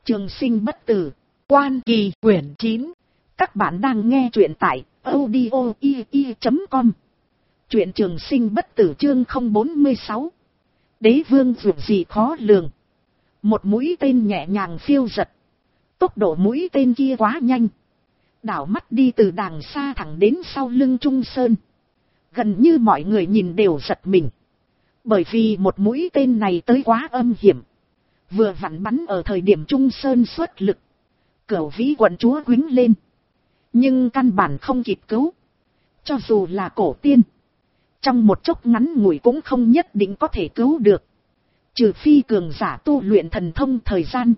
Trường sinh bất tử, Quan Kỳ quyển 9. Các bạn đang nghe truyện tại audio.com. Truyện Trường sinh bất tử chương 046. Đế vương dù gì khó lường. Một mũi tên nhẹ nhàng phiêu giật. Tốc độ mũi tên kia quá nhanh. Đảo mắt đi từ đàng xa thẳng đến sau lưng Trung Sơn. Gần như mọi người nhìn đều giật mình. Bởi vì một mũi tên này tới quá âm hiểm. Vừa vặn bắn ở thời điểm Trung Sơn xuất lực. Cửu vĩ quận chúa quýnh lên. Nhưng căn bản không kịp cứu. Cho dù là cổ tiên. Trong một chốc ngắn ngủi cũng không nhất định có thể cứu được. Trừ phi cường giả tu luyện thần thông thời gian.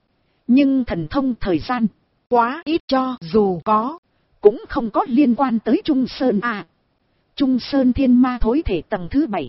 Nhưng thần thông thời gian quá ít, cho dù có cũng không có liên quan tới Trung Sơn à. Trung Sơn thiên ma thối thể tầng thứ 7.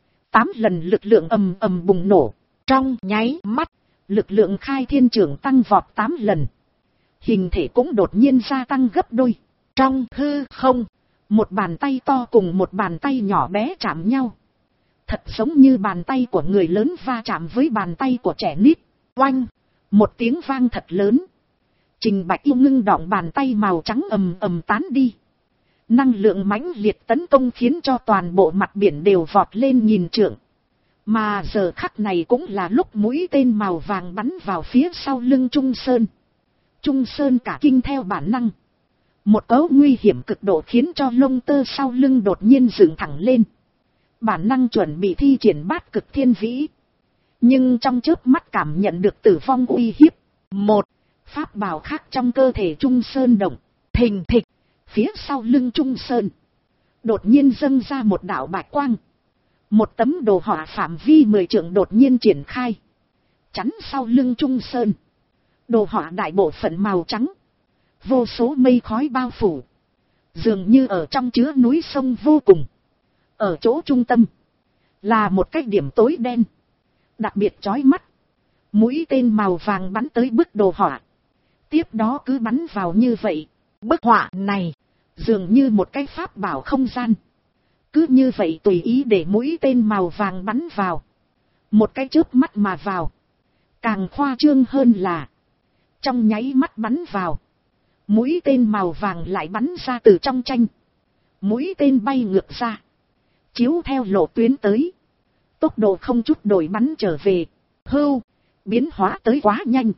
8 lần lực lượng ầm ầm bùng nổ. Trong nháy mắt, lực lượng khai thiên trưởng tăng vọt 8 lần. Hình thể cũng đột nhiên gia tăng gấp đôi. Trong hư không, một bàn tay to cùng một bàn tay nhỏ bé chạm nhau. Thật giống như bàn tay của người lớn va chạm với bàn tay của trẻ nít. Oanh! Một tiếng vang thật lớn. Trình Bạch Yêu ngưng đọng bàn tay màu trắng ầm ầm tán đi. Năng lượng mãnh liệt tấn công khiến cho toàn bộ mặt biển đều vọt lên nghìn trượng. Mà giờ khắc này cũng là lúc mũi tên màu vàng bắn vào phía sau lưng Trung Sơn. Trung Sơn cả kinh theo bản năng. Một cấu nguy hiểm cực độ khiến cho lông tơ sau lưng đột nhiên dựng thẳng lên. Bản năng chuẩn bị thi triển bát cực thiên vĩ. Nhưng trong chớp mắt cảm nhận được tử vong uy hiếp. Một pháp bảo khác trong cơ thể Trung Sơn động. Thình thịch. Phía sau lưng Trung Sơn đột nhiên dâng ra một đạo bạch quang. Một tấm đồ họa phạm vi 10 trượng đột nhiên triển khai. Chắn sau lưng Trung Sơn. Đồ họa đại bộ phận màu trắng. Vô số mây khói bao phủ. Dường như ở trong chứa núi sông vô cùng. Ở chỗ trung tâm là một cái điểm tối đen. Đặc biệt chói mắt. Mũi tên màu vàng bắn tới bức đồ họa. Tiếp đó cứ bắn vào như vậy. Bức họa này dường như một cái pháp bảo không gian. Cứ như vậy tùy ý để mũi tên màu vàng bắn vào. Một cái chớp mắt mà vào. Càng khoa trương hơn là trong nháy mắt bắn vào. Mũi tên màu vàng lại bắn ra từ trong tranh. Mũi tên bay ngược ra. Chiếu theo lộ tuyến tới. Tốc độ không chút đổi bắn trở về. Hưu, biến hóa tới quá nhanh.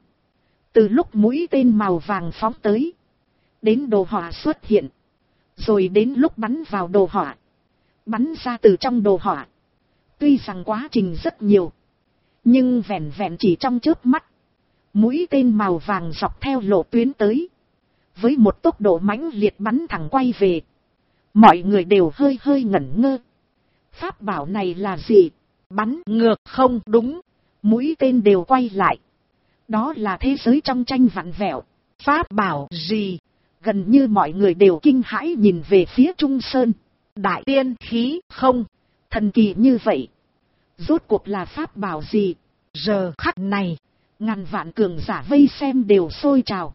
Từ lúc mũi tên màu vàng phóng tới. Đến đồ họa xuất hiện. Rồi đến lúc bắn vào đồ họa. Bắn ra từ trong đồ họa. Tuy rằng quá trình rất nhiều. Nhưng vẹn vẹn chỉ trong chớp mắt. Mũi tên màu vàng dọc theo lộ tuyến tới. Với một tốc độ mãnh liệt bắn thẳng quay về. Mọi người đều hơi hơi ngẩn ngơ. Pháp bảo này là gì? Bắn ngược không đúng. Mũi tên đều quay lại. Đó là thế giới trong tranh vặn vẹo. Pháp bảo gì? Gần như mọi người đều kinh hãi nhìn về phía Trung Sơn. Đại tiên khí không? Thần kỳ như vậy. Rốt cuộc là pháp bảo gì? Giờ khắc này, ngàn vạn cường giả vây xem đều sôi trào.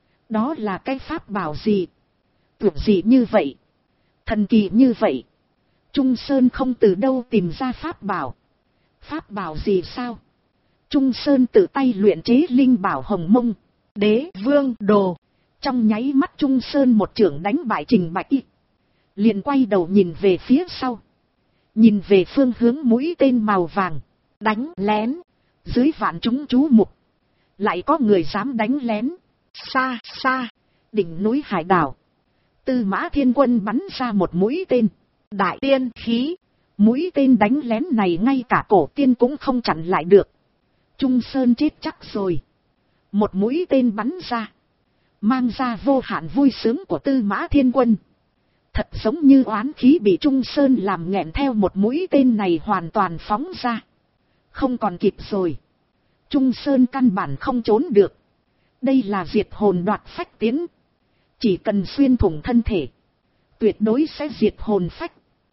Đó là cái pháp bảo gì? Tuyệt gì như vậy? Thần kỳ như vậy? Trung Sơn không từ đâu tìm ra pháp bảo. Pháp bảo gì sao? Trung Sơn tự tay luyện chế linh bảo hồng mông. Đế vương đồ. Trong nháy mắt Trung Sơn một chưởng đánh bại Trình Bạch Y. Liền quay đầu nhìn về phía sau. Nhìn về phương hướng mũi tên màu vàng. Đánh lén. Dưới vạn chúng chú mục. Lại có người dám đánh lén. Xa xa. Đỉnh núi hải đảo. Tư Mã Thiên Quân bắn ra một mũi tên. Đại tiên khí. Mũi tên đánh lén này ngay cả cổ tiên cũng không chặn lại được. Trung Sơn chết chắc rồi. Một mũi tên bắn ra. Mang ra vô hạn vui sướng của Tư Mã Thiên Quân. Thật giống như oán khí bị Trung Sơn làm nghẹn theo một mũi tên này hoàn toàn phóng ra. Không còn kịp rồi. Trung Sơn căn bản không trốn được. Đây là diệt hồn đoạt phách tiến. Chỉ cần xuyên thủng thân thể. Tuyệt đối sẽ diệt hồn phách.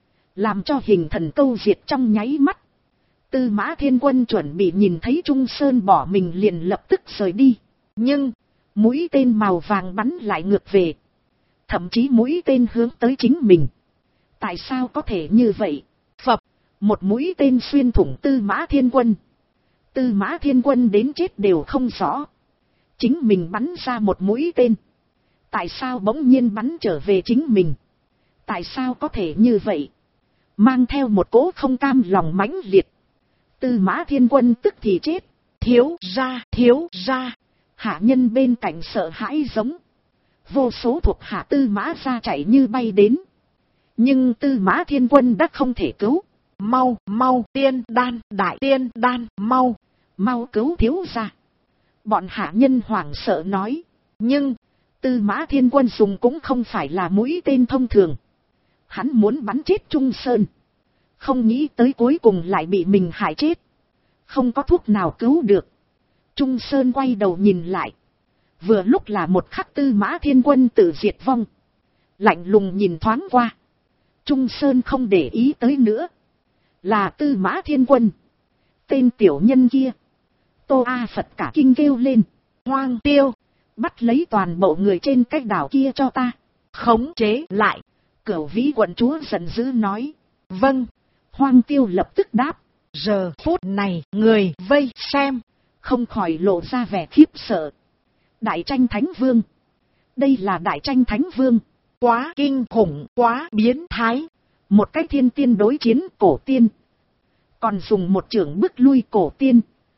Làm cho hình thần câu diệt trong nháy mắt. Tư Mã Thiên Quân chuẩn bị nhìn thấy Trung Sơn bỏ mình liền lập tức rời đi. Nhưng mũi tên màu vàng bắn lại ngược về. Thậm chí mũi tên hướng tới chính mình. Tại sao có thể như vậy? Phập, một mũi tên xuyên thủng Tư Mã Thiên Quân. Tư Mã Thiên Quân đến chết đều không rõ. Chính mình bắn ra một mũi tên. Tại sao bỗng nhiên bắn trở về chính mình? Tại sao có thể như vậy? Mang theo một cỗ không cam lòng mãnh liệt. Tư Mã Thiên Quân tức thì chết. Thiếu gia. Hạ nhân bên cạnh sợ hãi giống. Vô số thuộc hạ Tư Mã gia chạy như bay đến. Nhưng Tư Mã Thiên Quân đã không thể cứu. Mau, tiên đan, đại tiên đan, mau cứu thiếu gia. Bọn hạ nhân hoảng sợ nói. Nhưng, Tư Mã Thiên Quân dùng cũng không phải là mũi tên thông thường. Hắn muốn bắn chết Trung Sơn. Không nghĩ tới cuối cùng lại bị mình hại chết. Không có thuốc nào cứu được. Trung Sơn quay đầu nhìn lại. Vừa lúc là một khắc Tư Mã Thiên Quân tự diệt vong. Lạnh lùng nhìn thoáng qua. Trung Sơn không để ý tới nữa. Là Tư Mã Thiên Quân. Tên tiểu nhân kia. Tô A Phật cả kinh kêu lên. Hoang Tiêu. Bắt lấy toàn bộ người trên cái đảo kia cho ta. Khống chế lại. Cửu Vĩ quận chúa giận dữ nói. Vâng. Hoang Tiêu lập tức đáp. Giờ phút này người vây xem. Không khỏi lộ ra vẻ khiếp sợ. Đại tranh Thánh Vương. Đây là Đại tranh Thánh Vương. Quá kinh khủng, quá biến thái. Một cái thiên tiên đối chiến cổ tiên. Còn dùng một chưởng bức lui cổ tiên.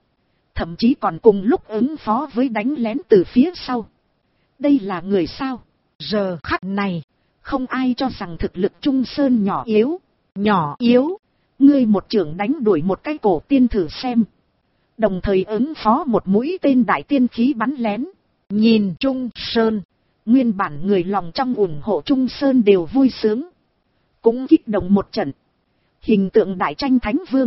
Thậm chí còn cùng lúc ứng phó với đánh lén từ phía sau. Đây là người sao? Giờ khắc này, không ai cho rằng thực lực Trung Sơn nhỏ yếu. Nhỏ yếu? Ngươi một chưởng đánh đuổi một cái cổ tiên thử xem. Đồng thời ứng phó một mũi tên đại tiên khí bắn lén. Nhìn Trung Sơn, nguyên bản người lòng trong ủng hộ Trung Sơn đều vui sướng. Cũng kích động một trận. Hình tượng Đại tranh Thánh Vương.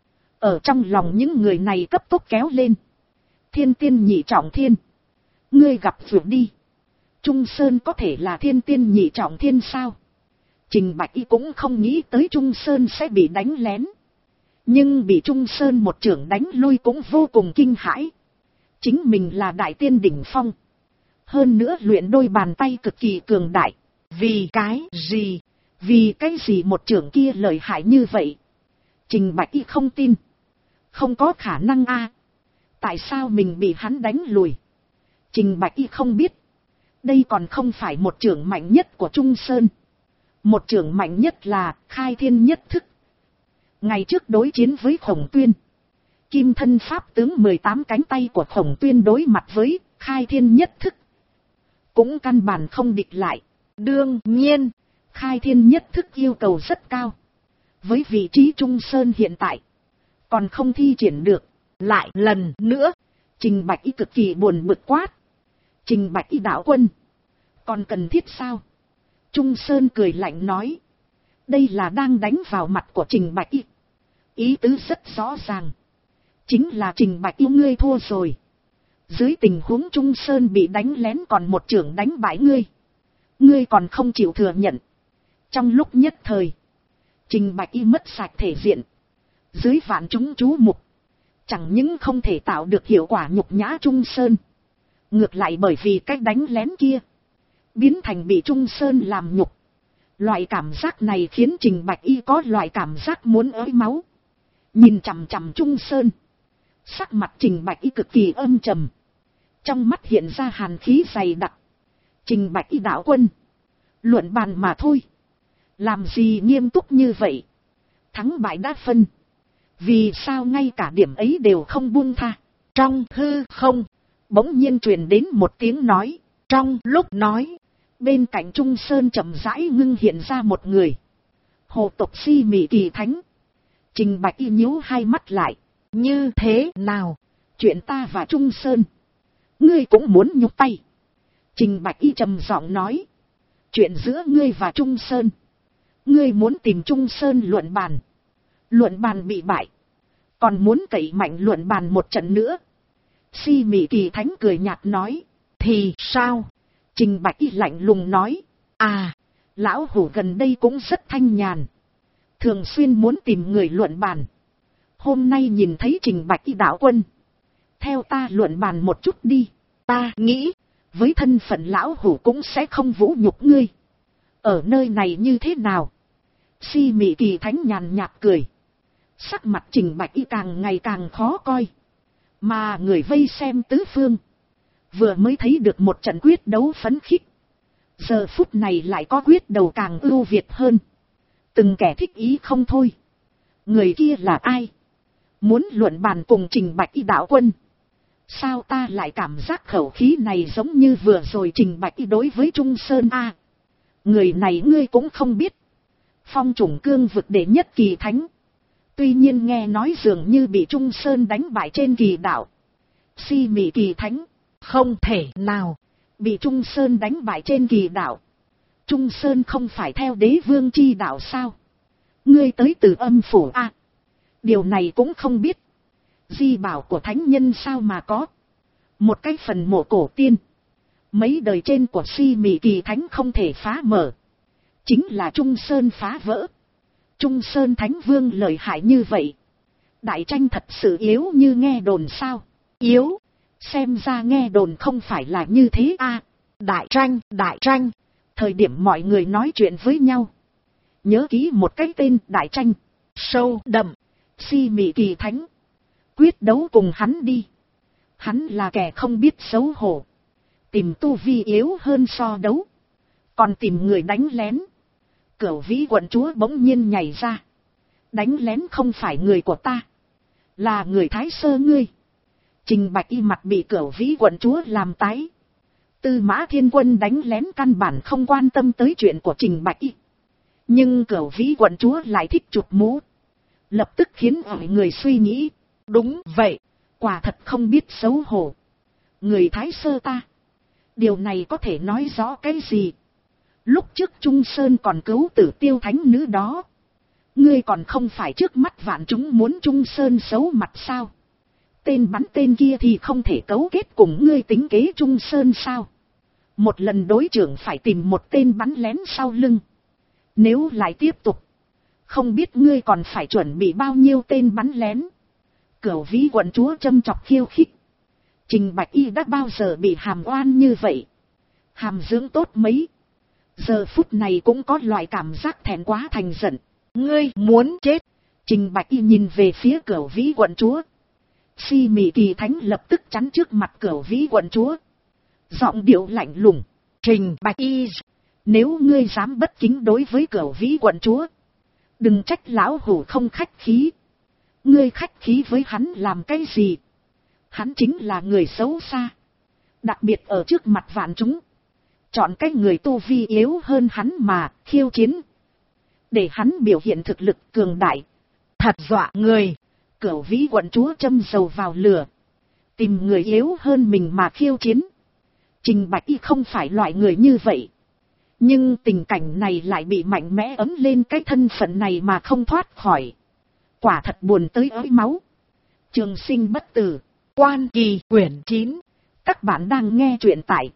Ở trong lòng những người này cấp tốc kéo lên. Thiên tiên nhị trọng thiên. Ngươi gặp vượt đi. Trung Sơn có thể là thiên tiên nhị trọng thiên sao? Trình Bạch Y cũng không nghĩ tới Trung Sơn sẽ bị đánh lén. Nhưng bị Trung Sơn một chưởng đánh lui cũng vô cùng kinh hãi. Chính mình là đại tiên đỉnh phong. Hơn nữa luyện đôi bàn tay cực kỳ cường đại. Vì cái gì? Vì cái gì một chưởng kia lợi hại như vậy? Trình Bạch Y không tin. Không có khả năng a. Tại sao mình bị hắn đánh lùi? Trình Bạch Y không biết. Đây còn không phải một chưởng mạnh nhất của Trung Sơn. Một chưởng mạnh nhất là Khai Thiên Nhất Thức. Ngày trước đối chiến với Khổng Tuyên. Kim thân pháp tướng 18 cánh tay của Khổng Tuyên đối mặt với Khai Thiên Nhất Thức. Cũng căn bản không địch lại. Đương nhiên, Khai Thiên Nhất Thức yêu cầu rất cao. Với vị trí Trung Sơn hiện tại, còn không thi triển được. Lại lần nữa, Trình Bạch Y cực kỳ buồn bực quát. Trình Bạch Y đạo quân, còn cần thiết sao? Trung Sơn cười lạnh nói. Đây là đang đánh vào mặt của Trình Bạch Y. Ý tứ rất rõ ràng. Chính là Trình Bạch Y ngươi thua rồi. Dưới tình huống Trung Sơn bị đánh lén còn một chưởng đánh bại ngươi. Ngươi còn không chịu thừa nhận. Trong lúc nhất thời, Trình Bạch Y mất sạch thể diện. Dưới vạn chúng chú mục, chẳng những không thể tạo được hiệu quả nhục nhã Trung Sơn. Ngược lại bởi vì cách đánh lén kia, biến thành bị Trung Sơn làm nhục. Loại cảm giác này khiến Trình Bạch Y có loại cảm giác muốn ới máu. Nhìn chằm chằm Trung Sơn, sắc mặt Trình Bạch Y cực kỳ âm trầm. Trong mắt hiện ra hàn khí dày đặc. Trình Bạch Y đạo quân, luận bàn mà thôi. Làm gì nghiêm túc như vậy? Thắng bại đã phân. Vì sao ngay cả điểm ấy đều không buông tha? Trong hư không, bỗng nhiên truyền đến một tiếng nói. Trong lúc nói, bên cạnh Trung Sơn chậm rãi ngưng hiện ra một người. Hồ tộc Si Mị Kỳ Thánh. Trình Bạch Y nhíu hai mắt lại. Như thế nào? Chuyện ta và Trung Sơn, ngươi cũng muốn nhúc tay? Trình Bạch Y trầm giọng nói. Chuyện giữa ngươi và Trung Sơn, ngươi muốn tìm Trung Sơn luận bàn. Luận bàn bị bại, còn muốn cậy mạnh luận bàn một trận nữa. Si Mị Kỳ Thánh cười nhạt nói. Thì sao? Trình Bạch Y lạnh lùng nói. À, lão hủ gần đây cũng rất thanh nhàn, thường xuyên muốn tìm người luận bàn. Hôm nay nhìn thấy Trình Bạch Y đạo quân, theo ta luận bàn một chút đi. Ta nghĩ, với thân phận lão hủ cũng sẽ không vũ nhục ngươi. Ở nơi này như thế nào? Si Mị Kỳ Thánh nhàn nhạt cười. Sắc mặt Trình Bạch Y càng ngày càng khó coi. Mà người vây xem tứ phương, vừa mới thấy được một trận quyết đấu phấn khích. Giờ phút này lại có quyết đấu càng ưu việt hơn. Từng kẻ thích ý không thôi. Người kia là ai? Muốn luận bàn cùng Trình Bạch Y đạo quân. Sao ta lại cảm giác khẩu khí này giống như vừa rồi Trình Bạch Y đối với Trung Sơn a? Người này ngươi cũng không biết. Phong chủng cương vực đệ nhất kỳ thánh. Tuy nhiên nghe nói dường như bị Trung Sơn đánh bại trên kỳ đạo. Si mị kỳ thánh. Không thể nào. Bị Trung Sơn đánh bại trên kỳ đạo. Trung Sơn không phải theo đế vương chi đạo sao? Ngươi tới từ âm phủ a? Điều này cũng không biết. Di bảo của thánh nhân sao mà có. Một cái phần mộ cổ tiên. Mấy đời trên của si mị kỳ thánh không thể phá mở. Chính là Trung Sơn phá vỡ. Trung Sơn thánh vương lợi hại như vậy. Đại tranh thật sự yếu như nghe đồn sao? Yếu. Xem ra nghe đồn không phải là như thế a. Đại tranh. Thời điểm mọi người nói chuyện với nhau. Nhớ kỹ một cái tên đại tranh. Sâu đậm. Si mị kỳ thánh. Quyết đấu cùng hắn đi. Hắn là kẻ không biết xấu hổ. Tìm tu vi yếu hơn so đấu. Còn tìm người đánh lén. Cửu Vĩ quận chúa bỗng nhiên nhảy ra. Đánh lén không phải người của ta. Là người Thái Sơ ngươi. Trình Bạch Y mặt bị Cửu Vĩ quận chúa làm tái. Tư Mã Thiên Quân đánh lén căn bản không quan tâm tới chuyện của Trình Bạch Y. Nhưng Cửu Vĩ quận chúa lại thích chụp mũ. Lập tức khiến mọi người suy nghĩ. Đúng vậy. Quả thật không biết xấu hổ. Người Thái Sơ ta. Điều này có thể nói rõ cái gì? Lúc trước Trung Sơn còn cứu Tử Tiêu thánh nữ đó. Ngươi còn không phải trước mắt vạn chúng muốn Trung Sơn xấu mặt sao? Tên bắn tên kia thì không thể cấu kết cùng ngươi tính kế Trung Sơn sao? Một lần đối trưởng phải tìm một tên bắn lén sau lưng. Nếu lại tiếp tục. Không biết ngươi còn phải chuẩn bị bao nhiêu tên bắn lén. Cửu Vĩ quận chúa châm chọc khiêu khích. Trình Bạch Y đã bao giờ bị hàm oan như vậy? Hàm dưỡng tốt mấy. Giờ phút này cũng có loại cảm giác thẹn quá thành giận. Ngươi muốn chết. Trình Bạch Y nhìn về phía Cửu Vĩ quận chúa. Si mị kỳ thánh lập tức chắn trước mặt Cửu Vĩ quận chúa. Giọng điệu lạnh lùng. Trình Bạch Y. Nếu ngươi dám bất kính đối với Cửu Vĩ quận chúa. Đừng trách lão hủ không khách khí. Ngươi khách khí với hắn làm cái gì? Hắn chính là người xấu xa. Đặc biệt ở trước mặt vạn chúng. Chọn cái người tu vi yếu hơn hắn mà khiêu chiến. Để hắn biểu hiện thực lực cường đại. Thật dọa người. Cửu Vĩ quận chúa châm dầu vào lửa. Tìm người yếu hơn mình mà khiêu chiến. Trình Bạch Y không phải loại người như vậy. Nhưng tình cảnh này lại bị mạnh mẽ ấm lên cái thân phận này mà không thoát khỏi. Quả thật buồn tới ới máu. Trường Sinh bất tử. Quan Kỳ quyển 9. Các bạn đang nghe truyện tại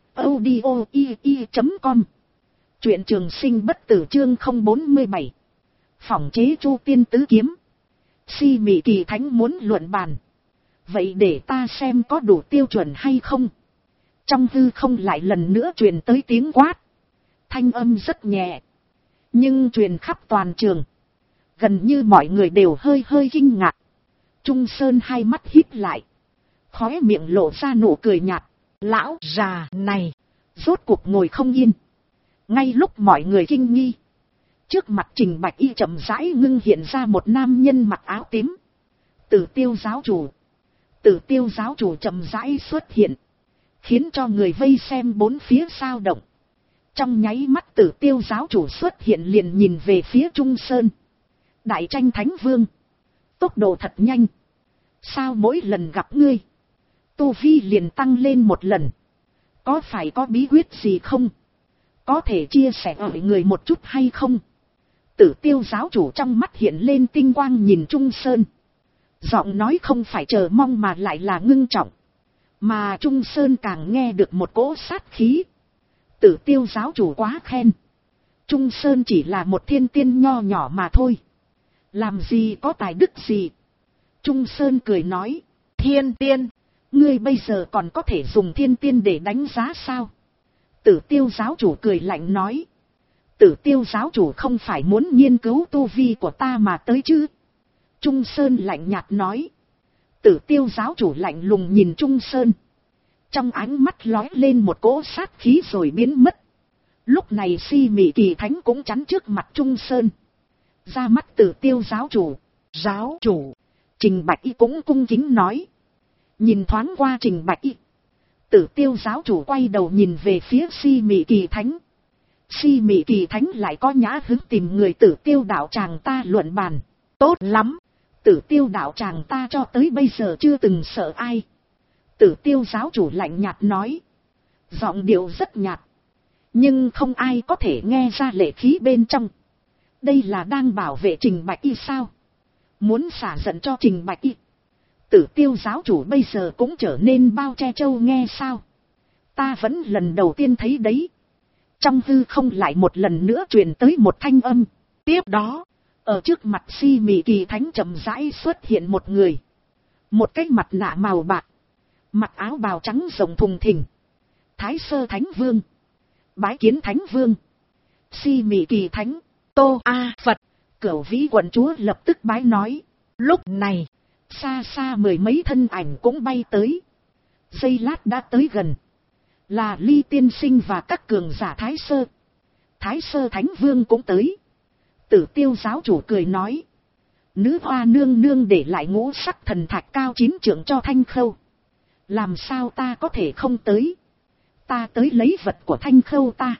audio.ii.com. Truyện Trường Sinh bất tử chương 047. Phỏng chế Chu Tiên tứ kiếm. Si mị kỳ thánh muốn luận bàn. Vậy để ta xem có đủ tiêu chuẩn hay không. Trong hư không lại lần nữa truyền tới tiếng quát. Thanh âm rất nhẹ. Nhưng truyền khắp toàn trường. Gần như mọi người đều hơi kinh ngạc. Trung Sơn hai mắt híp lại. Khóe miệng lộ ra nụ cười nhạt. Lão già này. Rốt cuộc ngồi không yên. Ngay lúc mọi người kinh nghi. Trước mặt Trình Bạch Y chậm rãi ngưng hiện ra một nam nhân mặc áo tím. Tử Tiêu giáo chủ. Tử Tiêu giáo chủ chậm rãi xuất hiện. Khiến cho người vây xem bốn phía sao động. Trong nháy mắt Tử Tiêu giáo chủ xuất hiện liền nhìn về phía Trung Sơn. Đại tranh thánh vương. Tốc độ thật nhanh. Sao mỗi lần gặp ngươi. Tu vi liền tăng lên một lần. Có phải có bí quyết gì không? Có thể chia sẻ với người một chút hay không? Tử Tiêu giáo chủ trong mắt hiện lên tinh quang nhìn Trung Sơn. Giọng nói không phải chờ mong mà lại là ngưng trọng. Mà Trung Sơn càng nghe được một cỗ sát khí. Tử Tiêu giáo chủ quá khen. Trung Sơn chỉ là một thiên tiên nho nhỏ mà thôi. Làm gì có tài đức gì. Trung Sơn cười nói. Thiên tiên. Ngươi bây giờ còn có thể dùng thiên tiên để đánh giá sao? Tử Tiêu giáo chủ cười lạnh nói. Tử Tiêu giáo chủ không phải muốn nghiên cứu tu vi của ta mà tới chứ? Trung Sơn lạnh nhạt nói. Tử Tiêu giáo chủ lạnh lùng nhìn Trung Sơn. Trong ánh mắt lóe lên một cỗ sát khí rồi biến mất. Lúc này Si Mị Kỳ Thánh cũng chắn trước mặt Trung Sơn. Ra mắt Tử Tiêu giáo chủ. Giáo chủ. Trình Bạch Y cũng cung kính nói. Nhìn thoáng qua Trình Bạch Y. Tử Tiêu giáo chủ quay đầu nhìn về phía Si Mị Kỳ Thánh. Si Mị Kỳ Thánh lại có nhã hứng tìm người Tử Tiêu đạo tràng ta luận bàn. Tốt lắm. Tử Tiêu đạo tràng ta cho tới bây giờ chưa từng sợ ai. Tử Tiêu giáo chủ lạnh nhạt nói. Giọng điệu rất nhạt. Nhưng không ai có thể nghe ra lệ khí bên trong. Đây là đang bảo vệ Trình Bạch Y sao? Muốn xả giận cho Trình Bạch Y. Tử Tiêu giáo chủ bây giờ cũng trở nên bao che trâu nghe sao? Ta vẫn lần đầu tiên thấy đấy. Trong hư không lại một lần nữa truyền tới một thanh âm. Tiếp đó, ở trước mặt Si Mị Kỳ Thánh chậm rãi xuất hiện một người. Một cái mặt nạ màu bạc. Mặc áo bào trắng rộng thùng thình. Thái Sơ Thánh Vương. Bái kiến Thánh Vương. Si Mị Kỳ Thánh. Tô A Phật. Cửu Vĩ quận chúa lập tức bái nói. Lúc này, xa xa mười mấy thân ảnh cũng bay tới. Giây lát đã tới gần. Là Ly Tiên Sinh và các cường giả Thái Sơ. Thái Sơ Thánh Vương cũng tới. Tử Tiêu giáo chủ cười nói. Nữ hoa nương nương để lại ngũ sắc thần thạch cao 9 trượng cho Thanh Khâu. Làm sao ta có thể không tới? Ta tới lấy vật của Thanh Khâu ta.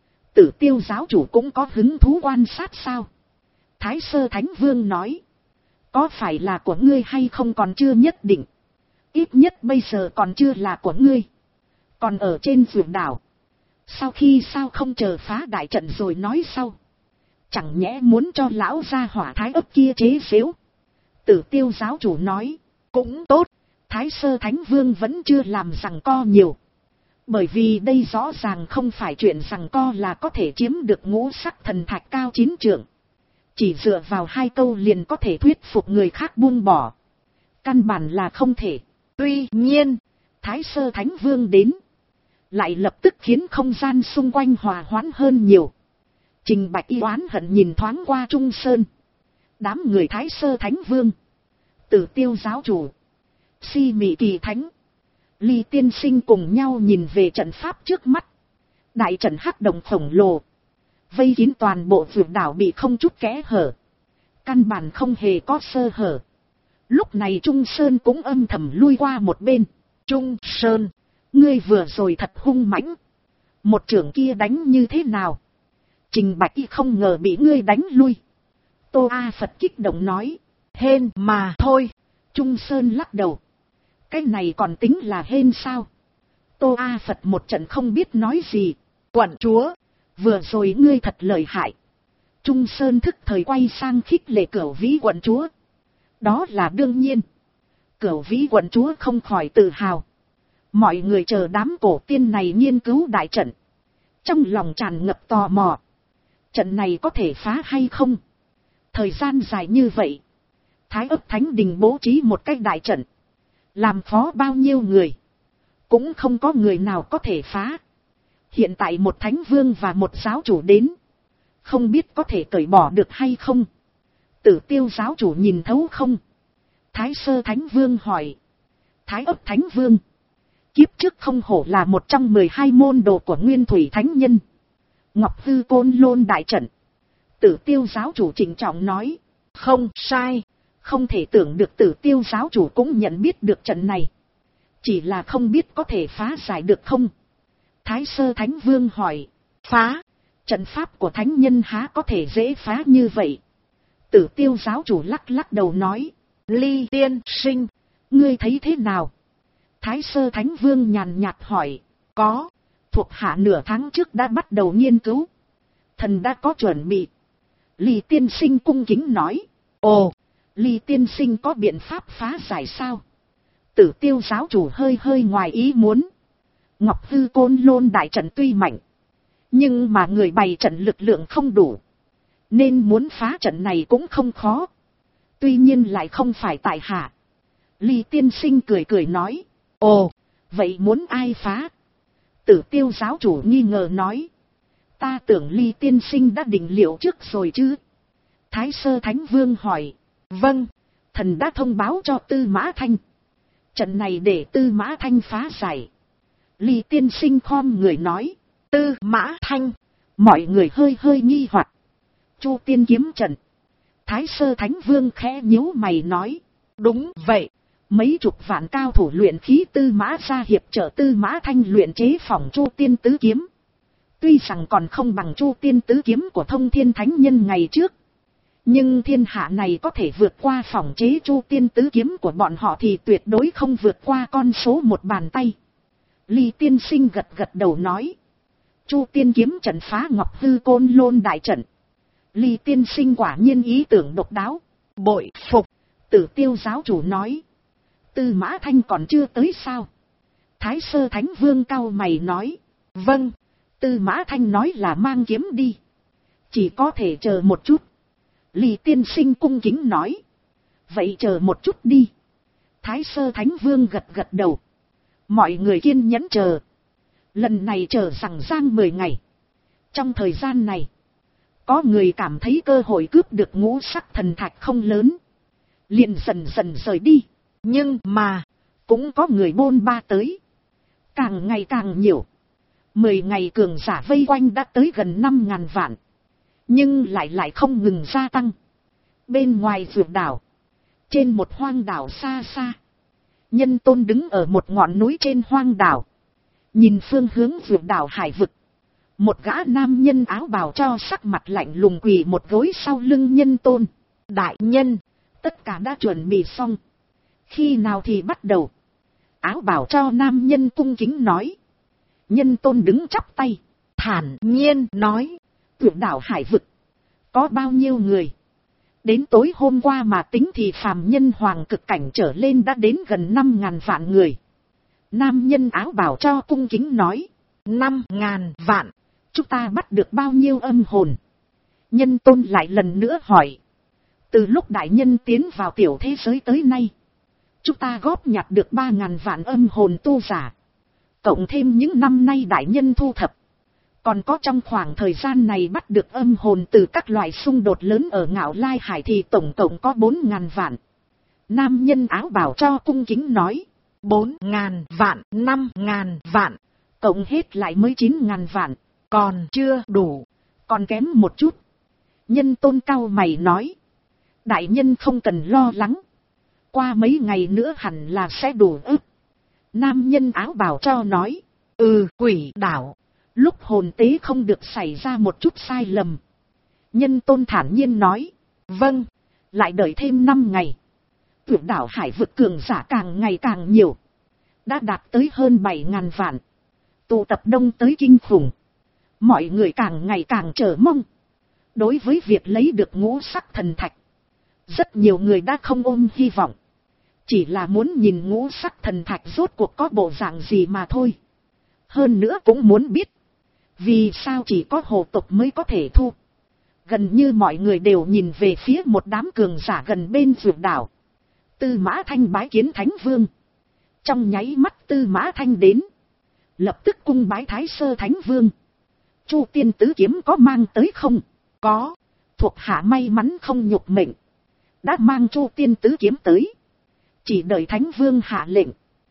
Tử Tiêu giáo chủ cũng có hứng thú quan sát sao? Thái Sơ Thánh Vương nói. Có phải là của ngươi hay không còn chưa nhất định. Ít nhất bây giờ còn chưa là của ngươi. Còn ở trên vườn đảo. Sau khi sao không chờ phá đại trận rồi nói sau. Chẳng nhẽ muốn cho lão gia hỏa thái ấp kia chế xếu. Tử Tiêu giáo chủ nói. Cũng tốt. Thái Sơ Thánh Vương vẫn chưa làm giằng co nhiều. Bởi vì đây rõ ràng không phải chuyện giằng co là có thể chiếm được ngũ sắc thần thạch cao 9 trượng. Chỉ dựa vào 2 câu liền có thể thuyết phục người khác buông bỏ. Căn bản là không thể. Tuy nhiên, Thái Sơ Thánh Vương đến. Lại lập tức khiến không gian xung quanh hòa hoãn hơn nhiều. Trình Bạch Y oán hận nhìn thoáng qua Trung Sơn. Đám người Thái Sơ Thánh Vương. Tử Tiêu giáo chủ. Si Mị Kỳ Thánh. Ly Tiên Sinh cùng nhau nhìn về trận pháp trước mắt. Đại trận hắc động khổng lồ. Vây kín toàn bộ vượt đảo bị không chút kẽ hở. Căn bản không hề có sơ hở. Lúc này Trung Sơn cũng âm thầm lui qua một bên. Trung Sơn, ngươi vừa rồi thật hung mãnh. Một trưởng kia đánh như thế nào? Trình Bạch Y không ngờ bị ngươi đánh lui. Tô A Phật kích động nói. Hên mà thôi. Trung Sơn lắc đầu. Cái này còn tính là hên sao? Tô A Phật một trận không biết nói gì. Quận chúa, vừa rồi ngươi thật lợi hại. Trung Sơn thức thời quay sang khích lệ Cửu Vĩ quận chúa. Đó là đương nhiên. Cửu Vĩ quận chúa không khỏi tự hào. Mọi người chờ đám cổ tiên này nghiên cứu đại trận. Trong lòng tràn ngập tò mò. Trận này có thể phá hay không? Thời gian dài như vậy. Thái Ức Thánh Đình bố trí một cái đại trận. Làm phó bao nhiêu người. Cũng không có người nào có thể phá. Hiện tại một thánh vương và một giáo chủ đến. Không biết có thể cởi bỏ được hay không. Tử Tiêu giáo chủ nhìn thấu không? Thái Sơ Thánh Vương hỏi. Thái Ức Thánh Vương. Kiếp trước không hổ là một trong 12 môn đồ của Nguyên Thủy Thánh Nhân. Ngọc Hư Côn Lôn đại trận. Tử Tiêu giáo chủ trịnh trọng nói. Không sai. Không thể tưởng được Tử Tiêu giáo chủ cũng nhận biết được trận này. Chỉ là không biết có thể phá giải được không? Thái Sơ Thánh Vương hỏi. Phá? Trận pháp của Thánh Nhân há có thể dễ phá như vậy? Tử Tiêu giáo chủ lắc lắc đầu nói. Ly Tiên Sinh, ngươi thấy thế nào? Thái Sơ Thánh Vương nhàn nhạt hỏi. Có, thuộc hạ nửa tháng trước đã bắt đầu nghiên cứu. Thần đã có chuẩn bị. Ly Tiên Sinh cung kính nói. Ồ, Ly Tiên Sinh có biện pháp phá giải sao? Tử Tiêu giáo chủ hơi hơi ngoài ý muốn. Ngọc Hư Côn Lôn đại trận tuy mạnh. Nhưng mà người bày trận lực lượng không đủ. Nên muốn phá trận này cũng không khó. Tuy nhiên lại không phải tại hạ. Ly Tiên Sinh cười cười nói. Ồ, vậy muốn ai phá? Tử Tiêu giáo chủ nghi ngờ nói. Ta tưởng Ly Tiên Sinh đã định liệu trước rồi chứ? Thái Sơ Thánh Vương hỏi. Vâng, thần đã thông báo cho Tư Mã Thanh. Trận này để Tư Mã Thanh phá giải. Ly tiên sinh khom người nói. Tư Mã Thanh. Mọi người hơi hơi nghi hoặc. Chu tiên kiếm trận. Thái Sơ Thánh Vương khẽ nhíu mày nói. Đúng vậy. Mấy chục vạn cao thủ luyện khí Tư Mã gia hiệp trợ Tư Mã Thanh luyện chế phỏng Chu tiên tứ kiếm. Tuy rằng còn không bằng Chu tiên tứ kiếm của Thông Thiên Thánh Nhân ngày trước. Nhưng thiên hạ này có thể vượt qua phỏng chế Chu tiên tứ kiếm của bọn họ thì tuyệt đối không vượt qua con số một bàn tay. Ly tiên sinh gật gật đầu nói. Chu tiên kiếm trận phá Ngọc Hư Côn Lôn đại trận. Ly tiên sinh quả nhiên ý tưởng độc đáo. Bội phục. Tử Tiêu giáo chủ nói. Tư Mã Thanh còn chưa tới sao? Thái Sơ Thánh Vương cau mày nói. Vâng. Tư Mã Thanh nói là mang kiếm đi. Chỉ có thể chờ một chút. Ly tiên sinh cung kính nói. Vậy chờ một chút đi. Thái Sơ Thánh Vương gật gật đầu. Mọi người kiên nhẫn chờ. Lần này chờ rằng giang 10 ngày. Trong thời gian này, có người cảm thấy cơ hội cướp được ngũ sắc thần thạch không lớn. Liền dần dần rời đi. Nhưng mà, cũng có người bôn ba tới. Càng ngày càng nhiều. 10 ngày cường giả vây quanh đã tới gần 5.000 vạn. Nhưng lại không ngừng gia tăng. Bên ngoài vượt đảo. Trên một hoang đảo xa xa. Nhân Tôn đứng ở một ngọn núi trên hoang đảo. Nhìn phương hướng vượt đảo hải vực. Một gã nam nhân áo bào cho sắc mặt lạnh lùng quỳ một gối sau lưng Nhân Tôn. Đại nhân, tất cả đã chuẩn bị xong. Khi nào thì bắt đầu? Áo bào cho nam nhân cung kính nói. Nhân Tôn đứng chắp tay. Thản nhiên nói. Vượt đảo hải vực. Có bao nhiêu người? Đến tối hôm qua mà tính thì phàm nhân hoàng cực cảnh trở lên đã đến gần 5.000 vạn người. Nam nhân áo bào cho cung kính nói. 5.000 vạn. Chúng ta bắt được bao nhiêu âm hồn? Nhân Tôn lại lần nữa hỏi. Từ lúc đại nhân tiến vào tiểu thế giới tới nay, chúng ta góp nhặt được 3.000 vạn âm hồn tu giả. Cộng thêm những năm nay đại nhân thu thập. Còn có trong khoảng thời gian này bắt được âm hồn từ các loại xung đột lớn ở Ngạo Lai Hải thì tổng cộng có 4.000 vạn. Nam nhân áo bào cho cung kính nói. 4.000 vạn, 5.000 vạn. Cộng hết lại mới 9.000 vạn. Còn chưa đủ. Còn kém một chút. Nhân Tôn cau mày nói. Đại nhân không cần lo lắng. Qua mấy ngày nữa hẳn là sẽ đủ ức. Nam nhân áo bào cho nói. Quỷ đảo. Lúc hồn tế không được xảy ra một chút sai lầm. Nhân Tôn thản nhiên nói. Vâng. Lại đợi thêm 5 ngày. Vượt đảo hải vực cường giả càng ngày càng nhiều. Đã đạt tới hơn 7.000 vạn. Tụ tập đông tới kinh khủng. Mọi người càng ngày càng chờ mong. Đối với việc lấy được ngũ sắc thần thạch. Rất nhiều người đã không ôm hy vọng. Chỉ là muốn nhìn ngũ sắc thần thạch rốt cuộc có bộ dạng gì mà thôi. Hơn nữa cũng muốn biết. Vì sao chỉ có hồ tộc mới có thể thu. Gần như mọi người đều nhìn về phía một đám cường giả gần bên vượt đảo. Tư Mã Thanh bái kiến Thánh Vương. Trong nháy mắt Tư Mã Thanh đến. Lập tức cung bái Thái Sơ Thánh Vương. Chu tiên tứ kiếm có mang tới không? Có. Thuộc hạ may mắn không nhục mệnh. Đã mang Chu tiên tứ kiếm tới. Chỉ đợi Thánh Vương hạ lệnh.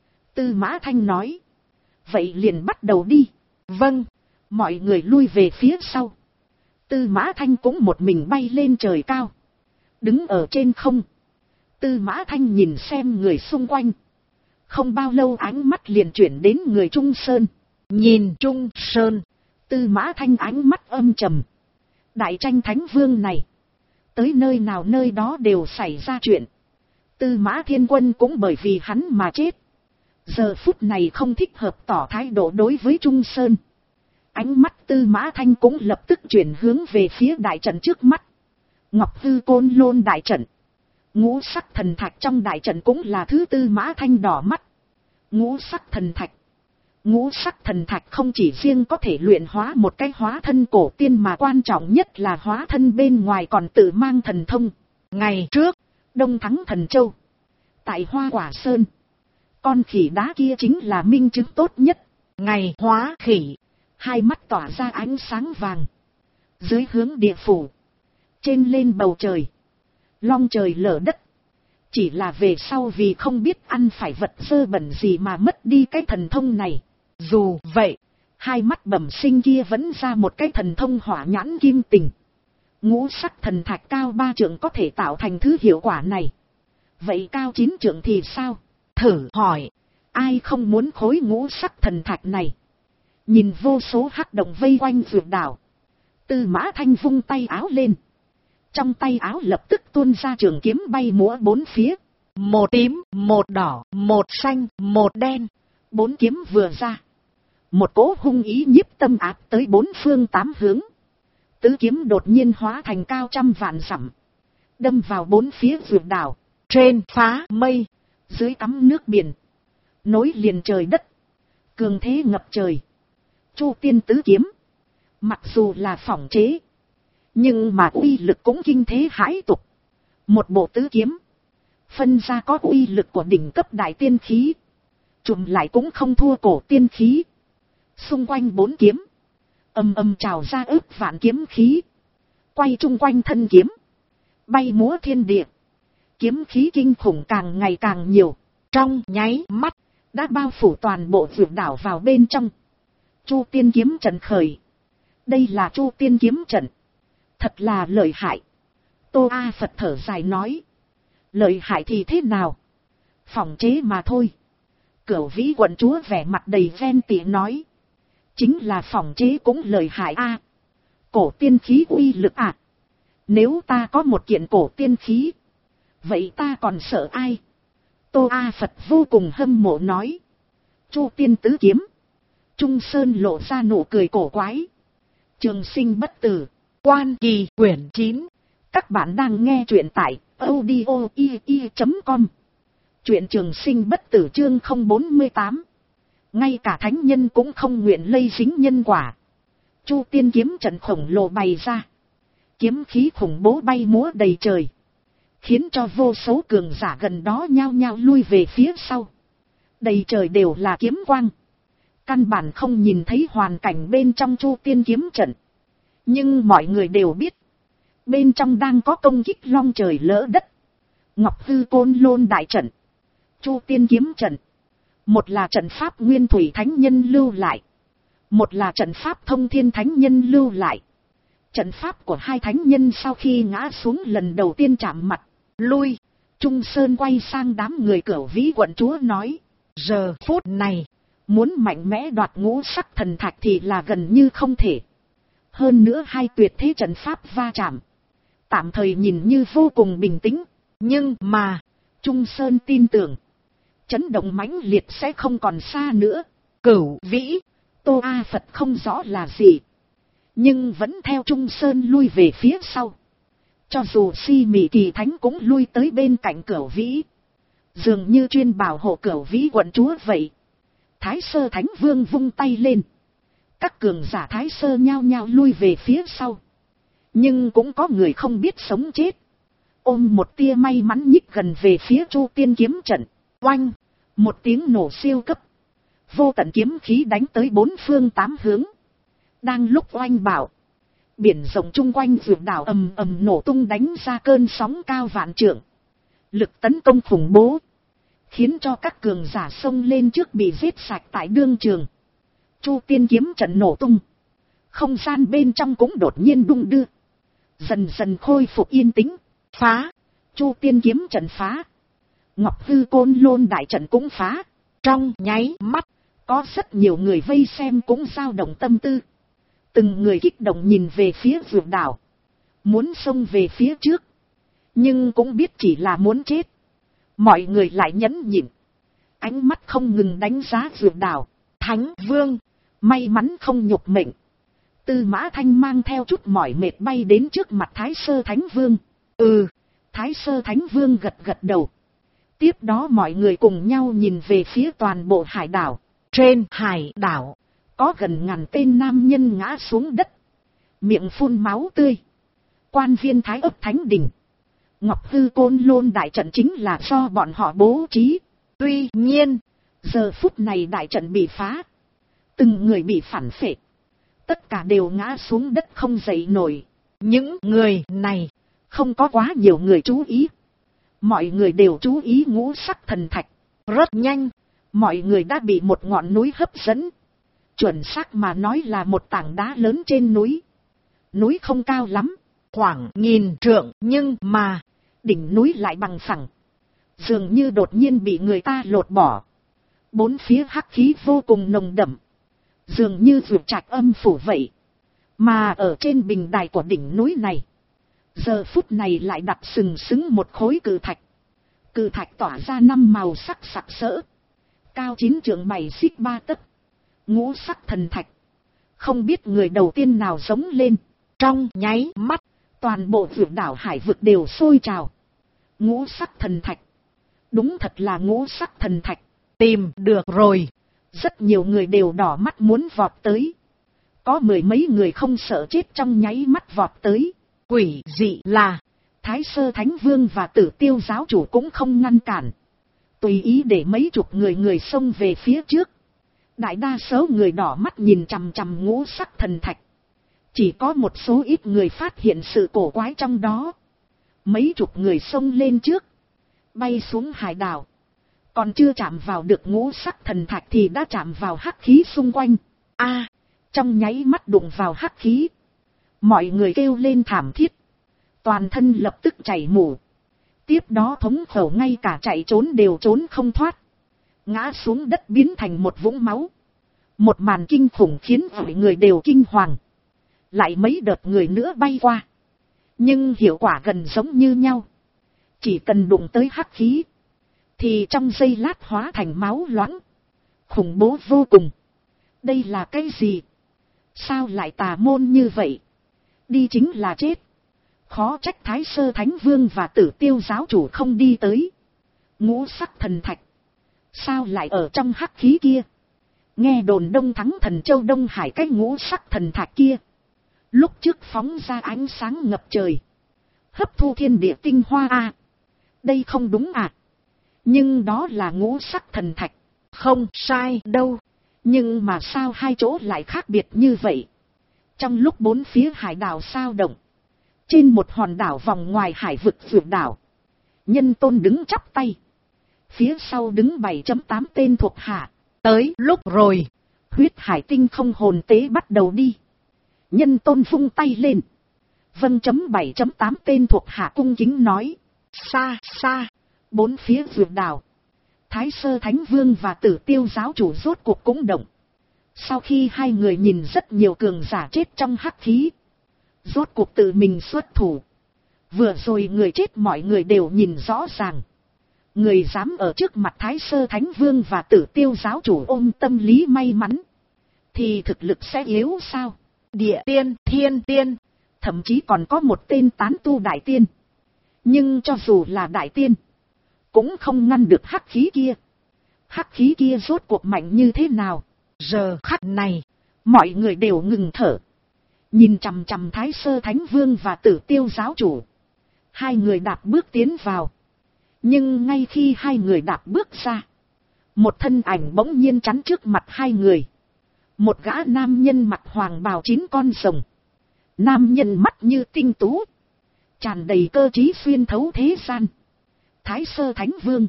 Tư Mã Thanh nói. Vậy liền bắt đầu đi. Vâng. Mọi người lui về phía sau. Tư Mã Thanh cũng một mình bay lên trời cao. Đứng ở trên không. Tư Mã Thanh nhìn xem người xung quanh. Không bao lâu ánh mắt liền chuyển đến người Trung Sơn. Nhìn Trung Sơn. Tư Mã Thanh ánh mắt âm trầm. Đại tranh Thánh Vương này. Tới nơi nào nơi đó đều xảy ra chuyện. Tư Mã Thiên Quân cũng bởi vì hắn mà chết. Giờ phút này không thích hợp tỏ thái độ đối với Trung Sơn. Ánh mắt Tư Mã Thanh cũng lập tức chuyển hướng về phía đại trận trước mắt. Ngọc Hư Côn Lôn đại trận. Ngũ sắc thần thạch trong đại trận cũng là thứ Tư Mã Thanh đỏ mắt. Ngũ sắc thần thạch. Ngũ sắc thần thạch không chỉ riêng có thể luyện hóa một cái hóa thân cổ tiên mà quan trọng nhất là hóa thân bên ngoài còn tự mang thần thông. Ngày trước, Đông Thắng Thần Châu. Tại Hoa Quả Sơn. Con khỉ đá kia chính là minh chứng tốt nhất. Ngày hóa khỉ. Hai mắt tỏa ra ánh sáng vàng. Dưới hướng địa phủ. Trên lên bầu trời. Long trời lở đất. Chỉ là về sau vì không biết ăn phải vật dơ bẩn gì mà mất đi cái thần thông này. Dù vậy, hai mắt bẩm sinh kia vẫn ra một cái thần thông hỏa nhãn kim tình. Ngũ sắc thần thạch cao 3 trượng có thể tạo thành thứ hiệu quả này. Vậy cao 9 trượng thì sao? Thử hỏi, ai không muốn khối ngũ sắc thần thạch này? Nhìn vô số hắc động vây quanh vượt đảo. Tư Mã Thanh vung tay áo lên. Trong tay áo lập tức tuôn ra trường kiếm bay múa bốn phía. Một tím, một đỏ, một xanh, một đen. 4 kiếm vừa ra. Một cỗ hung ý nhiếp tâm áp tới 4 phương 8 hướng. Tứ kiếm đột nhiên hóa thành cao trăm vạn dặm. Đâm vào 4 phía vượt đảo. Trên phá mây, dưới tắm nước biển. Nối liền trời đất. Cường thế ngập trời. Chu tiên tứ kiếm. Mặc dù là phỏng chế. Nhưng mà uy lực cũng kinh thế hãi tục. Một bộ tứ kiếm. Phân ra có uy lực của đỉnh cấp đại tiên khí. Trùm lại cũng không thua cổ tiên khí. Xung quanh 4 kiếm. Âm âm trào ra ức vạn kiếm khí. Quay chung quanh thân kiếm. Bay múa thiên địa. Kiếm khí kinh khủng càng ngày càng nhiều. Trong nháy mắt. Đã bao phủ toàn bộ vượt đảo vào bên trong. Chu tiên kiếm trận khởi. Đây là Chu tiên kiếm trận. Thật là lợi hại. Tô A Phật thở dài nói. Lợi hại thì thế nào? Phỏng chế mà thôi. Cửu Vĩ quận chúa vẻ mặt đầy ghen tị nói. Chính là phỏng chế cũng lợi hại a. Cổ tiên khí uy lực à? Nếu ta có một kiện cổ tiên khí. Vậy ta còn sợ ai? Tô A Phật vô cùng hâm mộ nói. Chu tiên tứ kiếm. Trung Sơn lộ ra nụ cười cổ quái. Trường sinh bất tử. Quan Kỳ quyển 9. Các bạn đang nghe truyện tại audio.com. Truyện Trường sinh bất tử chương 048. Ngay cả thánh nhân cũng không nguyện lây dính nhân quả. Chu tiên kiếm trận khổng lồ bày ra. Kiếm khí khủng bố bay múa đầy trời. Khiến cho vô số cường giả gần đó nhao nhao lui về phía sau. Đầy trời đều là kiếm quang. Căn bản không nhìn thấy hoàn cảnh bên trong Chu tiên kiếm trận. Nhưng mọi người đều biết. Bên trong đang có công kích long trời lỡ đất. Ngọc Hư Côn Lôn đại trận. Chu tiên kiếm trận. Một là trận pháp nguyên thủy thánh nhân lưu lại. Một là trận pháp thông thiên thánh nhân lưu lại. Trận pháp của hai thánh nhân sau khi ngã xuống lần đầu tiên chạm mặt. Lui. Trung Sơn quay sang đám người Cửu Vĩ quận chúa nói. Giờ phút này. Muốn mạnh mẽ đoạt ngũ sắc thần thạch thì là gần như không thể. Hơn nữa hai tuyệt thế trận pháp va chạm. Tạm thời nhìn như vô cùng bình tĩnh. Nhưng mà. Trung Sơn tin tưởng. Chấn động mãnh liệt sẽ không còn xa nữa. Cửu Vĩ. Tô A Phật không rõ là gì. Nhưng vẫn theo Trung Sơn lui về phía sau. Cho dù Si Mị Kỳ Thánh cũng lui tới bên cạnh Cửu Vĩ. Dường như chuyên bảo hộ Cửu Vĩ quận chúa vậy. Thái Sơ Thánh Vương vung tay lên. Các cường giả Thái Sơ nhao nhao lui về phía sau. Nhưng cũng có người không biết sống chết. Ôm một tia may mắn nhích gần về phía Chu tiên kiếm trận. Oanh! Một tiếng nổ siêu cấp. Vô tận kiếm khí đánh tới 4 phương 8 hướng. Đang lúc oanh bảo. Biển rộng chung quanh vượt đảo ầm ầm nổ tung đánh ra cơn sóng cao vạn trượng. Lực tấn công khủng bố. Khiến cho các cường giả xông lên trước bị giết sạch tại đương trường. Chu tiên kiếm trận nổ tung. Không gian bên trong cũng đột nhiên đung đưa. Dần dần khôi phục yên tĩnh. Phá. Chu tiên kiếm trận phá. Ngọc Hư Côn Lôn đại trận cũng phá. Trong nháy mắt. Có rất nhiều người vây xem cũng dao động tâm tư. Từng người kích động nhìn về phía vượt đảo. Muốn xông về phía trước. Nhưng cũng biết chỉ là muốn chết. Mọi người lại nhẫn nhịn. Ánh mắt không ngừng đánh giá vượt đảo. Thánh Vương. May mắn không nhục mệnh. Tư Mã Thanh mang theo chút mỏi mệt bay đến trước mặt Thái Sơ Thánh Vương. Thái Sơ Thánh Vương gật gật đầu. Tiếp đó mọi người cùng nhau nhìn về phía toàn bộ hải đảo. Trên hải đảo. Có gần ngàn tên nam nhân ngã xuống đất. Miệng phun máu tươi. Quan viên Thái ấp Thánh Đình. Ngọc Hư Côn Lôn đại trận chính là do bọn họ bố trí. Tuy nhiên. Giờ phút này đại trận bị phá. Từng người bị phản phệ. Tất cả đều ngã xuống đất không dậy nổi. Những người này. Không có quá nhiều người chú ý. Mọi người đều chú ý ngũ sắc thần thạch. Rất nhanh. Mọi người đã bị một ngọn núi hấp dẫn. Chuẩn xác mà nói là một tảng đá lớn trên núi. Núi không cao lắm, khoảng 1000 trượng, nhưng mà đỉnh núi lại bằng phẳng, dường như đột nhiên bị người ta lột bỏ. Bốn phía hắc khí vô cùng nồng đậm, dường như vượt trạch âm phủ vậy. Mà ở trên bình đài của đỉnh núi này, giờ phút này lại đặt sừng sững một khối cự thạch. Cự thạch tỏa ra 5 màu sắc sặc sỡ, cao 9 trượng 7 xích 3 tấc, ngũ sắc thần thạch. Không biết người đầu tiên nào giống lên, trong nháy mắt, toàn bộ vượt đảo hải vực đều sôi trào. Ngũ sắc thần thạch, đúng thật là ngũ sắc thần thạch, tìm được rồi. Rất nhiều người đều đỏ mắt muốn vọt tới. Có 10 mấy người không sợ chết trong nháy mắt vọt tới. Quỷ dị là, Thái Sơ Thánh Vương và Tử Tiêu giáo chủ cũng không ngăn cản, tùy ý để mấy chục người xông về phía trước. Đại đa số người đỏ mắt nhìn chằm chằm ngũ sắc thần thạch. Chỉ có một số ít người phát hiện sự cổ quái trong đó. Mấy chục người xông lên trước, bay xuống hải đảo. Còn chưa chạm vào được ngũ sắc thần thạch thì đã chạm vào hắc khí xung quanh. Trong nháy mắt đụng vào hắc khí, mọi người kêu lên thảm thiết, toàn thân lập tức chảy mủ. Tiếp đó thống khổ ngay cả chạy trốn đều trốn không thoát, ngã xuống đất biến thành một vũng máu. Một màn kinh khủng khiến mọi người đều kinh hoàng. Lại mấy đợt người nữa bay qua, nhưng hiệu quả gần giống như nhau. Chỉ cần đụng tới hắc khí thì trong giây lát hóa thành máu loãng, khủng bố vô cùng. Đây là cái gì? Sao lại tà môn như vậy? Đi chính là chết. Khó trách Thái Sơ Thánh Vương và Tử Tiêu giáo chủ không đi tới. Ngũ sắc thần thạch, sao lại ở trong hắc khí kia? Nghe đồn Đông Thắng Thần Châu Đông Hải cái ngũ sắc thần thạch kia, lúc trước phóng ra ánh sáng ngập trời, hấp thu thiên địa tinh hoa. Đây không đúng à? Nhưng đó là ngũ sắc thần thạch, không sai đâu. Nhưng mà sao hai chỗ lại khác biệt như vậy? Trong lúc bốn phía hải đảo sao động, trên một hòn đảo vòng ngoài hải vực vượt đảo, Nhân Tôn đứng chắp tay, phía sau đứng 7.8 tên thuộc hạ. Tới lúc rồi, huyết hải tinh không hồn tế bắt đầu đi. Nhân Tôn vung tay lên. Vâng. 7.8 tên thuộc hạ cung kính nói. Xa xa, bốn phía vượt đảo, Thái Sơ Thánh Vương và Tử Tiêu giáo chủ rốt cuộc cũng động. Sau khi hai người nhìn rất nhiều cường giả chết trong hắc khí, rốt cuộc tự mình xuất thủ. Vừa rồi người chết mọi người đều nhìn rõ ràng. Người dám ở trước mặt Thái Sơ Thánh Vương và Tử Tiêu giáo chủ ôm tâm lý may mắn, thì thực lực sẽ yếu sao? Địa tiên, thiên tiên, thậm chí còn có một tên tán tu đại tiên. Nhưng cho dù là đại tiên, cũng không ngăn được hắc khí kia. Hắc khí kia rốt cuộc mạnh như thế nào? Giờ khắc này, mọi người đều ngừng thở, nhìn chằm chằm Thái Sơ Thánh Vương và Tử Tiêu giáo chủ. Hai người đạp bước tiến vào. Nhưng ngay khi hai người đạp bước ra, một thân ảnh bỗng nhiên chắn trước mặt hai người. Một gã nam nhân mặc hoàng bào 9 con rồng. Nam nhân mắt như tinh tú, tràn đầy cơ trí xuyên thấu thế gian. Thái Sơ Thánh Vương,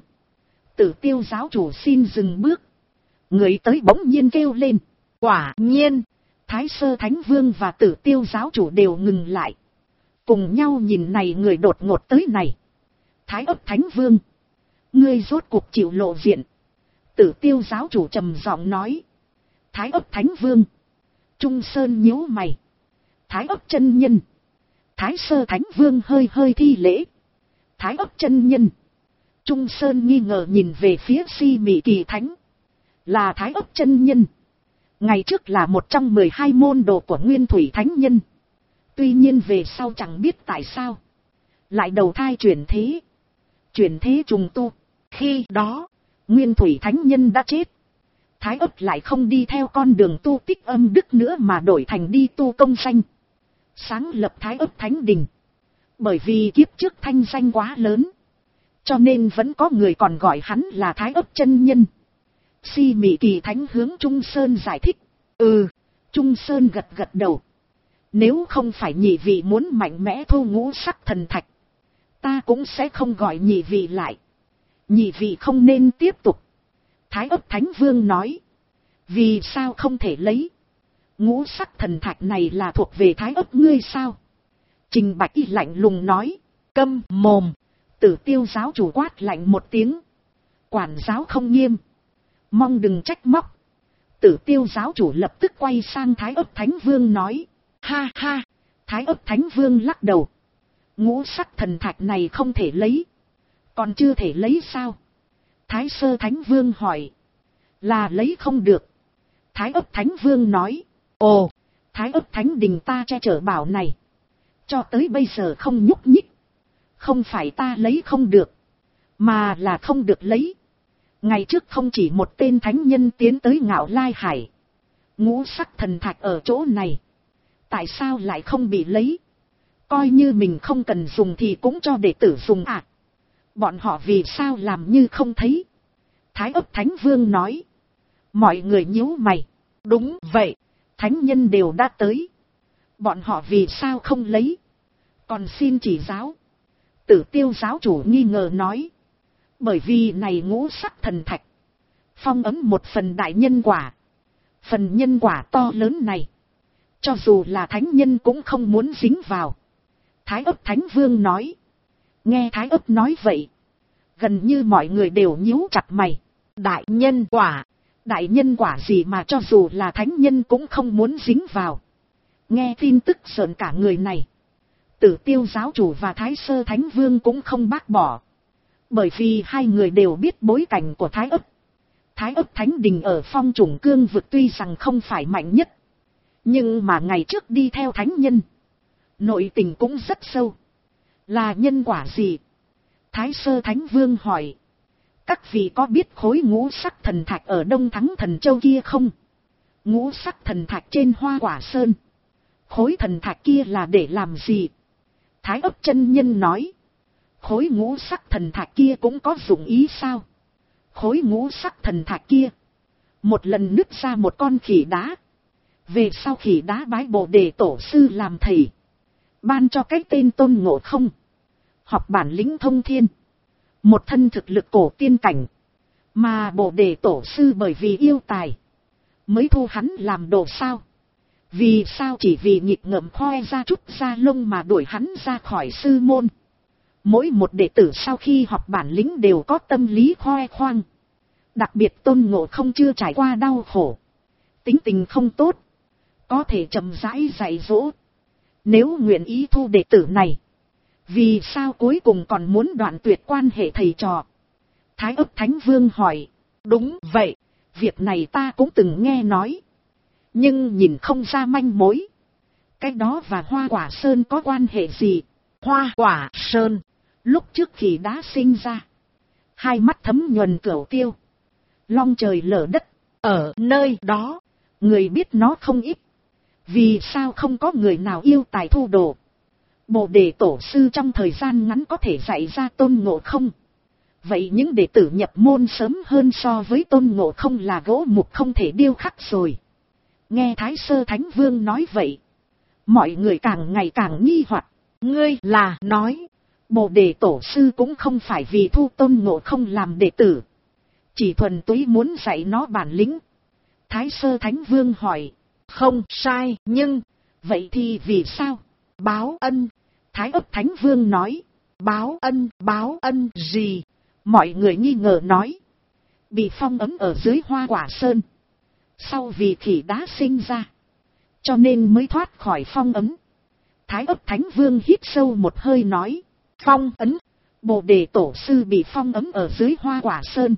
Tử Tiêu giáo chủ xin dừng bước. Người tới bỗng nhiên kêu lên. Quả nhiên, Thái Sơ Thánh Vương và Tử Tiêu giáo chủ đều ngừng lại, cùng nhau nhìn này người đột ngột tới này. Thái Ấp Thánh Vương, ngươi rốt cuộc chịu lộ diện. Tử Tiêu giáo chủ trầm giọng nói. Thái Ấp Thánh Vương. Trung Sơn nhíu mày. Thái Ấp chân nhân. Thái Sơ Thánh Vương hơi hơi thi lễ. Thái Ấp chân nhân. Trung Sơn nghi ngờ nhìn về phía Si Mị Kỳ Thánh. Là Thái Ấp chân nhân. Ngày trước là một trong 12 môn đồ của Nguyên Thủy Thánh Nhân. Tuy nhiên về sau chẳng biết tại sao lại đầu thai chuyển thế. Chuyển thế trùng tu. Khi đó, Nguyên Thủy Thánh Nhân đã chết. Thái Ấp lại không đi theo con đường tu tích âm đức nữa mà đổi thành đi tu công danh, sáng lập Thái Ấp Thánh Đình. Bởi vì kiếp trước thanh danh quá lớn, cho nên vẫn có người còn gọi hắn là Thái Ấp chân nhân. Si Mị Kỳ Thánh hướng Trung Sơn giải thích. Trung Sơn gật gật đầu. Nếu không phải nhị vị muốn mạnh mẽ thu ngũ sắc thần thạch, ta cũng sẽ không gọi nhị vị lại. Nhị vị không nên tiếp tục. Thái Ấp Thánh Vương nói. Vì sao không thể lấy? Ngũ sắc thần thạch này là thuộc về Thái Ấp ngươi sao? Trình Bạch Y lạnh lùng nói. Câm mồm. Tử Tiêu giáo chủ quát lạnh một tiếng. Quản giáo không nghiêm, mong đừng trách móc. Tử Tiêu giáo chủ lập tức quay sang Thái Ấp Thánh Vương nói. Ha ha. Thái Ấp Thánh Vương lắc đầu. Ngũ sắc thần thạch này không thể lấy. Còn chưa thể lấy sao? Thái Sơ Thánh Vương hỏi. Là lấy không được. Thái Ấp Thánh Vương nói. Ồ, Thái Ấp Thánh Đình ta che chở bảo này, cho tới bây giờ không nhúc nhích. Không phải ta lấy không được, mà là không được lấy. Ngày trước không chỉ một tên thánh nhân tiến tới Ngạo Lai Hải. Ngũ sắc thần thạch ở chỗ này, tại sao lại không bị lấy? Coi như mình không cần dùng thì cũng cho đệ tử dùng à? Bọn họ vì sao làm như không thấy? Thái Ấp Thánh Vương nói. Mọi người nhíu mày. Đúng vậy, thánh nhân đều đã tới, bọn họ vì sao không lấy? Còn xin chỉ giáo. Tử Tiêu giáo chủ nghi ngờ nói. Bởi vì này ngũ sắc thần thạch phong ấn một phần đại nhân quả. Phần nhân quả to lớn này, cho dù là thánh nhân cũng không muốn dính vào. Thái Ấp Thánh Vương nói. Nghe Thái Ấp nói vậy, gần như mọi người đều nhíu chặt mày. Đại nhân quả? Đại nhân quả gì mà cho dù là thánh nhân cũng không muốn dính vào? Nghe tin tức sợn cả người này, Tử Tiêu giáo chủ và Thái Sơ Thánh Vương cũng không bác bỏ. Bởi vì hai người đều biết bối cảnh của Thái Ấp. Thái Ấp Thánh Đình ở Phong Trùng Cương vực tuy rằng không phải mạnh nhất, nhưng mà ngày trước đi theo thánh nhân, nội tình cũng rất sâu. Là nhân quả gì? Thái Sơ Thánh Vương hỏi. Các vị có biết khối ngũ sắc thần thạch ở Đông Thắng Thần Châu kia không? Ngũ sắc thần thạch trên Hoa Quả Sơn. Khối thần thạch kia là để làm gì? Thái Ấp chân nhân nói. Khối ngũ sắc thần thạch kia cũng có dụng ý sao? Khối ngũ sắc thần thạch kia một lần nứt ra một con khỉ đá. Về sau khỉ đá bái Bồ Đề Tổ sư làm thầy, ban cho cái tên Tôn Ngộ Không. Học bản lĩnh thông thiên, một thân thực lực cổ tiên cảnh. Mà Bồ Đề Tổ sư bởi vì yêu tài mới thu hắn làm đồ sao? Vì sao chỉ vì nghịch ngợm khoe ra chút da lông mà đuổi hắn ra khỏi sư môn? Mỗi một đệ tử sau khi học bản lĩnh đều có tâm lý khoe khoang. Đặc biệt Tôn Ngộ Không chưa trải qua đau khổ, tính tình không tốt, có thể chậm rãi dạy dỗ. Nếu nguyện ý thu đệ tử này, vì sao cuối cùng còn muốn đoạn tuyệt quan hệ thầy trò? Thái Ấp Thánh Vương hỏi. Đúng vậy, việc này ta cũng từng nghe nói, nhưng nhìn không ra manh mối. Cái đó và Hoa Quả Sơn có quan hệ gì? Hoa Quả Sơn, lúc trước khi đá sinh ra, hai mắt thấm nhuần cửu tiêu, long trời lở đất. Ở nơi đó, người biết nó không ít. Vì sao không có người nào yêu tài thu đồ? Bồ Đề Tổ sư trong thời gian ngắn có thể dạy ra Tôn Ngộ Không. Vậy những đệ tử nhập môn sớm hơn so với Tôn Ngộ Không là gỗ mục không thể điêu khắc rồi. Nghe Thái Sơ Thánh Vương nói vậy, mọi người càng ngày càng nghi hoặc. Ngươi là nói Bồ Đề Tổ sư cũng không phải vì thu Tôn Ngộ Không làm đệ tử, chỉ thuần túy muốn dạy nó bản lĩnh? Thái Sơ Thánh Vương hỏi. Không sai, nhưng vậy thì vì sao? Báo ân. Thái Ấp Thánh Vương nói. Báo ân gì? Mọi người nghi ngờ nói. Bị phong ấn ở dưới Hoa Quả Sơn, sau vì khỉ đá sinh ra, cho nên mới thoát khỏi phong ấn. Thái Ấp Thánh Vương hít sâu một hơi nói. Phong ấn? Bồ Đề Tổ sư bị phong ấn ở dưới Hoa Quả Sơn,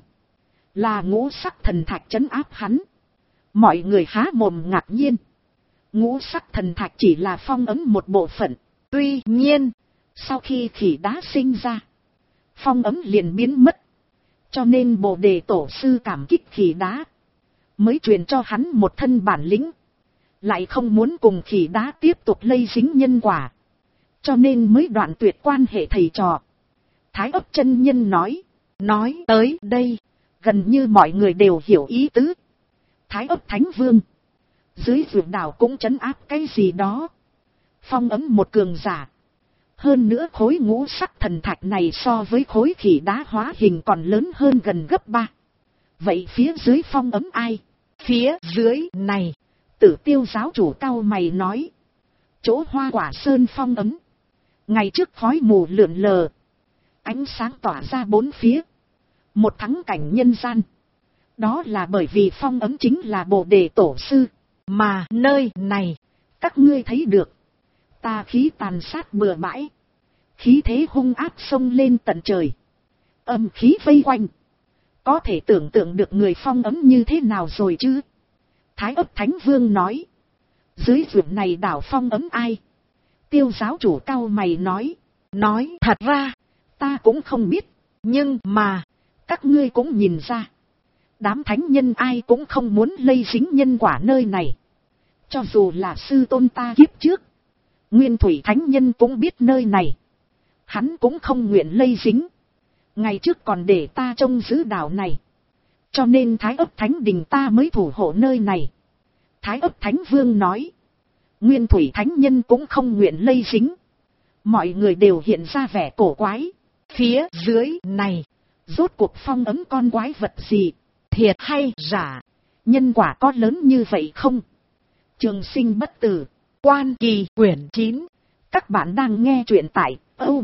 là ngũ sắc thần thạch trấn áp hắn. Mọi người há mồm ngạc nhiên. Ngũ sắc thần thạch chỉ là phong ấn một bộ phận. Tuy nhiên, sau khi khỉ đá sinh ra, phong ấn liền biến mất. Cho nên Bồ Đề Tổ sư cảm kích khỉ đá, mới truyền cho hắn một thân bản lĩnh. Lại không muốn cùng khỉ đá tiếp tục lây dính nhân quả, cho nên mới đoạn tuyệt quan hệ thầy trò. Thái Ấp chân nhân nói. Nói tới đây, gần như mọi người đều hiểu ý tứ. Thái Ấp Thánh Vương, dưới vườn đảo cũng trấn áp cái gì đó, phong ấn một cường giả. Hơn nữa khối ngũ sắc thần thạch này so với khối khỉ đá hóa hình còn lớn hơn gần gấp 3. Vậy phía dưới phong ấn ai? Phía dưới này, Tử Tiêu giáo chủ cau mày nói. Chỗ Hoa Quả Sơn phong ấm. Ngày trước khói mù lượn lờ. Ánh sáng tỏa ra bốn phía. Một thắng cảnh nhân gian. Đó là bởi vì phong ấm chính là Bồ Đề Tổ Sư. Mà nơi này, các ngươi thấy được. Tà khí tàn sát bừa bãi. Khí thế hung ác xông lên tận trời. Âm khí vây quanh. Có thể tưởng tượng được người phong ấm như thế nào rồi chứ? Thái Ấp Thánh Vương nói. Dưới ruộng này đảo phong ấm ai? Tiêu giáo chủ cau mày nói. Nói thật ra, ta cũng không biết. Nhưng mà, các ngươi cũng nhìn ra. Đám thánh nhân ai cũng không muốn lây dính nhân quả nơi này. Cho dù là sư tôn ta kiếp trước. Nguyên Thủy Thánh Nhân cũng biết nơi này. Hắn cũng không nguyện lây dính. Ngày trước còn để ta trông giữ đảo này. Cho nên Thái Ấp Thánh Đình ta mới thủ hộ nơi này. Thái Ấp Thánh Vương nói. Nguyên Thủy Thánh Nhân cũng không nguyện lây dính. Mọi người đều hiện ra vẻ cổ quái. Phía dưới này, rốt cuộc phong ấm con quái vật gì? Thiệt hay giả? Nhân quả có lớn như vậy không? Trường Sinh Bất Tử, Quan Kỳ quyển 9. Các bạn đang nghe truyện tại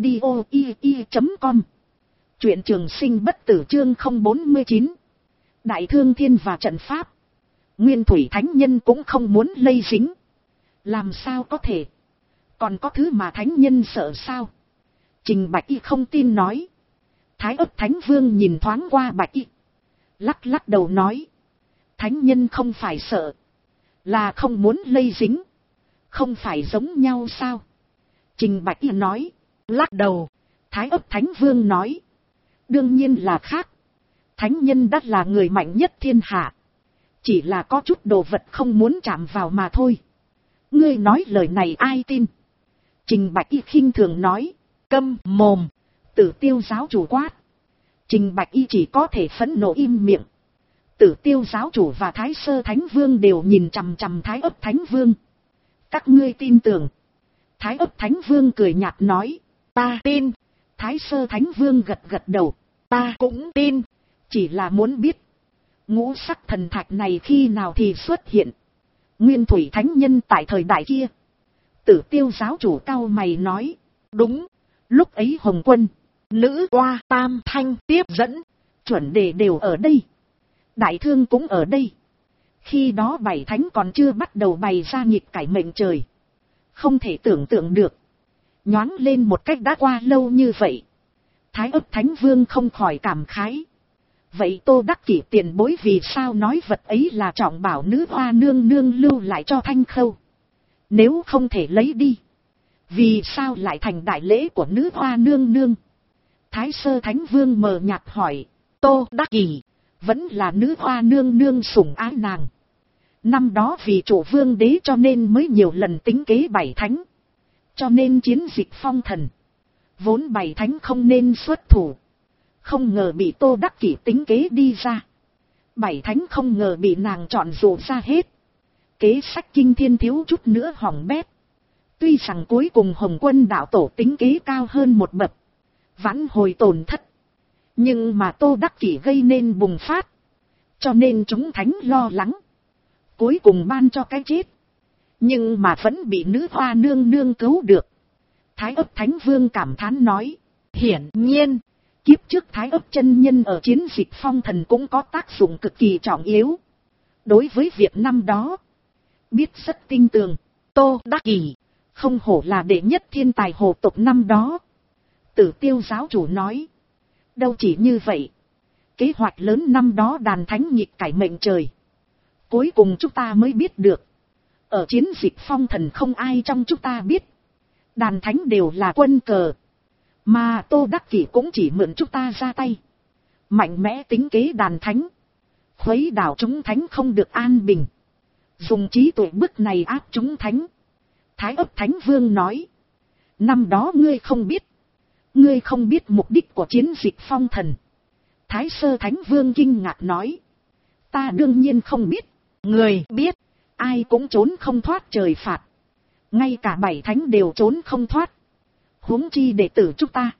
audio.com. Truyện Trường Sinh Bất Tử chương 049. Đại Thương Thiên và trận pháp. Nguyên Thủy Thánh Nhân cũng không muốn lây dính. Làm sao có thể? Còn có thứ mà Thánh Nhân sợ sao? Trình Bạch Y không tin nói. Thái Ấp Thánh Vương nhìn thoáng qua Bạch Y. Lắc lắc đầu nói. Thánh Nhân không phải sợ. Là không muốn lây dính. Không phải giống nhau sao? Trình Bạch Y nói. Lắc đầu. Thái Ấp Thánh Vương nói. Đương nhiên là khác. Thánh Nhân đã là người mạnh nhất thiên hạ. Chỉ là có chút đồ vật không muốn chạm vào mà thôi. Ngươi nói lời này ai tin? Trình Bạch Y khinh thường nói. Câm mồm. Tử Tiêu giáo chủ quát. Trình Bạch Y chỉ có thể phẫn nộ im miệng. Tử Tiêu giáo chủ và Thái Sơ Thánh Vương đều nhìn chằm chằm Thái Ấp Thánh Vương. Các ngươi tin tưởng? Thái Ấp Thánh Vương cười nhạt nói. Ta tin. Thái Sơ Thánh Vương gật gật đầu. Ta cũng tin. Chỉ là muốn biết. Ngũ sắc thần thạch này khi nào thì xuất hiện. Nguyên Thủy Thánh Nhân tại thời đại kia. Tử Tiêu giáo chủ cau mày nói. Đúng. Lúc ấy Hồng Quân, Nữ Oa, Tam Thanh tiếp dẫn. Chuẩn đề đều ở đây. Đại Thương cũng ở đây. Khi đó bảy thánh còn chưa bắt đầu bày ra nghịch cải mệnh trời. Không thể tưởng tượng được. Nhoáng lên một cách đã qua lâu như vậy. Thái Ấp Thánh Vương không khỏi cảm khái. Vậy Tô Đắc Kỷ tiền bối vì sao nói vật ấy là trọng bảo Nữ Hoa nương nương lưu lại cho Thanh Khâu? Nếu không thể lấy đi, vì sao lại thành đại lễ của Nữ Hoa nương nương? Thái Sơ Thánh Vương mờ nhạt hỏi. Tô Đắc Kỷ vẫn là Nữ Hoa nương nương sủng ái nàng. Năm đó vì chủ vương đế cho nên mới nhiều lần tính kế bảy thánh. Cho nên chiến dịch phong thần, vốn bảy thánh không nên xuất thủ. Không ngờ bị Tô Đắc Kỷ tính kế đi ra. Bảy thánh không ngờ bị nàng chọn dụ ra hết. Kế sách kinh thiên thiếu chút nữa hỏng bét. Tuy rằng cuối cùng Hồng Quân đạo tổ tính kế cao hơn một bậc, vãn hồi tổn thất. Nhưng mà Tô Đắc Kỷ gây nên bùng phát. Cho nên chúng thánh lo lắng. Cuối cùng ban cho cái chết. Nhưng mà vẫn bị Nữ Hoa nương nương cứu được. Thái Ấp Thánh Vương cảm thán nói. Hiển nhiên, kiếp trước Thái Ấp chân nhân ở chiến dịch phong thần cũng có tác dụng cực kỳ trọng yếu. Đối với việc năm đó, biết rất tinh tường. Tô Đắc Kỷ không hổ là đệ nhất thiên tài hồ tộc năm đó. Tử Tiêu giáo chủ nói. Đâu chỉ như vậy. Kế hoạch lớn năm đó đàn thánh nghịch cải mệnh trời. Cuối cùng chúng ta mới biết được. Ở chiến dịch phong thần không ai trong chúng ta biết. Đàn thánh đều là quân cờ. Mà Tô Đắc Kỷ cũng chỉ mượn chúng ta ra tay. Mạnh mẽ tính kế đàn thánh. Khuấy đảo chúng thánh không được an bình. Dùng trí tuệ bức này áp chúng thánh. Thái Ấp Thánh Vương nói. Năm đó ngươi không biết. Ngươi không biết mục đích của chiến dịch phong thần. Thái Sơ Thánh Vương kinh ngạc nói. Ta đương nhiên không biết. Người biết. Ai cũng trốn không thoát trời phạt. Ngay cả bảy thánh đều trốn không thoát. Huống chi đệ tử chúng ta.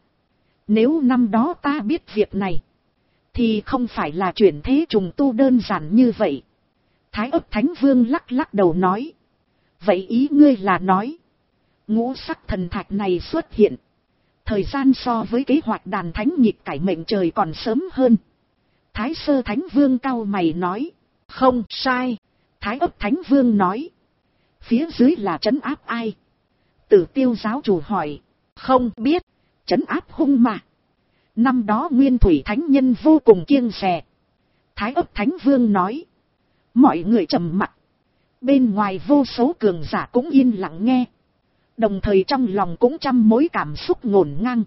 Nếu năm đó ta biết việc này, thì không phải là chuyển thế trùng tu đơn giản như vậy. Thái ấp Thánh Vương lắc lắc đầu nói. Vậy ý ngươi là nói. Ngũ sắc thần thạch này xuất hiện. Thời gian so với kế hoạch đàn thánh nhịp cải mệnh trời còn sớm hơn. Thái sơ Thánh Vương cau mày nói. Không sai. Thái ấp Thánh Vương nói. Phía dưới là trấn áp ai? Tử Tiêu giáo chủ hỏi. Không biết. Trấn áp hung mà. Năm đó Nguyên Thủy Thánh Nhân vô cùng kiêng dè. Thái ấp Thánh Vương nói. Mọi người trầm mặc. Bên ngoài vô số cường giả cũng yên lặng nghe. Đồng thời trong lòng cũng trăm mối cảm xúc ngổn ngang.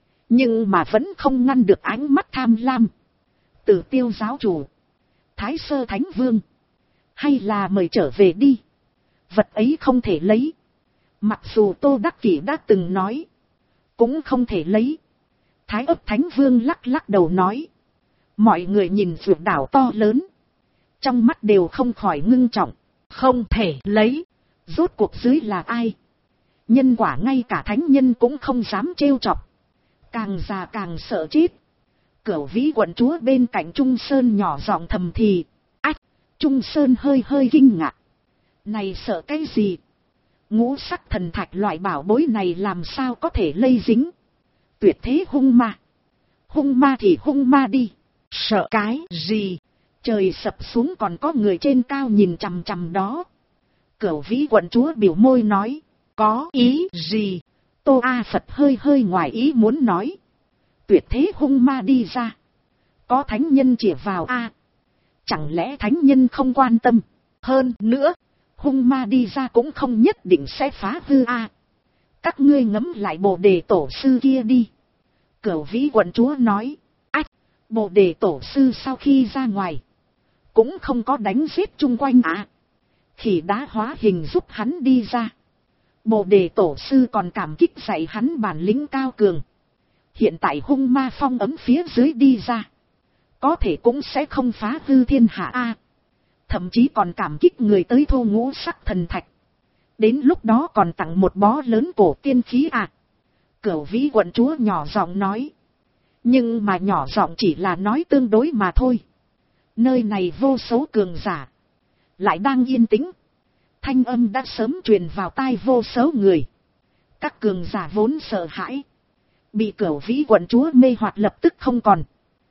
Nhưng mà vẫn không ngăn được ánh mắt tham lam. Tử Tiêu giáo chủ. Thái sơ Thánh Vương. Hay là mời trở về đi. Vật ấy không thể lấy. Mặc dù Tô Đắc Kỷ đã từng nói. Cũng không thể lấy. Thái ấp Thánh Vương lắc lắc đầu nói. Mọi người nhìn vượt đảo to lớn. Trong mắt đều không khỏi ngưng trọng. Không thể lấy. Rốt cuộc dưới là ai? Nhân quả ngay cả thánh nhân cũng không dám trêu chọc. Càng già càng sợ chết. Cửu Vĩ quận chúa bên cạnh Trung Sơn nhỏ giọng thầm thì. Ách! Trung Sơn hơi hơi kinh ngạc. Này sợ cái gì? Ngũ sắc thần thạch loại bảo bối này làm sao có thể lây dính? Tuyệt thế hung ma. Hung ma thì hung ma đi. Sợ cái gì? Trời sập xuống còn có người trên cao nhìn chằm chằm đó. Cửu Vĩ quận chúa biểu môi nói. Có ý gì? Tô A Phật hơi hơi ngoài ý muốn nói. Tuyệt thế hung ma đi ra. Có thánh nhân chỉ vào A. Chẳng lẽ thánh nhân không quan tâm? Hơn nữa, hung ma đi ra cũng không nhất định sẽ phá hư A. Các ngươi ngẫm lại Bồ Đề tổ sư kia đi. Cửu Vĩ quận chúa nói. Ách! Bồ Đề tổ sư sau khi ra ngoài. Cũng không có đánh giết chung quanh ạ. Khỉ đá hóa hình giúp hắn đi ra. Bồ Đề tổ sư còn cảm kích dạy hắn bản lĩnh cao cường. Hiện tại hung ma phong ấm phía dưới đi ra. Có thể cũng sẽ không phá hư thiên hạ a. Thậm chí còn cảm kích người tới thu ngũ sắc thần thạch. Đến lúc đó còn tặng một bó lớn cổ tiên khí à. Cửu Vĩ quận chúa nhỏ giọng nói. Nhưng mà nhỏ giọng chỉ là nói tương đối mà thôi. Nơi này vô số cường giả. Lại đang yên tĩnh. Thanh âm đã sớm truyền vào tai vô số người. Các cường giả vốn sợ hãi. Bị Cửu Vĩ quận chúa mê hoặc lập tức không còn.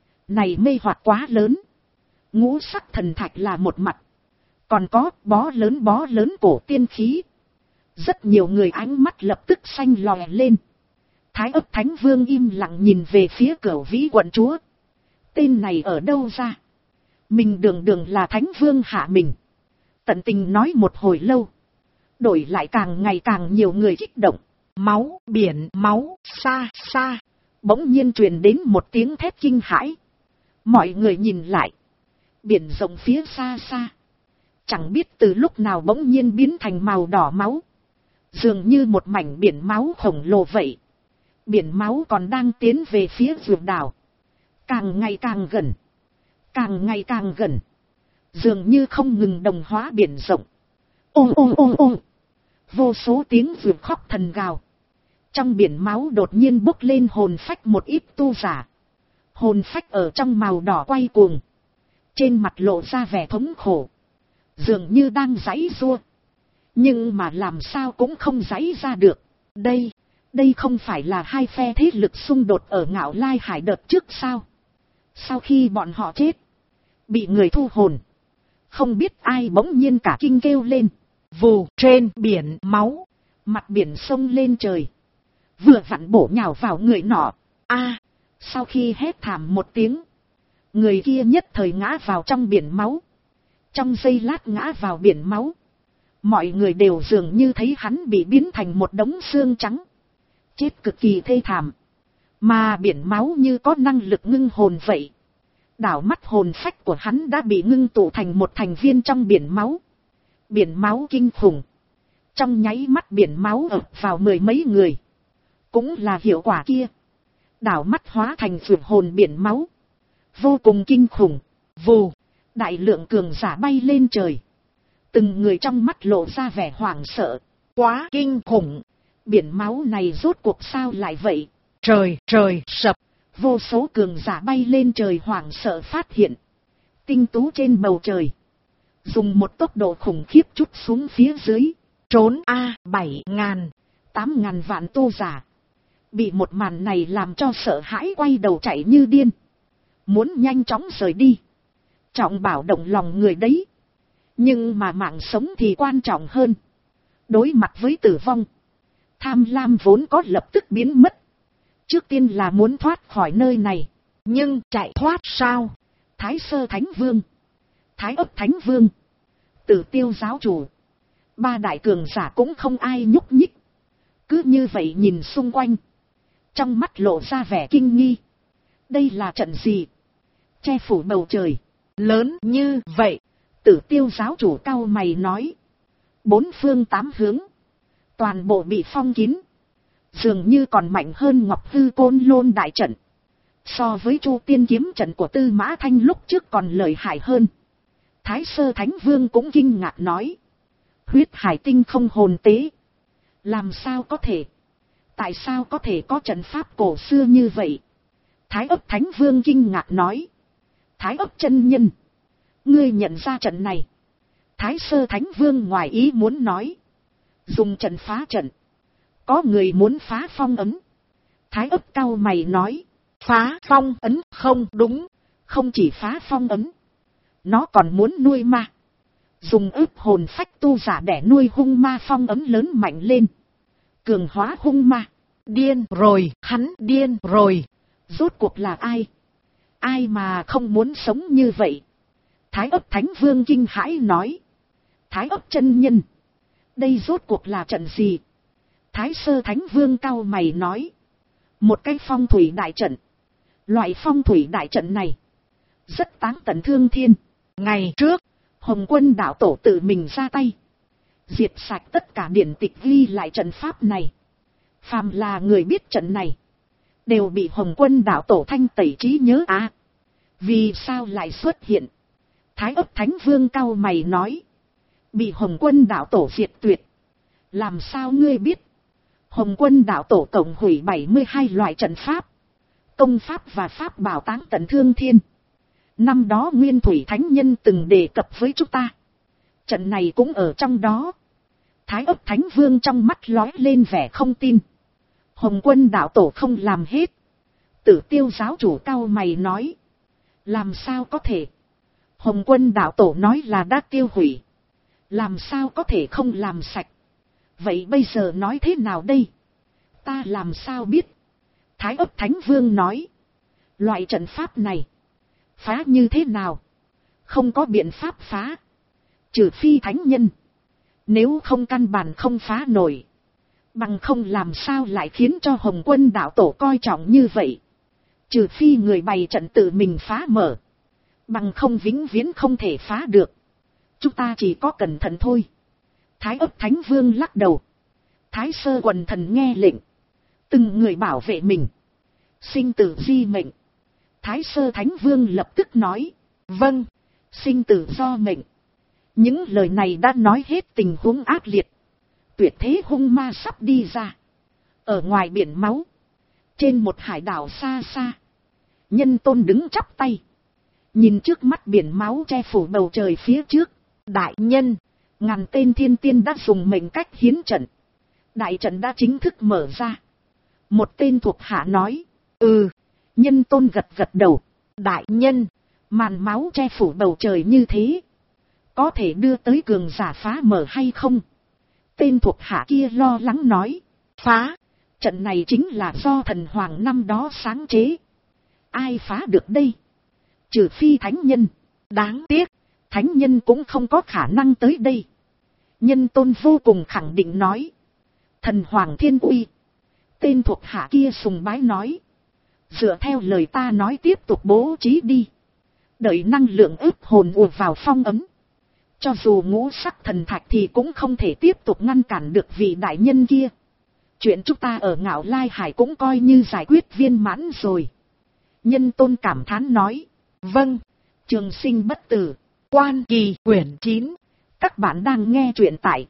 Này mê hoặc quá lớn. Ngũ sắc thần thạch là một mặt. Còn có bó lớn cổ tiên khí. Rất nhiều người ánh mắt lập tức xanh lòe lên. Thái ấp Thánh Vương im lặng nhìn về phía Cửu Vĩ quận chúa. Tên này ở đâu ra? Mình đường là Thánh Vương hạ mình. Tận tình nói một hồi lâu. Đổi lại càng ngày càng nhiều người kích động. Máu, biển, máu, xa, xa. Bỗng nhiên truyền đến một tiếng thét kinh hãi. Mọi người nhìn lại. Biển rộng phía xa xa. Chẳng biết từ lúc nào bỗng nhiên biến thành màu đỏ máu. Dường như một mảnh biển máu khổng lồ vậy. Biển máu còn đang tiến về phía vượt đảo. Càng ngày càng gần. Càng ngày càng gần. Dường như không ngừng đồng hóa biển rộng. Ô ô ô ô. Vô số tiếng vượt khóc thần gào. Trong biển máu đột nhiên bốc lên hồn phách một ít tu giả. Hồn phách ở trong màu đỏ quay cuồng. Trên mặt lộ ra vẻ thống khổ. Dường như đang giãy giụa. Nhưng mà làm sao cũng không giãy ra được. Đây không phải là hai phe thế lực xung đột ở Ngạo Lai Hải đợt trước sao? Sau khi bọn họ chết. Bị người thu hồn. Không biết ai bỗng nhiên cả kinh kêu lên. Vù trên biển máu. Mặt biển sông lên trời. Vừa vặn bổ nhào vào người nọ. Sau khi hét thảm một tiếng. Người kia nhất thời ngã vào trong biển máu. Trong giây lát ngã vào biển máu. Mọi người đều dường như thấy hắn bị biến thành một đống xương trắng. Chết cực kỳ thê thảm. Mà biển máu như có năng lực ngưng hồn vậy. Đảo mắt hồn phách của hắn đã bị ngưng tụ thành một thành viên trong biển máu. Biển máu kinh khủng. Trong nháy mắt biển máu ập vào mười mấy người. Cũng là hiệu quả kia. Đảo mắt hóa thành vượt hồn biển máu. Vô cùng kinh khủng. Vù. Đại lượng cường giả bay lên trời. Từng người trong mắt lộ ra vẻ hoảng sợ. Quá kinh khủng. Biển máu này rốt cuộc sao lại vậy? Trời sập. Vô số cường giả bay lên trời hoảng sợ phát hiện. Tinh tú trên bầu trời. Dùng một tốc độ khủng khiếp chút xuống phía dưới. Trốn a 7.000, 8.000 vạn tu giả. Bị một màn này làm cho sợ hãi quay đầu chạy như điên. Muốn nhanh chóng rời đi. Trọng bảo động lòng người đấy. Nhưng mà mạng sống thì quan trọng hơn. Đối mặt với tử vong, tham lam vốn có lập tức biến mất. Trước tiên là muốn thoát khỏi nơi này. Nhưng chạy thoát sao? Thái Sơ Thánh Vương, Thái Ấp Thánh Vương, Tử Tiêu giáo chủ, ba đại cường giả cũng không ai nhúc nhích. Cứ như vậy nhìn xung quanh. Trong mắt lộ ra vẻ kinh nghi. Đây là trận gì? Che phủ bầu trời lớn như vậy. Tử Tiêu giáo chủ cau mày nói. 4 phương 8 hướng. Toàn bộ bị phong kín. Dường như còn mạnh hơn Ngọc Hư Côn Lôn đại trận. So với Chu Tiên kiếm trận của Tư Mã Thanh lúc trước còn lợi hại hơn. Thái Sơ Thánh Vương cũng kinh ngạc nói. Huyết hải tinh không hồn tế. Làm sao có thể? Tại sao có thể có trận pháp cổ xưa như vậy? Thái Ấp Thánh Vương kinh ngạc nói. Thái Ấp chân nhân, ngươi nhận ra trận này? Thái Sơ Thánh Vương ngoài ý muốn nói. Dùng trận phá trận. Có người muốn phá phong ấn. Thái Ấp cau mày nói. Phá phong ấn? Không đúng. Không chỉ phá phong ấn. Nó còn muốn nuôi ma. Dùng ức hồn phách tu giả để nuôi hung ma phong ấn lớn mạnh lên. Cường hóa hung ma. Điên rồi, hắn điên rồi. Rốt cuộc là ai? Ai mà không muốn sống như vậy? Thái Ấp Thánh Vương kinh hãi nói. Thái Ấp chân nhân, đây rốt cuộc là trận gì? Thái Sơ Thánh Vương cau mày nói. Một cái phong thủy đại trận. Loại phong thủy đại trận này rất táng tận thương thiên. Ngày trước, Hồng Quân đạo tổ tự mình ra tay. Diệt sạch tất cả điển tịch ghi lại trận pháp này. Phàm là người biết trận này, đều bị Hồng Quân đạo tổ thanh tẩy trí nhớ à. Vì sao lại xuất hiện? Thái Ấp Thánh Vương cau mày nói. Bị Hồng Quân đạo tổ diệt tuyệt. Làm sao ngươi biết? Hồng Quân đạo tổ tổng hủy 72 loại trận pháp, công pháp và pháp bảo táng tận thương thiên. Năm đó Nguyên Thủy Thánh Nhân từng đề cập với chúng ta. Trận này cũng ở trong đó. Thái Ấp Thánh Vương trong mắt lóe lên vẻ không tin. Hồng Quân đạo tổ không làm hết. Tử Tiêu giáo chủ cau mày nói. Làm sao có thể? Hồng Quân đạo tổ nói là đã tiêu hủy. Làm sao có thể không làm sạch? Vậy bây giờ nói thế nào đây? Ta làm sao biết? Thái Ấp Thánh Vương nói. Loại trận pháp này phá như thế nào? Không có biện pháp phá. Trừ phi thánh nhân. Nếu không căn bản không phá nổi. Bằng không làm sao lại khiến cho Hồng Quân đạo tổ coi trọng như vậy. Trừ phi người bày trận tự mình phá mở. Bằng không vĩnh viễn không thể phá được. Chúng ta chỉ có cẩn thận thôi. Thái Ấp Thánh Vương lắc đầu. Thái Sơ quần thần nghe lệnh. Từng người bảo vệ mình. Sinh tử di mệnh. Thái Sơ Thánh Vương lập tức nói. Vâng, sinh tử do mệnh. Những lời này đã nói hết tình huống ác liệt. Tuyệt thế hung ma sắp đi ra. Ở ngoài biển máu. Trên một hải đảo xa xa. Nhân Tôn đứng chắp tay. Nhìn trước mắt biển máu che phủ bầu trời phía trước. Đại nhân, ngàn tên thiên tiên đã dùng mệnh cách hiến trận. Đại trận đã chính thức mở ra. Một tên thuộc hạ nói. Nhân Tôn gật gật đầu. Đại nhân, màn máu che phủ bầu trời như thế. Có thể đưa tới cường giả phá mở hay không? Tên thuộc hạ kia lo lắng nói. Phá, trận này chính là do thần hoàng năm đó sáng chế. Ai phá được đây? Trừ phi thánh nhân. Đáng tiếc, thánh nhân cũng không có khả năng tới đây. Nhân Tôn vô cùng khẳng định nói. Thần hoàng thiên uy. Tên thuộc hạ kia sùng bái nói. Dựa theo lời ta nói tiếp tục bố trí đi. Đợi năng lượng ức hồn ùa vào phong ấm. Cho dù ngũ sắc thần thạch thì cũng không thể tiếp tục ngăn cản được vị đại nhân kia. Chuyện chúng ta ở Ngạo Lai Hải cũng coi như giải quyết viên mãn rồi. Nhân Tôn cảm thán nói. Vâng, trường sinh bất tử. Quan Kỳ quyển 9. Các bạn đang nghe truyện tại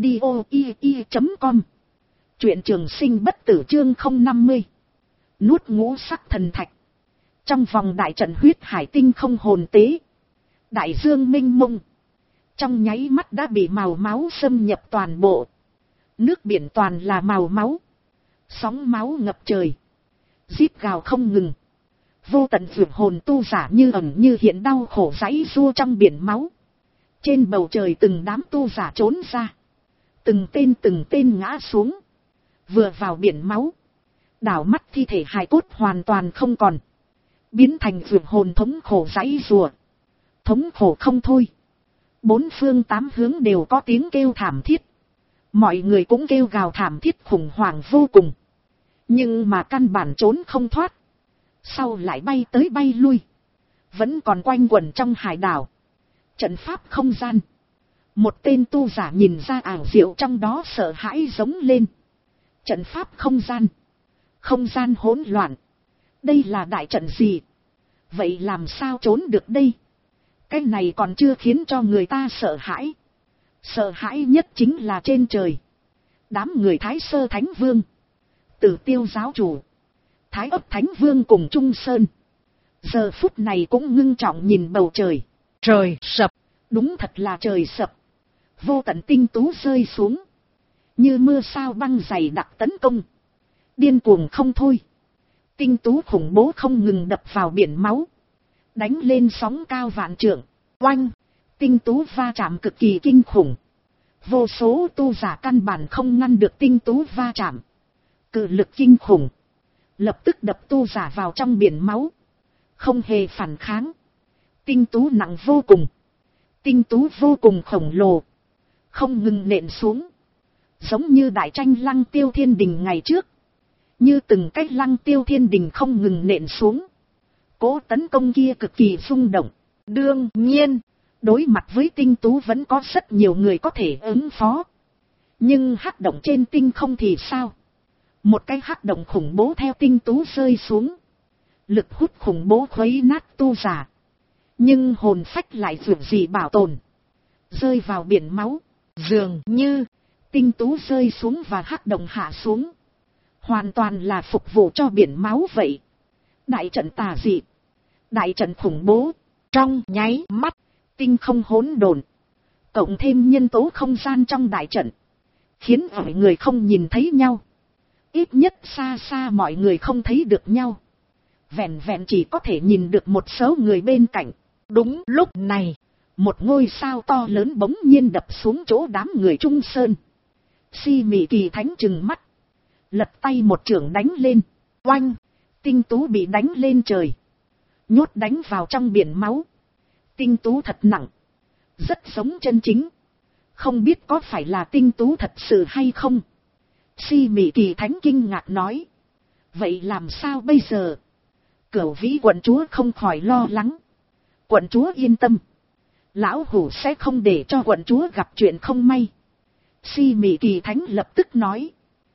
audio.com. Truyện trường sinh bất tử chương 050. Nuốt ngũ sắc thần thạch. Trong vòng đại trận huyết hải tinh không hồn tế. Đại dương minh mông. trong nháy mắt đã bị màu máu xâm nhập toàn bộ. Nước biển toàn là màu máu, sóng máu ngập trời, rít gào không ngừng. Vô tận vượt hồn tu giả như ẩn như hiện đau khổ giãy giụa trong biển máu. Trên bầu trời từng đám tu giả trốn ra, từng tên ngã xuống. Vừa vào biển máu, đảo mắt thi thể hài cốt hoàn toàn không còn, biến thành vượt hồn thống khổ giãy giụa, thống khổ không thôi. Bốn phương tám hướng đều có tiếng kêu thảm thiết, mọi người cũng kêu gào thảm thiết khủng hoảng vô cùng, nhưng mà căn bản trốn không thoát. Sau lại bay tới bay lui, vẫn còn quanh quẩn trong hải đảo. Trận pháp không gian, một tên tu giả nhìn ra ảo diệu trong đó sợ hãi giống lên. Trận pháp không gian hỗn loạn, đây là đại trận gì? Vậy làm sao trốn được đây? Cái này còn chưa khiến cho người ta sợ hãi. Sợ hãi nhất chính là trên trời, đám người Thái Sơ Thánh Vương, Tử Tiêu giáo chủ, Thái Ấp Thánh Vương cùng Trung Sơn, giờ phút này cũng ngưng trọng nhìn bầu trời. Trời sập, đúng thật là trời sập. Vô tận tinh tú rơi xuống, như mưa sao băng dày đặc tấn công, điên cuồng không thôi. Tinh tú khủng bố không ngừng đập vào biển máu, đánh lên sóng cao vạn trượng. Oanh, tinh tú va chạm cực kỳ kinh khủng. Vô số tu giả căn bản không ngăn được tinh tú va chạm. Cự lực kinh khủng, lập tức đập tu giả vào trong biển máu, không hề phản kháng. Tinh tú nặng vô cùng, tinh tú vô cùng khổng lồ, không ngừng nện xuống, giống như đại tranh Lăng Tiêu Thiên Đình ngày trước, như từng cách Lăng Tiêu Thiên Đình không ngừng nện xuống. Cố tấn công kia cực kỳ rung động. Đương nhiên, đối mặt với tinh tú vẫn có rất nhiều người có thể ứng phó, nhưng hắc động trên tinh không thì sao? Một cái hắc động khủng bố theo tinh tú rơi xuống, lực hút khủng bố khuấy nát tu giả, nhưng hồn phách lại dường gì bảo tồn, rơi vào biển máu. Dường như tinh tú rơi xuống và hắc động hạ xuống, hoàn toàn là phục vụ cho biển máu vậy. Đại trận tà dị, đại trận khủng bố, trong nháy mắt tinh không hỗn độn, cộng thêm nhân tố không gian trong đại trận, khiến mọi người không nhìn thấy nhau. Ít nhất xa xa mọi người không thấy được nhau, vẹn vẹn chỉ có thể nhìn được một số người bên cạnh. Đúng lúc này, một ngôi sao to lớn bỗng nhiên đập xuống chỗ đám người Trung Sơn. Si Mị Kỳ Thánh trừng mắt, lật tay một chưởng đánh lên. Oanh, tinh tú bị đánh lên trời, nhốt đánh vào trong biển máu. Tinh tú thật nặng, rất giống chân chính, không biết có phải là tinh tú thật sự hay không. Si Mị Kỳ Thánh kinh ngạc nói, vậy làm sao bây giờ? Cửu Vĩ quận chúa không khỏi lo lắng. Quận chúa yên tâm, lão hủ sẽ không để cho quận chúa gặp chuyện không may. Si Mị Kỳ Thánh lập tức nói.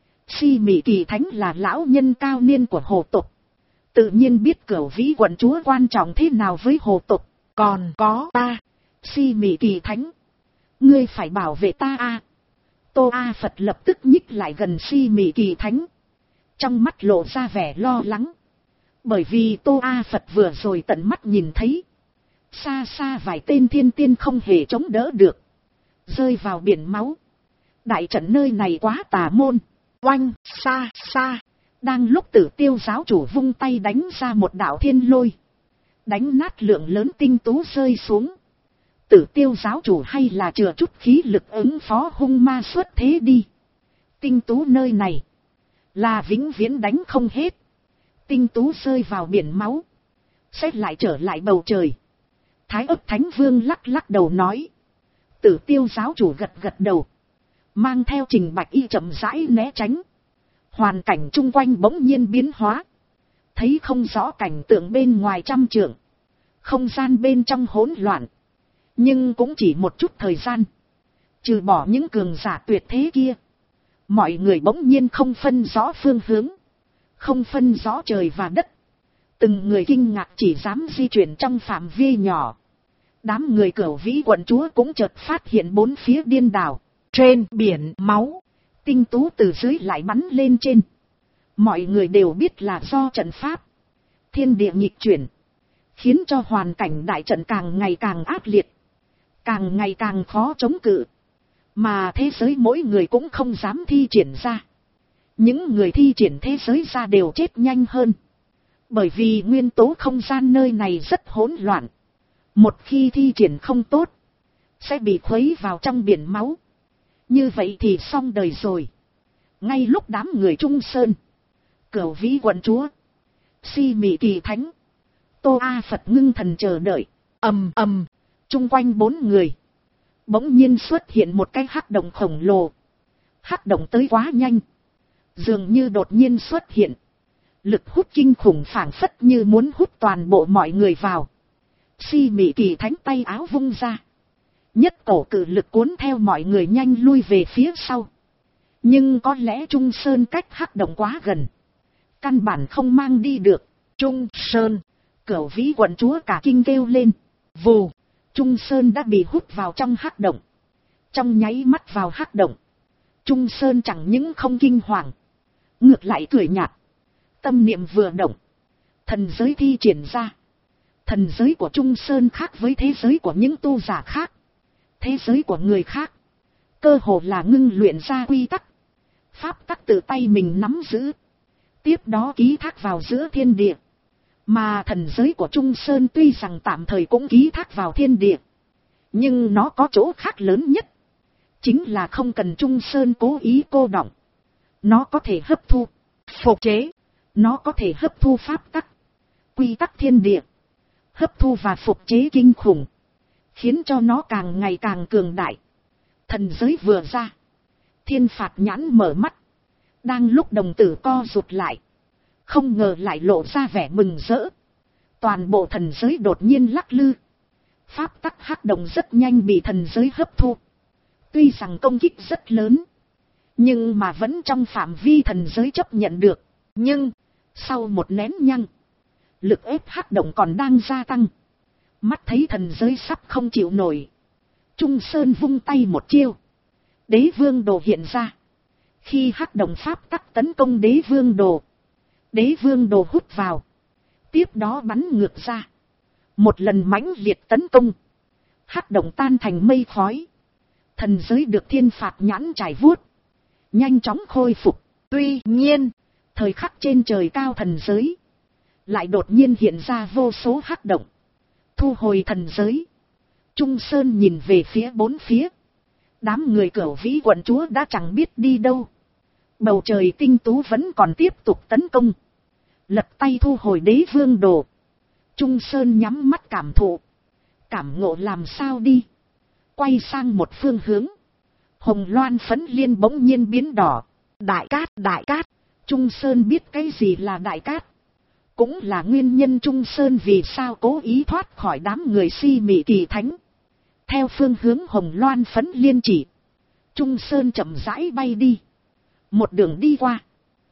Si Mị Kỳ Thánh là lão nhân cao niên của hồ tộc, tự nhiên biết Cửu Vĩ quận chúa quan trọng thế nào với hồ tộc. Còn có ta, Si Mị Kỳ Thánh, ngươi phải bảo vệ ta a. Tô A Phật lập tức nhích lại gần Si Mị Kỳ Thánh, trong mắt lộ ra vẻ lo lắng, bởi vì Tô A Phật vừa rồi tận mắt nhìn thấy, xa xa vài tên thiên tiên không hề chống đỡ được, rơi vào biển máu. Đại trận nơi này quá tà môn. Oanh, xa xa, đang lúc Tử Tiêu giáo chủ vung tay đánh ra một đạo thiên lôi, đánh nát lượng lớn tinh tú rơi xuống. Tử Tiêu giáo chủ hay là chừa chút khí lực ứng phó hung ma xuất thế đi. Tinh tú nơi này là vĩnh viễn đánh không hết. Tinh tú rơi vào biển máu, sẽ lại trở lại bầu trời. Thái Ấp Thánh Vương lắc lắc đầu nói. Tử Tiêu giáo chủ gật gật đầu, mang theo Trình Bạch Y chậm rãi né tránh. Hoàn cảnh chung quanh bỗng nhiên biến hóa, thấy không rõ cảnh tượng bên ngoài trăm trượng, không gian bên trong hỗn loạn, nhưng cũng chỉ một chút thời gian. Trừ bỏ những cường giả tuyệt thế kia, mọi người bỗng nhiên không phân rõ phương hướng, không phân rõ trời và đất. Từng người kinh ngạc chỉ dám di chuyển trong phạm vi nhỏ. Đám người Cửu Vĩ quận chúa cũng chợt phát hiện bốn phía điên đảo. Trên biển máu, tinh tú từ dưới lại bắn lên trên. Mọi người đều biết là do trận pháp, thiên địa nghịch chuyển, khiến cho hoàn cảnh đại trận càng ngày càng ác liệt. càng ngày càng khó chống cự. Mà thế giới mỗi người cũng không dám thi triển ra. Những người thi triển thế giới ra đều chết nhanh hơn. Bởi vì nguyên tố không gian nơi này rất hỗn loạn. Một khi thi triển không tốt, sẽ bị khuấy vào trong biển máu. Như vậy thì xong đời rồi. Ngay lúc đám người Trung Sơn, Cửu Vĩ quận chúa, Si Mị Kỳ Thánh, Tô A Phật ngưng thần chờ đợi, ầm ầm, chung quanh 4 người. Bỗng nhiên xuất hiện một cái hắc động khổng lồ. Hắc động tới quá nhanh, dường như đột nhiên xuất hiện. Lực hút kinh khủng phảng phất như muốn hút toàn bộ mọi người vào. Si Mị Kỳ Thánh tay áo vung ra. Nhất cổ cự lực cuốn theo mọi người nhanh lui về phía sau. Nhưng có lẽ Trung Sơn cách hắc động quá gần, căn bản không mang đi được. Trung Sơn, Cửu Vĩ quận chúa cả kinh kêu lên. Vù, Trung Sơn đã bị hút vào trong hắc động. Trong nháy mắt vào hắc động, Trung Sơn chẳng những không kinh hoàng, ngược lại cười nhạt. Tâm niệm vừa động, thần giới thi triển ra. Thần giới của Trung Sơn khác với thế giới của những tu giả khác. Thế giới của người khác, cơ hồ là ngưng luyện ra quy tắc. Pháp tắc tự tay mình nắm giữ, tiếp đó ký thác vào giữa thiên địa. Mà thần giới của Trung Sơn tuy rằng tạm thời cũng ký thác vào thiên địa, nhưng nó có chỗ khác lớn nhất. Chính là không cần Trung Sơn cố ý cô đọng. Nó có thể hấp thu, phục chế. Nó có thể hấp thu pháp tắc, quy tắc thiên địa. Hấp thu và phục chế kinh khủng, khiến cho nó càng ngày càng cường đại. Thần giới vừa ra, Thiên Phạt Nhãn mở mắt. Đang lúc đồng tử co rụt lại, không ngờ lại lộ ra vẻ mừng rỡ. Toàn bộ thần giới đột nhiên lắc lư. Pháp tắc hắc động rất nhanh bị thần giới hấp thu. Tuy rằng công kích rất lớn, nhưng mà vẫn trong phạm vi thần giới chấp nhận được. Nhưng sau một nén nhăng, lực ép hắc động còn đang gia tăng. Mắt thấy thần giới sắp không chịu nổi, Trung Sơn vung tay một chiêu, Đế Vương Đồ hiện ra. Khi hắc động pháp tắc tấn công Đế Vương Đồ, Đế Vương Đồ hút vào, tiếp đó bắn ngược ra. Một lần mãnh liệt tấn công, hắc động tan thành mây khói. Thần giới được Thiên Phạt Nhãn trải vuốt, nhanh chóng khôi phục. Tuy nhiên, thời khắc trên trời cao thần giới, lại đột nhiên hiện ra vô số hắc động. Thu hồi thần giới, Trung Sơn nhìn về phía bốn phía. Đám người Cửu Vĩ quận chúa đã chẳng biết đi đâu. Bầu trời tinh tú vẫn còn tiếp tục tấn công. Lật tay thu hồi Đế Vương Đồ, Trung Sơn nhắm mắt cảm thụ. Cảm ngộ làm sao đi. Quay sang một phương hướng, hồng loan phấn liên bỗng nhiên biến đỏ. Đại cát, đại cát. Trung Sơn biết cái gì là đại cát. Cũng là nguyên nhân Trung Sơn vì sao cố ý thoát khỏi đám người Si Mị Kỳ Thánh. Theo phương hướng hồng loan phấn liên chỉ, Trung Sơn chậm rãi bay đi. Một đường đi qua,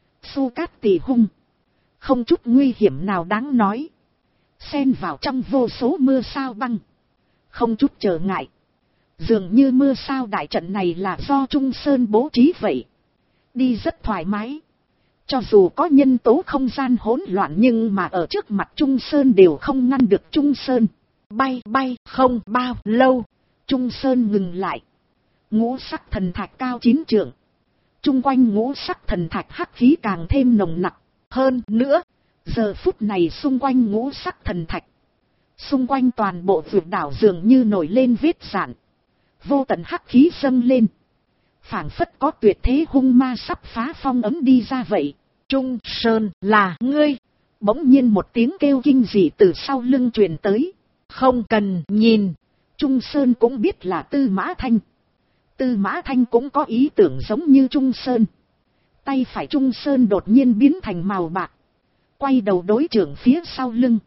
Xu Cát Tỳ Hung, không chút nguy hiểm nào đáng nói. Xen vào trong vô số mưa sao băng, không chút trở ngại. Dường như mưa sao đại trận này là do Trung Sơn bố trí vậy. Đi rất thoải mái. Cho dù có nhân tố không gian hỗn loạn, nhưng mà ở trước mặt Trung Sơn đều không ngăn được Trung Sơn. Bay bay không bao lâu, Trung Sơn ngừng lại. Ngũ sắc thần thạch cao 9 trượng. Trung quanh ngũ sắc thần thạch hắc khí càng thêm nồng nặc. Hơn nữa, giờ phút này xung quanh ngũ sắc thần thạch, xung quanh toàn bộ vượt đảo dường như nổi lên vết rạn. Vô tận hắc khí dâng lên, phảng phất có tuyệt thế hung ma sắp phá phong ấm đi ra vậy. Trung Sơn, là ngươi! Bỗng nhiên một tiếng kêu kinh dị từ sau lưng truyền tới. Không cần nhìn, Trung Sơn cũng biết là Tư Mã Thanh. Tư Mã Thanh cũng có ý tưởng giống như Trung Sơn. Tay phải Trung Sơn đột nhiên biến thành màu bạc, quay đầu đối trưởng phía sau lưng.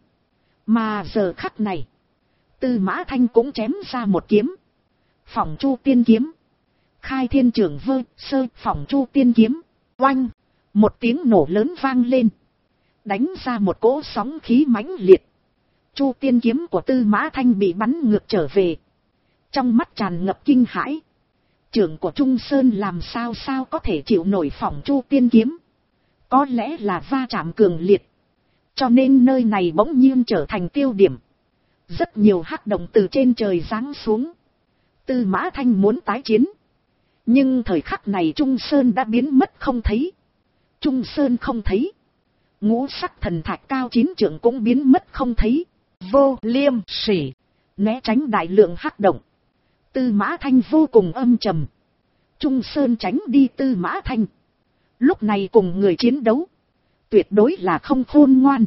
Mà giờ khắc này, Tư Mã Thanh cũng chém ra một kiếm. Phỏng Chu Tiên Kiếm. Khai Thiên Trưởng Vơ Sơ Phỏng Chu Tiên Kiếm. Oanh! Một tiếng nổ lớn vang lên, đánh ra một cỗ sóng khí mãnh liệt. Chu Tiên Kiếm của Tư Mã Thanh bị bắn ngược trở về. Trong mắt tràn ngập kinh hãi. Trưởng của Trung Sơn làm sao có thể chịu nổi phỏng Chu Tiên Kiếm. Có lẽ là va chạm cường liệt, cho nên nơi này bỗng nhiên trở thành tiêu điểm. Rất nhiều hắc động từ trên trời giáng xuống, Tư Mã Thanh muốn tái chiến. Nhưng thời khắc này Trung Sơn đã biến mất không thấy. Trung Sơn không thấy. Ngũ sắc thần thạch cao 9 trượng cũng biến mất không thấy. Vô Liêm Sỉ né tránh đại lượng hắc động. Tư Mã Thanh vô cùng âm trầm. Trung Sơn tránh đi Tư Mã Thanh. Lúc này cùng người chiến đấu, tuyệt đối là không khôn ngoan.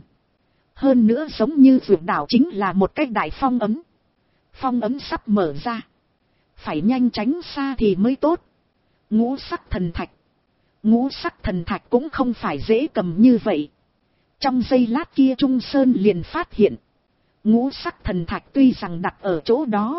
Hơn nữa giống như vượt đảo chính là một cái đại phong ấm. Phong ấm sắp mở ra. Phải nhanh tránh xa thì mới tốt. Ngũ sắc thần thạch. Ngũ sắc thần thạch cũng không phải dễ cầm như vậy. Trong giây lát kia Trung Sơn liền phát hiện. Ngũ sắc thần thạch tuy rằng đặt ở chỗ đó,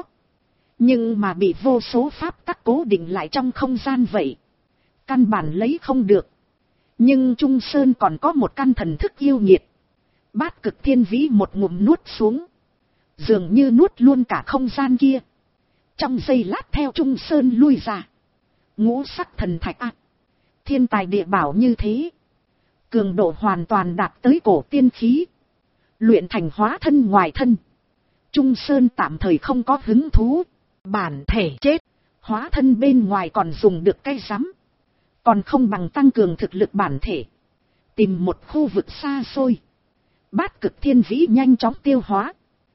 nhưng mà bị vô số pháp tắc cố định lại trong không gian vậy. Căn bản lấy không được. Nhưng Trung Sơn còn có một căn thần thức yêu nghiệt. Bát Cực Thiên Vĩ một ngụm nuốt xuống. Dường như nuốt luôn cả không gian kia. Trong giây lát theo Trung Sơn lui ra. Ngũ sắc thần thạch thiên tài địa bảo như thế. Cường độ hoàn toàn đạt tới cổ tiên khí. Luyện thành hóa thân ngoài thân. Trung Sơn tạm thời không có hứng thú. Bản thể chết. Hóa thân bên ngoài còn dùng được cái rắm. Còn không bằng tăng cường thực lực bản thể. Tìm một khu vực xa xôi. Bát Cực Thiên Vĩ nhanh chóng tiêu hóa.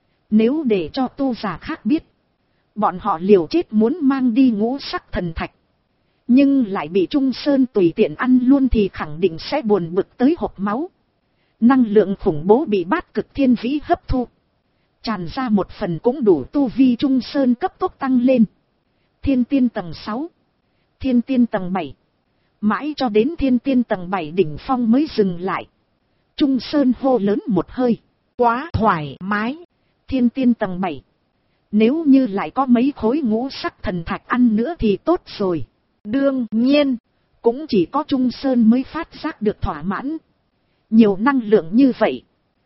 Nếu để cho tu giả khác biết, bọn họ liều chết muốn mang đi ngũ sắc thần thạch. Nhưng lại bị Trung Sơn tùy tiện ăn luôn thì khẳng định sẽ buồn bực tới hộc máu. Năng lượng khủng bố bị Bát Cực Thiên Vĩ hấp thu. Tràn ra một phần cũng đủ tu vi Trung Sơn cấp tốc tăng lên. Thiên tiên tầng 6. Thiên tiên tầng 7. Mãi cho đến thiên tiên tầng 7 đỉnh phong mới dừng lại. Trung Sơn hô lớn một hơi. Quá thoải mái. Thiên tiên tầng 7. Nếu như lại có mấy khối ngũ sắc thần thạch ăn nữa thì tốt rồi. Đương nhiên, cũng chỉ có Trung Sơn mới phát giác được thỏa mãn. Nhiều năng lượng như vậy,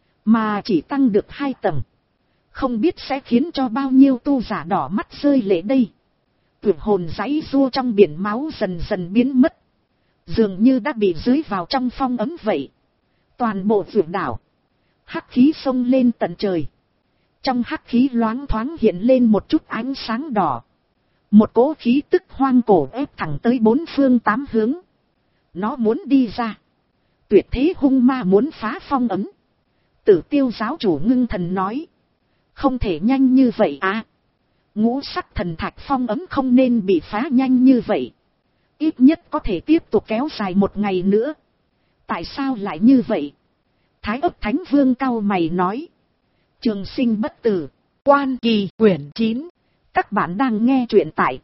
mà chỉ tăng được 2 tầng. Không biết sẽ khiến cho bao nhiêu tu giả đỏ mắt rơi lệ đây. Tuyệt hồn giãy giụa trong biển máu dần dần biến mất. Dường như đã bị dưới vào trong phong ấm vậy. Toàn bộ vượt đảo. Hắc khí xông lên tận trời. Trong hắc khí loáng thoáng hiện lên một chút ánh sáng đỏ. Một cỗ khí tức hoang cổ ép thẳng tới 4 phương 8 hướng. Nó muốn đi ra. Tuyệt thế hung ma muốn phá phong ấm. Tử Tiêu giáo chủ ngưng thần nói. Không thể nhanh như vậy Ngũ sắc thần thạch phong ấm không nên bị phá nhanh như vậy. Ít nhất có thể tiếp tục kéo dài 1 ngày nữa. Tại sao lại như vậy? Thái Ấp Thánh Vương cau mày nói. Trường Sinh Bất Tử, Quan Kỳ quyển 9. Các bạn đang nghe truyện tại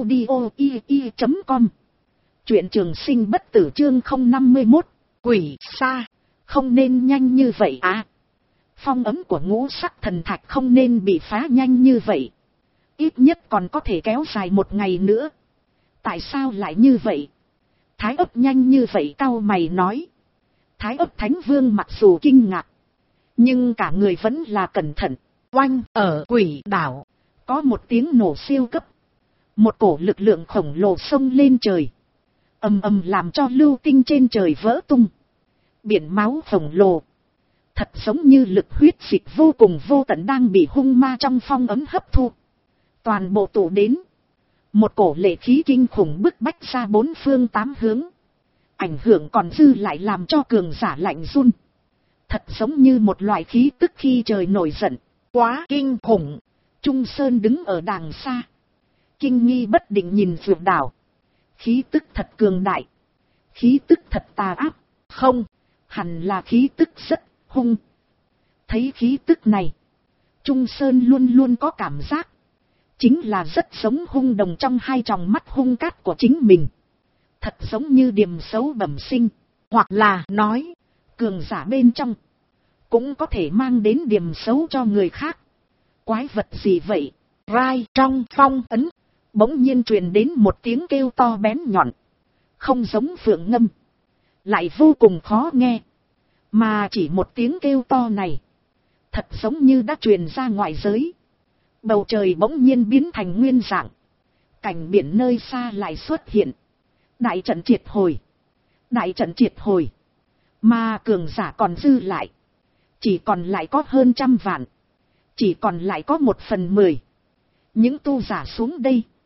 audio.com. Truyện Trường Sinh Bất Tử chương 051. Quỷ xa. Không nên nhanh như vậy Phong ấm của ngũ sắc thần thạch không nên bị phá nhanh như vậy. Ít nhất còn có thể kéo dài 1 ngày nữa. Tại sao lại như vậy? Thái Ấp nhanh như vậy cau mày nói. Thái Ấp Thánh Vương mặc dù kinh ngạc, nhưng cả người vẫn là cẩn thận. Oanh, ở quỷ đảo, có một tiếng nổ siêu cấp. Một cổ lực lượng khổng lồ xông lên trời. Ầm ầm làm cho lưu tinh trên trời vỡ tung. Biển máu khổng lồ. Thật giống như lực huyết dịch vô cùng vô tận đang bị hung ma trong phong ấm hấp thu. Toàn bộ tụ đến. Một cổ lệ khí kinh khủng bức bách ra 4 phương 8 hướng. Ảnh hưởng còn dư lại làm cho cường giả lạnh run. Thật giống như một loại khí tức khi trời nổi giận. Quá kinh khủng. Trung Sơn đứng ở đàng xa. Kinh nghi bất định nhìn vượt đảo. Khí tức thật cường đại. Khí tức thật tà ác. Không, hẳn là khí tức rất hung. Thấy khí tức này, Trung Sơn luôn luôn có cảm giác. Chính là rất giống hung đồng trong 2 tròng mắt hung cát của chính mình. Thật giống như điểm xấu bẩm sinh. Hoặc là nói, cường giả bên trong cũng có thể mang đến điểm xấu cho người khác. Quái vật gì vậy? Rai trong phong ấn. Bỗng nhiên truyền đến một tiếng kêu to bén nhọn. Không giống phượng ngâm, lại vô cùng khó nghe. Mà chỉ một tiếng kêu to này, thật giống như đã truyền ra ngoại giới. Bầu trời bỗng nhiên biến thành nguyên dạng. Cảnh biển nơi xa lại xuất hiện. Đại trận triệt hồi. Đại trận triệt hồi. Mà cường giả còn dư lại. Chỉ còn lại có hơn 100 vạn. Chỉ còn lại có 1/10. Những tu giả xuống đây,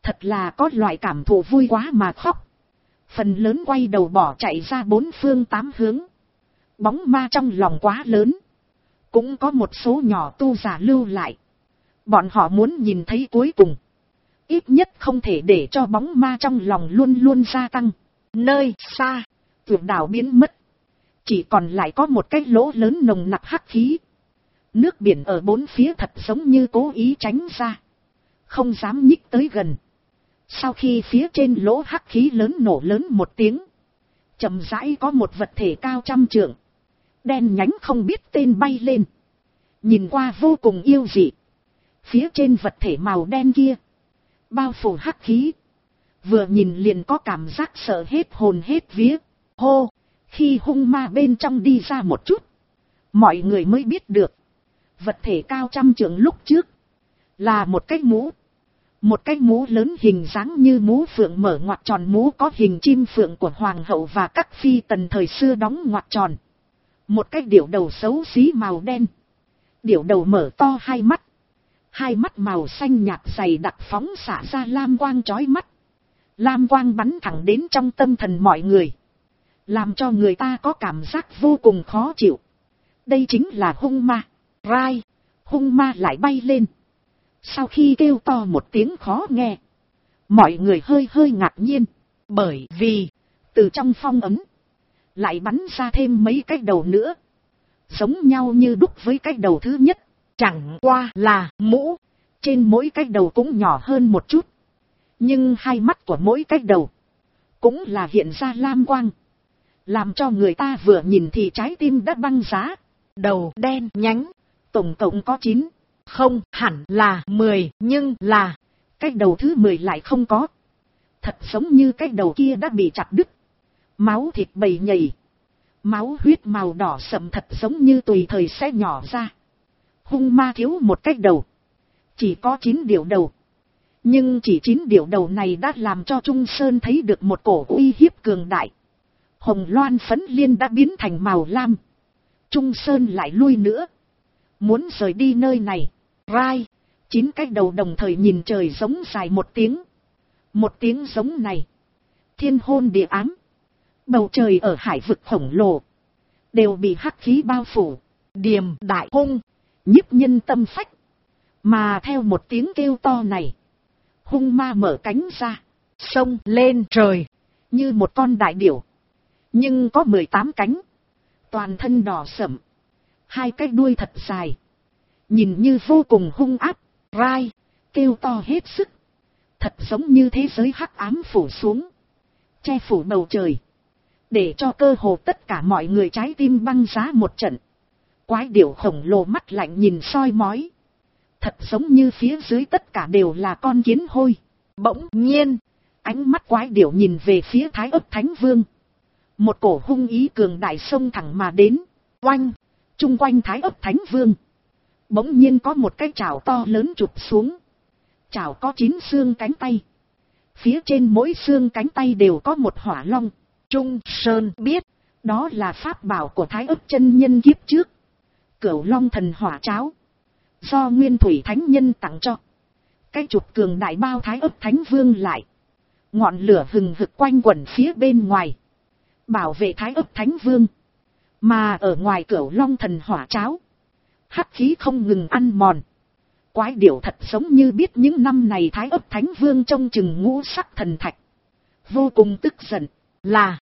Thật là có loại cảm thụ vui quá mà khóc. Phần lớn quay đầu bỏ chạy ra bốn phương tám hướng. Bóng ma trong lòng quá lớn. Cũng có một số nhỏ tu giả lưu lại. Bọn họ muốn nhìn thấy cuối cùng. Ít nhất không thể để cho bóng ma trong lòng luôn luôn gia tăng. Nơi xa, vượt đảo biến mất. Chỉ còn lại có một cái lỗ lớn nồng nặc hắc khí. Nước biển ở bốn phía thật giống như cố ý tránh ra. Không dám nhích tới gần. Sau khi phía trên lỗ hắc khí lớn nổ lớn một tiếng. Chậm rãi có một vật thể cao 100 trượng. Đen nhánh không biết tên bay lên. Nhìn qua vô cùng yêu dị. Phía trên vật thể màu đen kia. Bao phủ hắc khí. Vừa nhìn liền có cảm giác sợ hết hồn hết vía. Hô! Khi hung ma bên trong đi ra một chút. Mọi người mới biết được. Vật thể cao 100 trượng lúc trước. Là một cái mũ. Một cái mũ lớn hình dáng như mũ phượng mở ngoặt tròn, mũ có hình chim phượng của hoàng hậu và các phi tần thời xưa đóng ngoặt tròn. Một cái điểu đầu xấu xí màu đen. Điểu đầu mở to hai mắt. Hai mắt màu xanh nhạt dày đặc phóng xạ ra lam quang chói mắt. Lam quang bắn thẳng đến trong tâm thần mọi người. Làm cho người ta có cảm giác vô cùng khó chịu. Đây chính là hung ma. Rai. Hung ma lại bay lên. Sau khi kêu to một tiếng khó nghe. Mọi người hơi ngạc nhiên. Bởi vì từ trong phong ấm lại bắn ra thêm mấy cái đầu nữa. Giống nhau như đúc với cái đầu thứ nhất. Chẳng qua là mũ. Trên mỗi cái đầu cũng nhỏ hơn một chút. Nhưng hai mắt của mỗi cái đầu cũng là hiện ra lam quang. Làm cho người ta vừa nhìn thì trái tim đã băng giá. Đầu đen nhánh. Tổng cộng có 9. Không hẳn là 10. Nhưng là cái đầu thứ 10 lại không có. Thật giống như cái đầu kia đã bị chặt đứt. Máu thịt bầy nhầy. Máu huyết màu đỏ sậm thật giống như tùy thời sẽ nhỏ ra. Hung ma thiếu một cái đầu. Chỉ có 9 điều đầu. Nhưng chỉ 9 điều đầu này đã làm cho Trung Sơn thấy được một cổ uy hiếp cường đại. Hồng loan phấn liên đã biến thành màu lam. Trung Sơn lại lui nữa. Muốn rời đi nơi này. Rai. 9 cái đầu đồng thời nhìn trời giống dài một tiếng. Một tiếng giống này. Thiên hôn địa ám. Bầu trời ở hải vực khổng lồ. Đều bị hắc khí bao phủ. Điềm đại hung. Nhiếp nhân tâm phách. Mà theo một tiếng kêu to này. Hung ma mở cánh ra. Xông lên trời. Như một con đại điểu. Nhưng có 18 cánh. Toàn thân đỏ sẫm. Hai cái đuôi thật dài. Nhìn như vô cùng hung áp. Rai. Kêu to hết sức. Thật giống như thế giới hắc ám phủ xuống. Che phủ bầu trời. Để cho cơ hồ tất cả mọi người trái tim băng giá một trận. Quái điểu khổng lồ mắt lạnh nhìn soi mói. Thật giống như phía dưới tất cả đều là con kiến hôi. Bỗng nhiên. Ánh mắt quái điểu nhìn về phía Thái Ấp Thánh Vương. Một cổ hung ý cường đại xông thẳng mà đến. Oanh. Chung quanh Thái Ấp Thánh Vương. Bỗng nhiên có một cái chảo to lớn chụp xuống. Chảo có 9 xương cánh tay. Phía trên mỗi xương cánh tay đều có một hỏa long. Trung Sơn biết. Đó là pháp bảo của Thái Ấp chân nhân kiếp trước. Cửu Long thần hỏa cháo. Do Nguyên Thủy Thánh Nhân tặng cho. Cái chụp cường đại bao Thái Ấp Thánh Vương lại. Ngọn lửa hừng hực quanh quẩn phía bên ngoài. Bảo vệ Thái Ấp Thánh Vương. Mà ở ngoài Cửu Long thần hỏa cháo. Hắc khí không ngừng ăn mòn. Quái điểu thật giống như biết những năm này Thái Ấp Thánh Vương trông chừng ngũ sắc thần thạch. Vô cùng tức giận. Là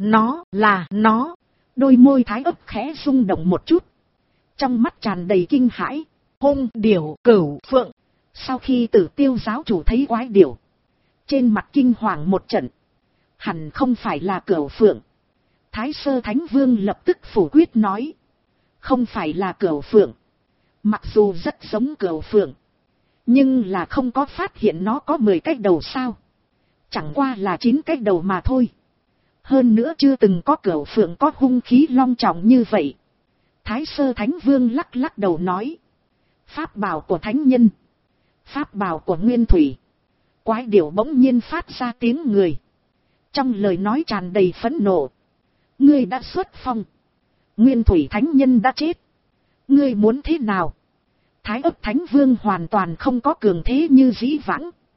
nó. Đôi môi Thái Ấp khẽ rung động một chút. Trong mắt tràn đầy kinh hãi. Hung điểu Cửu Phượng. Sau khi Tử Tiêu giáo chủ thấy quái điểu. Trên mặt kinh hoàng một trận. Hẳn không phải là Cửu Phượng. Thái Sơ Thánh Vương lập tức phủ quyết nói. Không phải là Cửu Phượng. Mặc dù rất giống Cửu Phượng. Nhưng là không có phát hiện nó có 10 cái đầu sao. Chẳng qua là 9 cái đầu mà thôi. Hơn nữa chưa từng có Cửu Phượng có hung khí long trọng như vậy. Thái Sơ Thánh Vương lắc lắc đầu nói. Pháp bảo của Thánh Nhân. Pháp bảo của Nguyên Thủy. Quái điểu bỗng nhiên phát ra tiếng người. Trong lời nói tràn đầy phẫn nộ. Ngươi đã xuất phong. Nguyên Thủy Thánh Nhân đã chết. Ngươi muốn thế nào? Thái Ấp Thánh Vương hoàn toàn không có cường thế như dĩ vãng.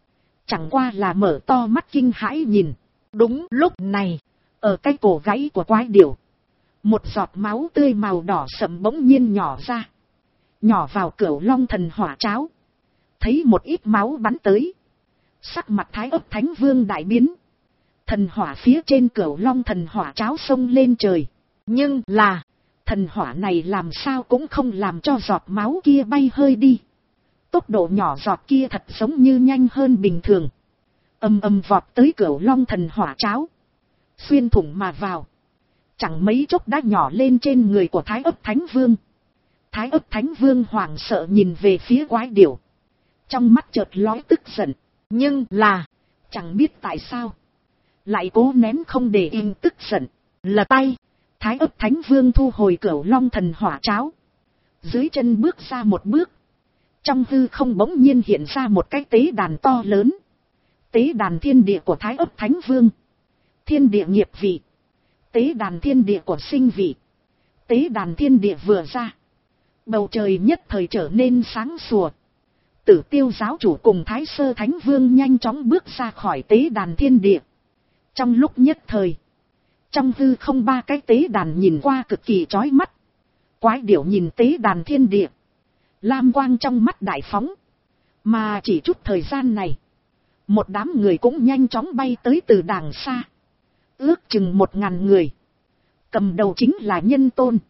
chẳng qua là mở to mắt kinh hãi nhìn. Đúng lúc này, ở cái cổ gáy của quái điểu, một giọt máu tươi màu đỏ sậm bỗng nhiên nhỏ ra, nhỏ vào Cửu Long Thần Hỏa cháo. Thấy một ít máu bắn tới, sắc mặt Thái Ấp Thánh Vương đại biến. Thần hỏa phía trên Cửu Long Thần Hỏa cháo xông lên trời, nhưng là thần hỏa này làm sao cũng không làm cho giọt máu kia bay hơi đi. Tốc độ nhỏ giọt kia thật giống như nhanh hơn bình thường, ầm ầm vọt tới Cửu Long Thần Hỏa cháo, xuyên thủng mà vào, chẳng mấy chốc đã nhỏ lên trên người của Thái Ấp Thánh Vương. Thái Ấp Thánh Vương hoảng sợ nhìn về phía quái điểu, trong mắt chợt lóe tức giận, nhưng là chẳng biết tại sao lại cố nén không để yên tức giận. Lật tay, Thái Ấp Thánh Vương thu hồi Cửu Long Thần Hỏa cháo, dưới chân bước ra một bước, trong hư không bỗng nhiên hiện ra một cái tế đàn to lớn. Tế đàn thiên địa của Thái Ấp Thánh Vương, thiên địa nghiệp vị, tế đàn thiên địa của sinh vị. Tế đàn thiên địa vừa ra, bầu trời nhất thời trở nên sáng sủa. Tử Tiêu giáo chủ cùng Thái Sơ Thánh Vương nhanh chóng bước ra khỏi tế đàn thiên địa. Trong lúc nhất thời, trong hư không ba cái tế đàn nhìn qua cực kỳ chói mắt. Quái điểu nhìn tế đàn thiên địa, lam quang trong mắt đại phóng. Mà chỉ chút thời gian này, một đám người cũng nhanh chóng bay tới từ đàng xa. Ước chừng 1000 người. Cầm đầu chính là Nhân Tôn.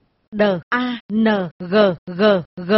D-A-N-G-G-G.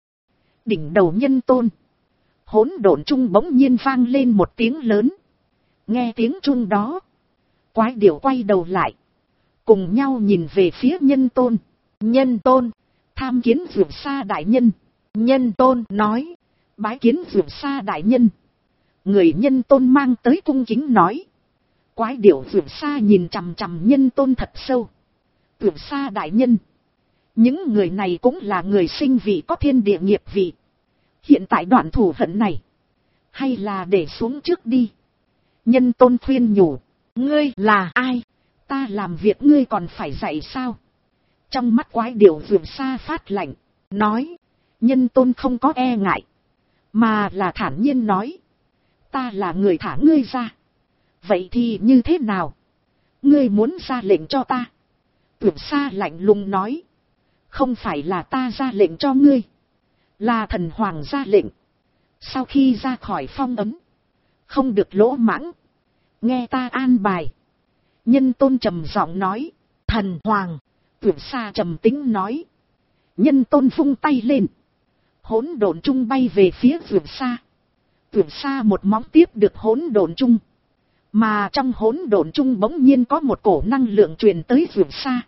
Đỉnh đầu Nhân Tôn, hỗn độn trung bỗng nhiên vang lên một tiếng lớn. Nghe tiếng chuông đó, quái điểu quay đầu lại, cùng nhau nhìn về phía Nhân Tôn. Nhân Tôn, tham kiến Vượt Xa đại nhân. Nhân Tôn nói, bái kiến Vượt Xa đại nhân. Người Nhân Tôn mang tới cung kính nói. Quái điểu Vượt Xa nhìn chằm chằm Nhân Tôn thật sâu. Vượt Xa đại nhân, những người này cũng là người sinh vị có thiên địa nghiệp vị. Hiện tại đoạn thù hận này, hay là để xuống trước đi. Nhân Tôn khuyên nhủ, ngươi là ai? Ta làm việc ngươi còn phải dạy sao? Trong mắt quái điểu Vượt Xa phát lạnh, nói. Nhân Tôn không có e ngại, mà là thản nhiên nói. Ta là người thả ngươi ra. Vậy thì như thế nào? Ngươi muốn ra lệnh cho ta? Vượt Xa lạnh lùng nói. Không phải là ta ra lệnh cho ngươi, là thần hoàng ra lệnh. Sau khi ra khỏi phong ấm, không được lỗ mãng, nghe ta an bài. Nhân Tôn trầm giọng nói. Thần hoàng. Vượt Xa trầm tính nói. Nhân Tôn vung tay lên, hỗn độn trung bay về phía Vượt Xa. Vượt Xa một móng tiếp được hỗn độn trung, mà trong hỗn độn trung bỗng nhiên có một cổ năng lượng truyền tới Vượt Xa.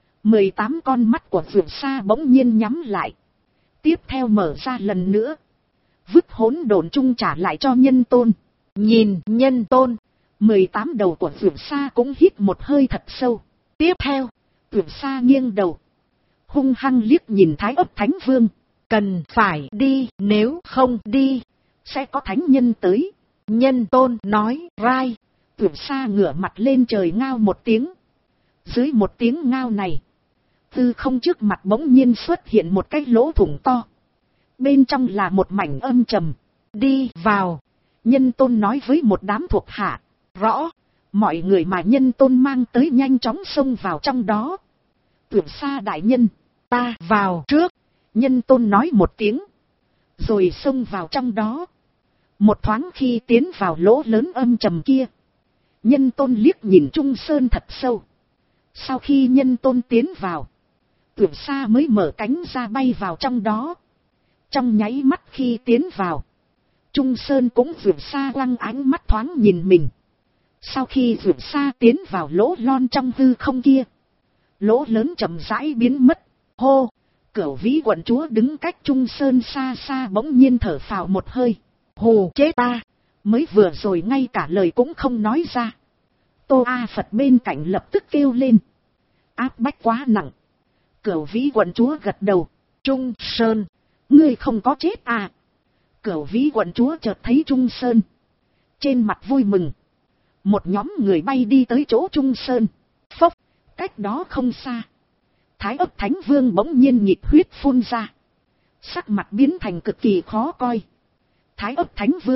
18 con mắt của Vượt Xa bỗng nhiên nhắm lại, tiếp theo mở ra lần nữa, vứt hỗn độn trung trả lại cho Nhân Tôn. Nhìn Nhân Tôn, 18 đầu của Vượt Xa cũng hít một hơi thật sâu. Tiếp theo, Vượt Xa nghiêng đầu, hung hăng liếc nhìn Thái Ấp Thánh Vương. Cần phải đi, nếu không đi, sẽ có thánh nhân tới. Nhân Tôn nói. Rai. Vượt Xa ngửa mặt lên trời ngao một tiếng. Dưới một tiếng ngao này, tư không trước mặt bỗng nhiên xuất hiện một cái lỗ thủng to. Bên trong là một mảnh âm trầm. Đi vào. Nhân Tôn nói với một đám thuộc hạ. Rõ. Mọi người mà Nhân Tôn mang tới nhanh chóng xông vào trong đó. Vượt Xa đại nhân, ta vào trước. Nhân Tôn nói một tiếng, rồi xông vào trong đó. Một thoáng khi tiến vào lỗ lớn âm trầm kia, Nhân Tôn liếc nhìn Trung Sơn thật sâu. Sau khi Nhân Tôn tiến vào, Vượt Xa mới mở cánh ra bay vào trong đó. Trong nháy mắt khi tiến vào, Trung Sơn cũng Vượt Xa quăng ánh mắt thoáng nhìn mình. Sau khi Vượt Xa tiến vào lỗ lon trong hư không kia, lỗ lớn chậm rãi biến mất. Hô! Cửu Vĩ quận chúa đứng cách Trung Sơn xa xa bỗng nhiên thở phào một hơi. Hù chết ta! Mới vừa rồi ngay cả lời cũng không nói ra. Tô A Phật bên cạnh lập tức kêu lên. Áp bách quá nặng. Cửu Vĩ quận chúa gật đầu. Trung Sơn, ngươi không có chết à? Cửu Vĩ quận chúa chợt thấy Trung Sơn, trên mặt vui mừng. Một nhóm người bay đi tới chỗ Trung Sơn. Phốc, cách đó không xa, Thái Ấp Thánh Vương bỗng nhiên nhịp huyết phun ra, sắc mặt biến thành cực kỳ khó coi. Thái Ấp Thánh Vương,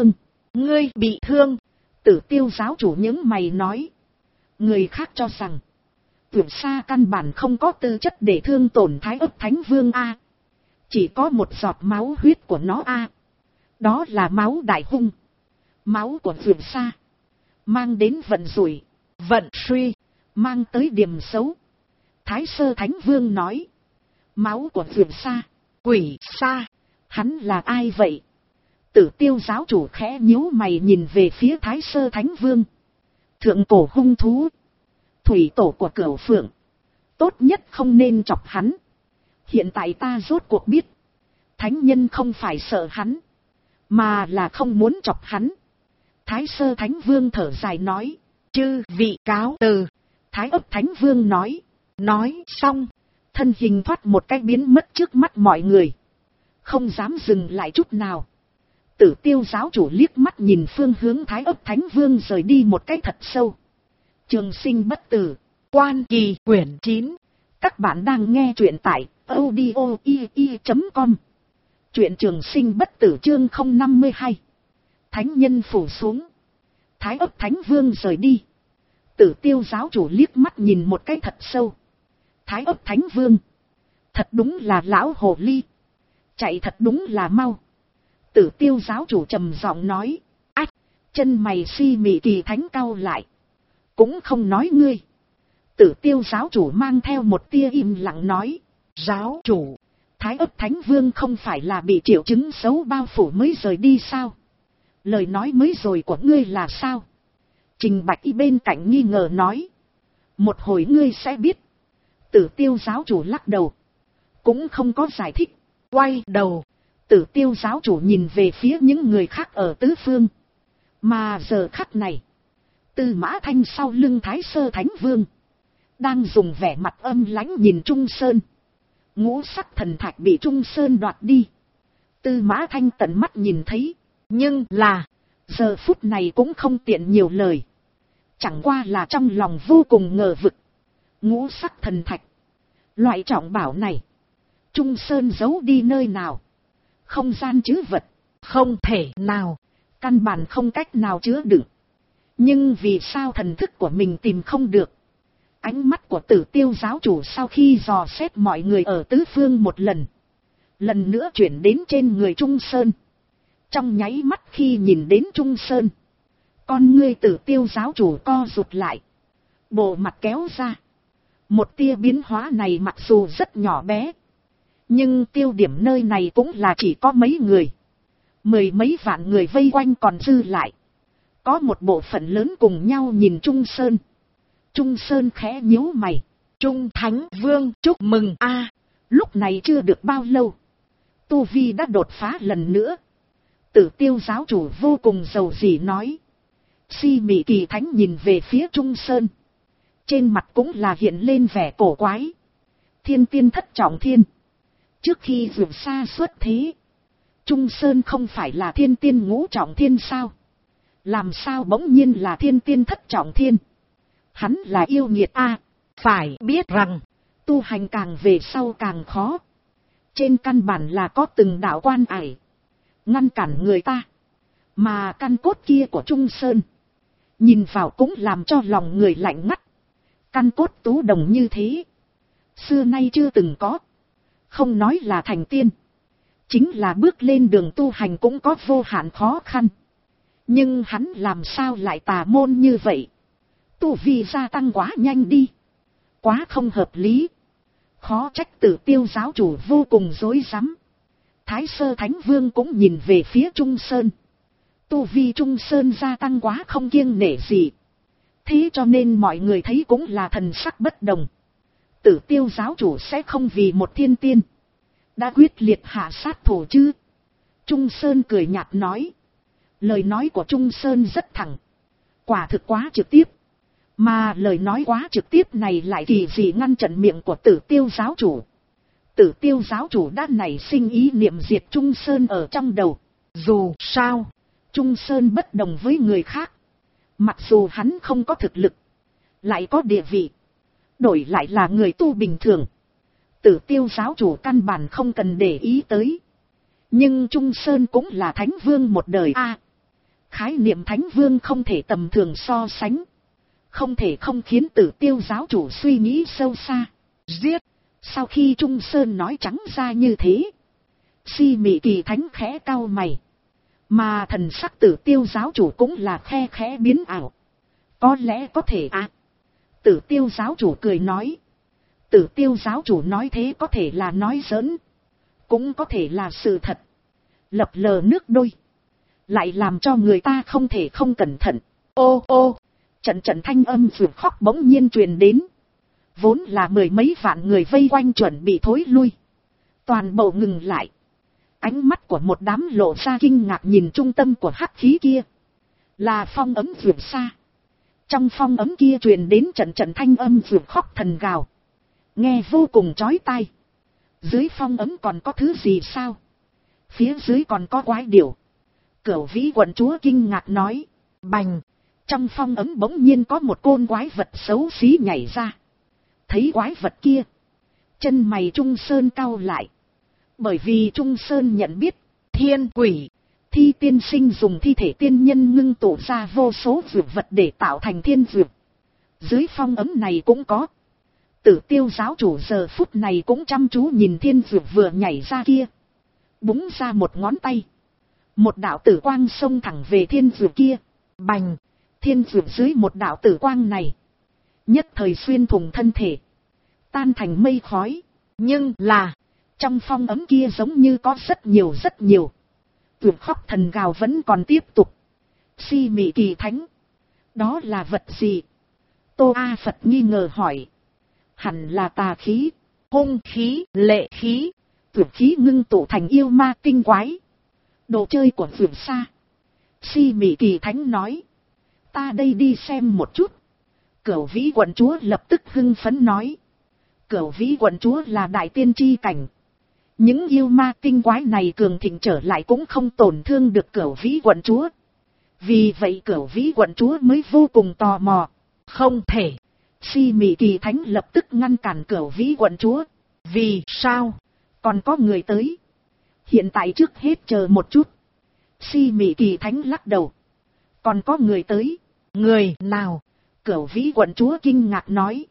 Ngươi bị thương. Tử Tiêu giáo chủ những mày nói. Người khác cho rằng Vượt Sa căn bản không có tư chất để thương tổn Thái Ức Thánh Vương A. Chỉ có một giọt máu huyết của nó A. Đó là máu đại hung. Máu của Vượt Sa mang đến vận rủi, vận suy, mang tới điểm xấu. Thái Sơ Thánh Vương nói. Máu của Vượt Sa, quỷ sa, hắn là ai vậy? Tử Tiêu giáo chủ khẽ nhíu mày nhìn về phía Thái Sơ Thánh Vương. Thượng cổ hung thú, thủy tổ của Cửu Phượng, tốt nhất không nên chọc hắn. Hiện tại ta rốt cuộc biết, thánh nhân không phải sợ hắn, mà là không muốn chọc hắn. Thái Sơ Thánh Vương thở dài nói. Chư vị cáo từ. Thái Ức Thánh Vương nói. Nói xong, thân hình thoát một cái biến mất trước mắt mọi người, không dám dừng lại chút nào. Tử Tiêu giáo chủ liếc mắt nhìn phương hướng Thái Ức Thánh Vương rời đi một cái thật sâu. Trường Sinh bất tử, Quan Kỳ quyển 9. Các bạn đang nghe truyện tại audio.com. Truyện Trường Sinh bất tử chương 052. Thánh nhân phủ xuống. Thái Ức Thánh Vương rời đi. Tử Tiêu giáo chủ liếc mắt nhìn một cái thật sâu. Thái Ức Thánh Vương, thật đúng là lão hồ ly, chạy thật đúng là mau. Tử Tiêu giáo chủ trầm giọng nói. Ách, chân mày si mị Kỳ Thánh cau lại. Cũng không nói ngươi. Tử Tiêu giáo chủ mang theo một tia im lặng nói. Giáo chủ, Thái Ức Thánh Vương không phải là bị triệu chứng xấu bao phủ mới rời đi sao? Lời nói mới rồi của ngươi là sao? Trình Bạch Y bên cạnh nghi ngờ nói. Một hồi ngươi sẽ biết. Tử Tiêu giáo chủ lắc đầu, cũng không có giải thích. Quay đầu, Tử Tiêu giáo chủ nhìn về phía những người khác ở tứ phương. Mà giờ khắc này, Tư Mã Thanh sau lưng Thái Sơ Thánh Vương đang dùng vẻ mặt âm lãnh nhìn Trung Sơn. Ngũ sắc thần thạch bị Trung Sơn đoạt đi, Tư Mã Thanh tận mắt nhìn thấy. Nhưng là, giờ phút này cũng không tiện nhiều lời. Chẳng qua là trong lòng vô cùng ngờ vực. Ngũ sắc thần thạch, loại trọng bảo này, Trung Sơn giấu đi nơi nào? Không gian trữ vật, không thể nào, căn bản không cách nào chứa đựng. Nhưng vì sao thần thức của mình tìm không được? Ánh mắt của Tử Tiêu giáo chủ sau khi dò xét mọi người ở tứ phương một lần, lần nữa chuyển đến trên người Trung Sơn. Trong nháy mắt khi nhìn đến Trung Sơn, con ngươi Tử Tiêu giáo chủ co rụt lại, bộ mặt kéo ra. Một tia biến hóa này mặc dù rất nhỏ bé, nhưng tiêu điểm nơi này cũng là chỉ có mấy người. Mười mấy vạn người vây quanh còn dư lại, có một bộ phận lớn cùng nhau nhìn Trung Sơn. Trung Sơn khẽ nhíu mày. Trung Thánh Vương chúc mừng a. Lúc này chưa được bao lâu, tu vi đã đột phá lần nữa. Tử Tiêu giáo chủ vô cùng giàu dĩ nói. Si mị Kỳ Thánh nhìn về phía Trung Sơn, trên mặt cũng là hiện lên vẻ cổ quái. Thiên tiên thất trọng thiên, trước khi Vượt Sa xuất thế, Trung Sơn không phải là thiên tiên ngũ trọng thiên sao? Làm sao bỗng nhiên là thiên tiên thất trọng thiên? Hắn là yêu nghiệt a. Phải biết rằng, tu hành càng về sau càng khó. Trên căn bản là có từng đạo quan ải ngăn cản người ta. Mà căn cốt kia của Trung Sơn, nhìn vào cũng làm cho lòng người lạnh ngắt. Căn cốt tú đồng như thế, xưa nay chưa từng có. Không nói là thành tiên, chính là bước lên đường tu hành cũng có vô hạn khó khăn. Nhưng hắn làm sao lại tà môn như vậy? Tu vi gia tăng quá nhanh đi, quá không hợp lý. Khó trách Tử Tiêu giáo chủ vô cùng rối rắm. Thái Sơ Thánh Vương cũng nhìn về phía Trung Sơn. Tu vi Trung Sơn gia tăng quá không kiêng nể gì, thế cho nên mọi người thấy cũng là thần sắc bất đồng. Tử Tiêu giáo chủ sẽ không vì một thiên tiên đã quyết liệt hạ sát thủ chứ? Trung Sơn cười nhạt nói. Lời nói của Trung Sơn rất thẳng, quả thực quá trực tiếp. Mà lời nói quá trực tiếp này lại kỳ dị ngăn chặn miệng của Tử Tiêu giáo chủ. Tử Tiêu giáo chủ đã nảy sinh ý niệm diệt Trung Sơn ở trong đầu. Dù sao, Trung Sơn bất đồng với người khác. Mặc dù hắn không có thực lực, lại có địa vị, đổi lại là người tu bình thường, Tử Tiêu giáo chủ căn bản không cần để ý tới. Nhưng Trung Sơn cũng là Thánh Vương một đời a. Khái niệm thánh vương không thể tầm thường so sánh. Không thể không khiến Tử Tiêu giáo chủ suy nghĩ sâu xa. Giết! Sau khi Trung Sơn nói trắng ra như thế, Si Mị Kỳ Thánh khẽ cau mày. Mà thần sắc Tử Tiêu giáo chủ cũng là khe khẽ biến ảo. Có lẽ có thể à? Tử Tiêu giáo chủ cười nói. Tử Tiêu giáo chủ nói thế có thể là nói giỡn, cũng có thể là sự thật. Lập lờ nước đôi, lại làm cho người ta không thể không cẩn thận. Ô ô, trận trận thanh âm vượt khóc bỗng nhiên truyền đến. Vốn là mười mấy vạn người vây quanh chuẩn bị thối lui, toàn bộ ngừng lại. Ánh mắt của một đám lộ ra kinh ngạc nhìn trung tâm của hắc khí kia. Là phong ấm vượt xa. Trong phong ấm kia truyền đến trận trận thanh âm vượt khóc thần gào, nghe vô cùng chói tai. Dưới phong ấm còn có thứ gì sao? Phía dưới còn có quái điểu. Cửu Vĩ quận chúa kinh ngạc nói. Bành! Trong phong ấm bỗng nhiên có một côn quái vật xấu xí nhảy ra. Thấy quái vật kia, chân mày Trung Sơn cau lại. Bởi vì Trung Sơn nhận biết, thiên quỷ, Thi tiên sinh dùng thi thể tiên nhân ngưng tụ ra vô số dược vật để tạo thành thiên dược. Dưới phong ấm này cũng có. Tử Tiêu giáo chủ giờ phút này cũng chăm chú nhìn thiên dược vừa nhảy ra kia. Búng ra một ngón tay. Một đạo tử quang xông thẳng về thiên dược kia. Bành! Thiên dược dưới một đạo tử quang này, nhất thời xuyên thủng thân thể, tan thành mây khói. Nhưng là, trong phong ấm kia giống như có rất nhiều. Tuyệt khóc thần gào vẫn còn tiếp tục. Si Mị Kỳ Thánh, đó là vật gì? Tô A Phật nghi ngờ hỏi. Hẳn là tà khí, hung khí, lệ khí, tuyệt khí ngưng tụ thành yêu ma tinh quái. Đồ chơi của vượt xa. Si Mị Kỳ Thánh nói. Ta đây đi xem một chút. Cửu Vĩ quận chúa lập tức hưng phấn nói. Cửu Vĩ quận chúa là đại tiên tri cảnh. Những yêu ma tinh quái này cường thịnh trở lại cũng không tổn thương được Cửu Vĩ quận chúa. Vì vậy Cửu Vĩ quận chúa mới vô cùng tò mò. Không thể. Si Mị Kỳ Thánh lập tức ngăn cản Cửu Vĩ quận chúa. Vì sao? Còn có người tới. Hiện tại trước hết chờ một chút. Si Mị Kỳ Thánh lắc đầu. Còn có người tới. Người nào? Cửu Vĩ quận chúa kinh ngạc nói.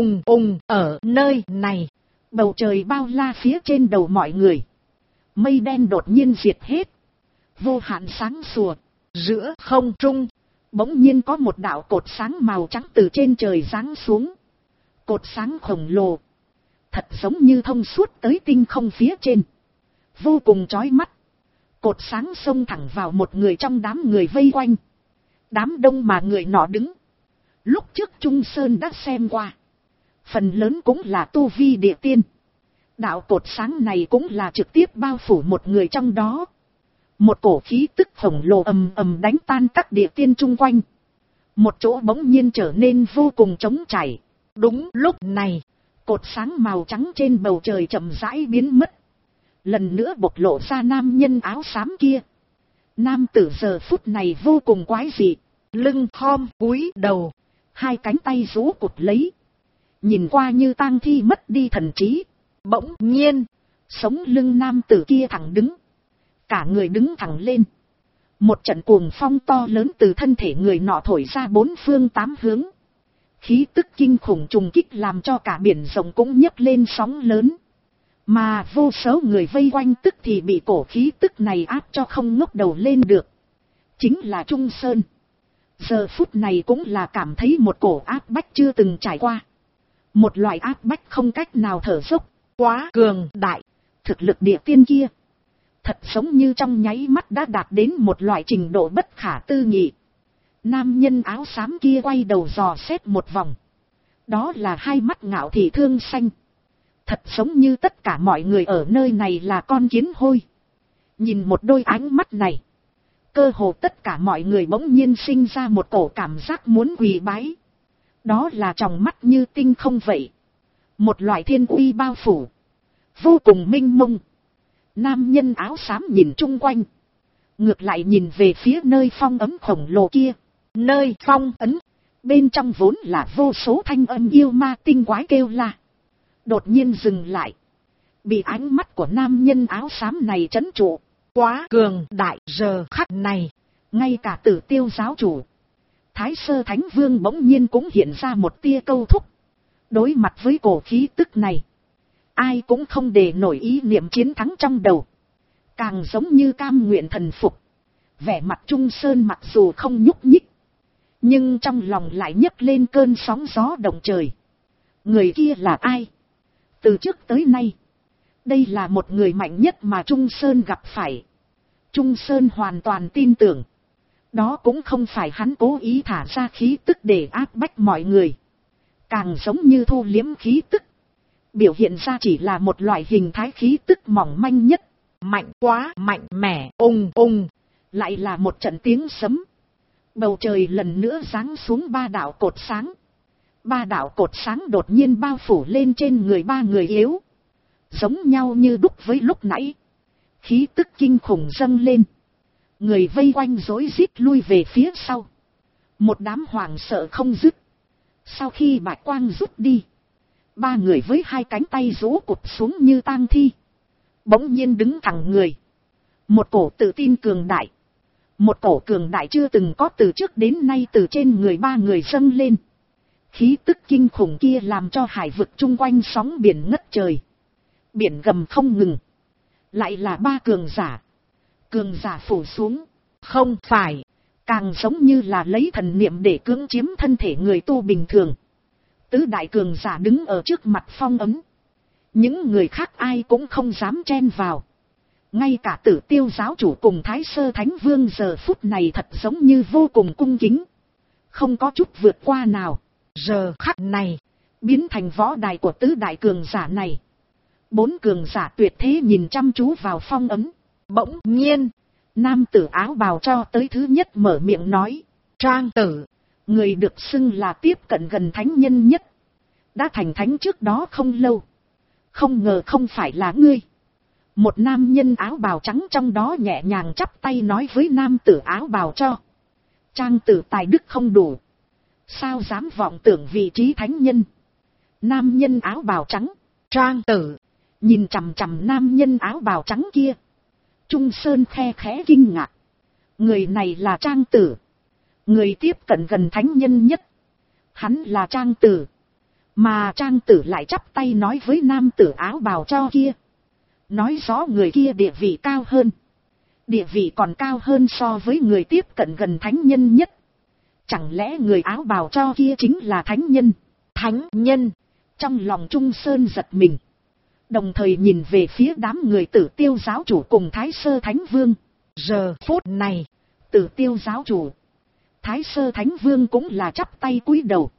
Ở nơi này. Bầu trời bao la phía trên đầu mọi người. Mây đen đột nhiên diệt hết. Vô hạn sáng sủa. Giữa không trung, bỗng nhiên có một đạo cột sáng màu trắng từ trên trời giáng xuống. Cột sáng khổng lồ, thật giống như thông suốt tới tinh không phía trên. Vô cùng chói mắt. Cột sáng xông thẳng vào một người trong đám người vây quanh. Đám đông mà người nọ đứng, lúc trước Trung Sơn đã xem qua. Phần lớn cũng là tu vi địa tiên. Đạo cột sáng này cũng là trực tiếp bao phủ một người trong đó. Một cổ khí tức khổng lồ ầm ầm đánh tan các địa tiên chung quanh. Một chỗ bỗng nhiên trở nên vô cùng trống trải. Đúng lúc này, cột sáng màu trắng trên bầu trời chậm rãi biến mất. Lần nữa bộc lộ ra nam nhân áo xám kia. Nam tử giờ phút này vô cùng quái dị. Lưng khom cúi đầu, hai cánh tay rũ cụt lấy. Nhìn qua như tang thi mất đi thần trí. Bỗng nhiên, sống lưng nam tử kia thẳng đứng. Cả người đứng thẳng lên. Một trận cuồng phong to lớn từ thân thể người nọ thổi ra bốn phương tám hướng. Khí tức kinh khủng trùng kích làm cho cả biển rộng cũng nhấc lên sóng lớn. Mà vô số người vây quanh tức thì bị cổ khí tức này áp cho không ngóc đầu lên được. Chính là Trung Sơn. Giờ phút này cũng là cảm thấy một cổ áp bách chưa từng trải qua. Một loại áp bách không cách nào thở dốc. Quá cường đại. Thực lực địa tiên kia, thật giống như trong nháy mắt đã đạt đến một loại trình độ bất khả tư nghị. Nam nhân áo xám kia quay đầu dò xét một vòng. Đó là hai mắt ngạo thị thương xanh. Thật giống như tất cả mọi người ở nơi này là con kiến hôi. Nhìn một đôi ánh mắt này, cơ hồ tất cả mọi người bỗng nhiên sinh ra một cổ cảm giác muốn quỳ bái. Đó là tròng mắt như tinh không vậy. Một loại thiên uy bao phủ, vô cùng minh mông. Nam nhân áo xám nhìn chung quanh, ngược lại nhìn về phía nơi phong ấm khổng lồ kia. Nơi phong ấn, bên trong vốn là vô số thanh âm yêu ma tinh quái kêu la. Đột nhiên dừng lại, bị ánh mắt của nam nhân áo xám này trấn trụ. Quá cường đại. Giờ khắc này, Ngay cả Tử Tiêu giáo chủ, Thái Sơ Thánh Vương bỗng nhiên cũng hiện ra một tia câu thúc. Đối mặt với cổ khí tức này, ai cũng không để nổi ý niệm chiến thắng trong đầu. Càng giống như cam nguyện thần phục. Vẻ mặt Trung Sơn mặc dù không nhúc nhích, nhưng trong lòng lại nhấc lên cơn sóng gió động trời. Người kia là ai? Từ trước tới nay, đây là một người mạnh nhất mà Trung Sơn gặp phải. Trung Sơn hoàn toàn tin tưởng. Đó cũng không phải hắn cố ý thả ra khí tức để áp bách mọi người. Càng giống như thu liếm khí tức. Biểu hiện ra chỉ là một loại hình thái khí tức mỏng manh nhất. Mạnh quá, mạnh mẽ, ung ung. Lại là một trận tiếng sấm. Bầu trời lần nữa giáng xuống 3 đạo cột sáng. 3 đạo cột sáng đột nhiên bao phủ lên trên người 3 người yếu. Giống nhau như đúc với lúc nãy. Khí tức kinh khủng dâng lên. Người vây quanh rối rít lui về phía sau. Một đám hoảng sợ không dứt. Sau khi bạch quang rút đi, 3 người với 2 cánh tay rũ cụp xuống như tang thi. Bỗng nhiên đứng thẳng người. Một cổ tự tin cường đại. Một cổ cường đại chưa từng có từ trước đến nay từ trên người 3 người dâng lên. Khí tức kinh khủng kia làm cho hải vực chung quanh sóng biển ngất trời. Biển gầm không ngừng. Lại là 3 cường giả. Cường giả phủ xuống. Không phải. Càng giống như là lấy thần niệm để cưỡng chiếm thân thể người tu bình thường. Tứ đại cường giả đứng ở trước mặt phong ấn. Những người khác ai cũng không dám chen vào. Ngay cả Tử Tiêu giáo chủ cùng Thái Sơ Thánh Vương giờ phút này thật giống như vô cùng cung kính. Không có chút vượt qua nào. Giờ khắc này, biến thành võ đài của tứ đại cường giả này. 4 cường giả tuyệt thế nhìn chăm chú vào phong ấn. Bỗng nhiên, nam tử áo bào cho tới thứ nhất mở miệng nói. Trang tử, người được xưng là tiếp cận gần thánh nhân nhất. Đã thành thánh trước đó không lâu. Không ngờ không phải là ngươi. Một nam nhân áo bào trắng trong đó nhẹ nhàng chắp tay nói với nam tử áo bào cho. Trang tử tài đức không đủ. Sao dám vọng tưởng vị trí thánh nhân. Nam nhân áo bào trắng. Trang tử. Nhìn chằm chằm nam nhân áo bào trắng kia. Trung Sơn khe khẽ kinh ngạc. Người này là Trang tử. Người tiếp cận gần thánh nhân nhất. Hắn là Trang tử. Mà Trang tử lại chắp tay nói với nam tử áo bào cho kia. Nói rõ người kia địa vị cao hơn. Địa vị còn cao hơn so với người tiếp cận gần thánh nhân nhất. Chẳng lẽ người áo bào cho kia chính là thánh nhân? Thánh nhân. Trong lòng Trung Sơn giật mình. Đồng thời nhìn về phía đám người Tử Tiêu giáo chủ cùng Thái Sơ Thánh Vương. Giờ phút này, Tử Tiêu giáo chủ, Thái Sơ Thánh Vương cũng là chắp tay cúi đầu.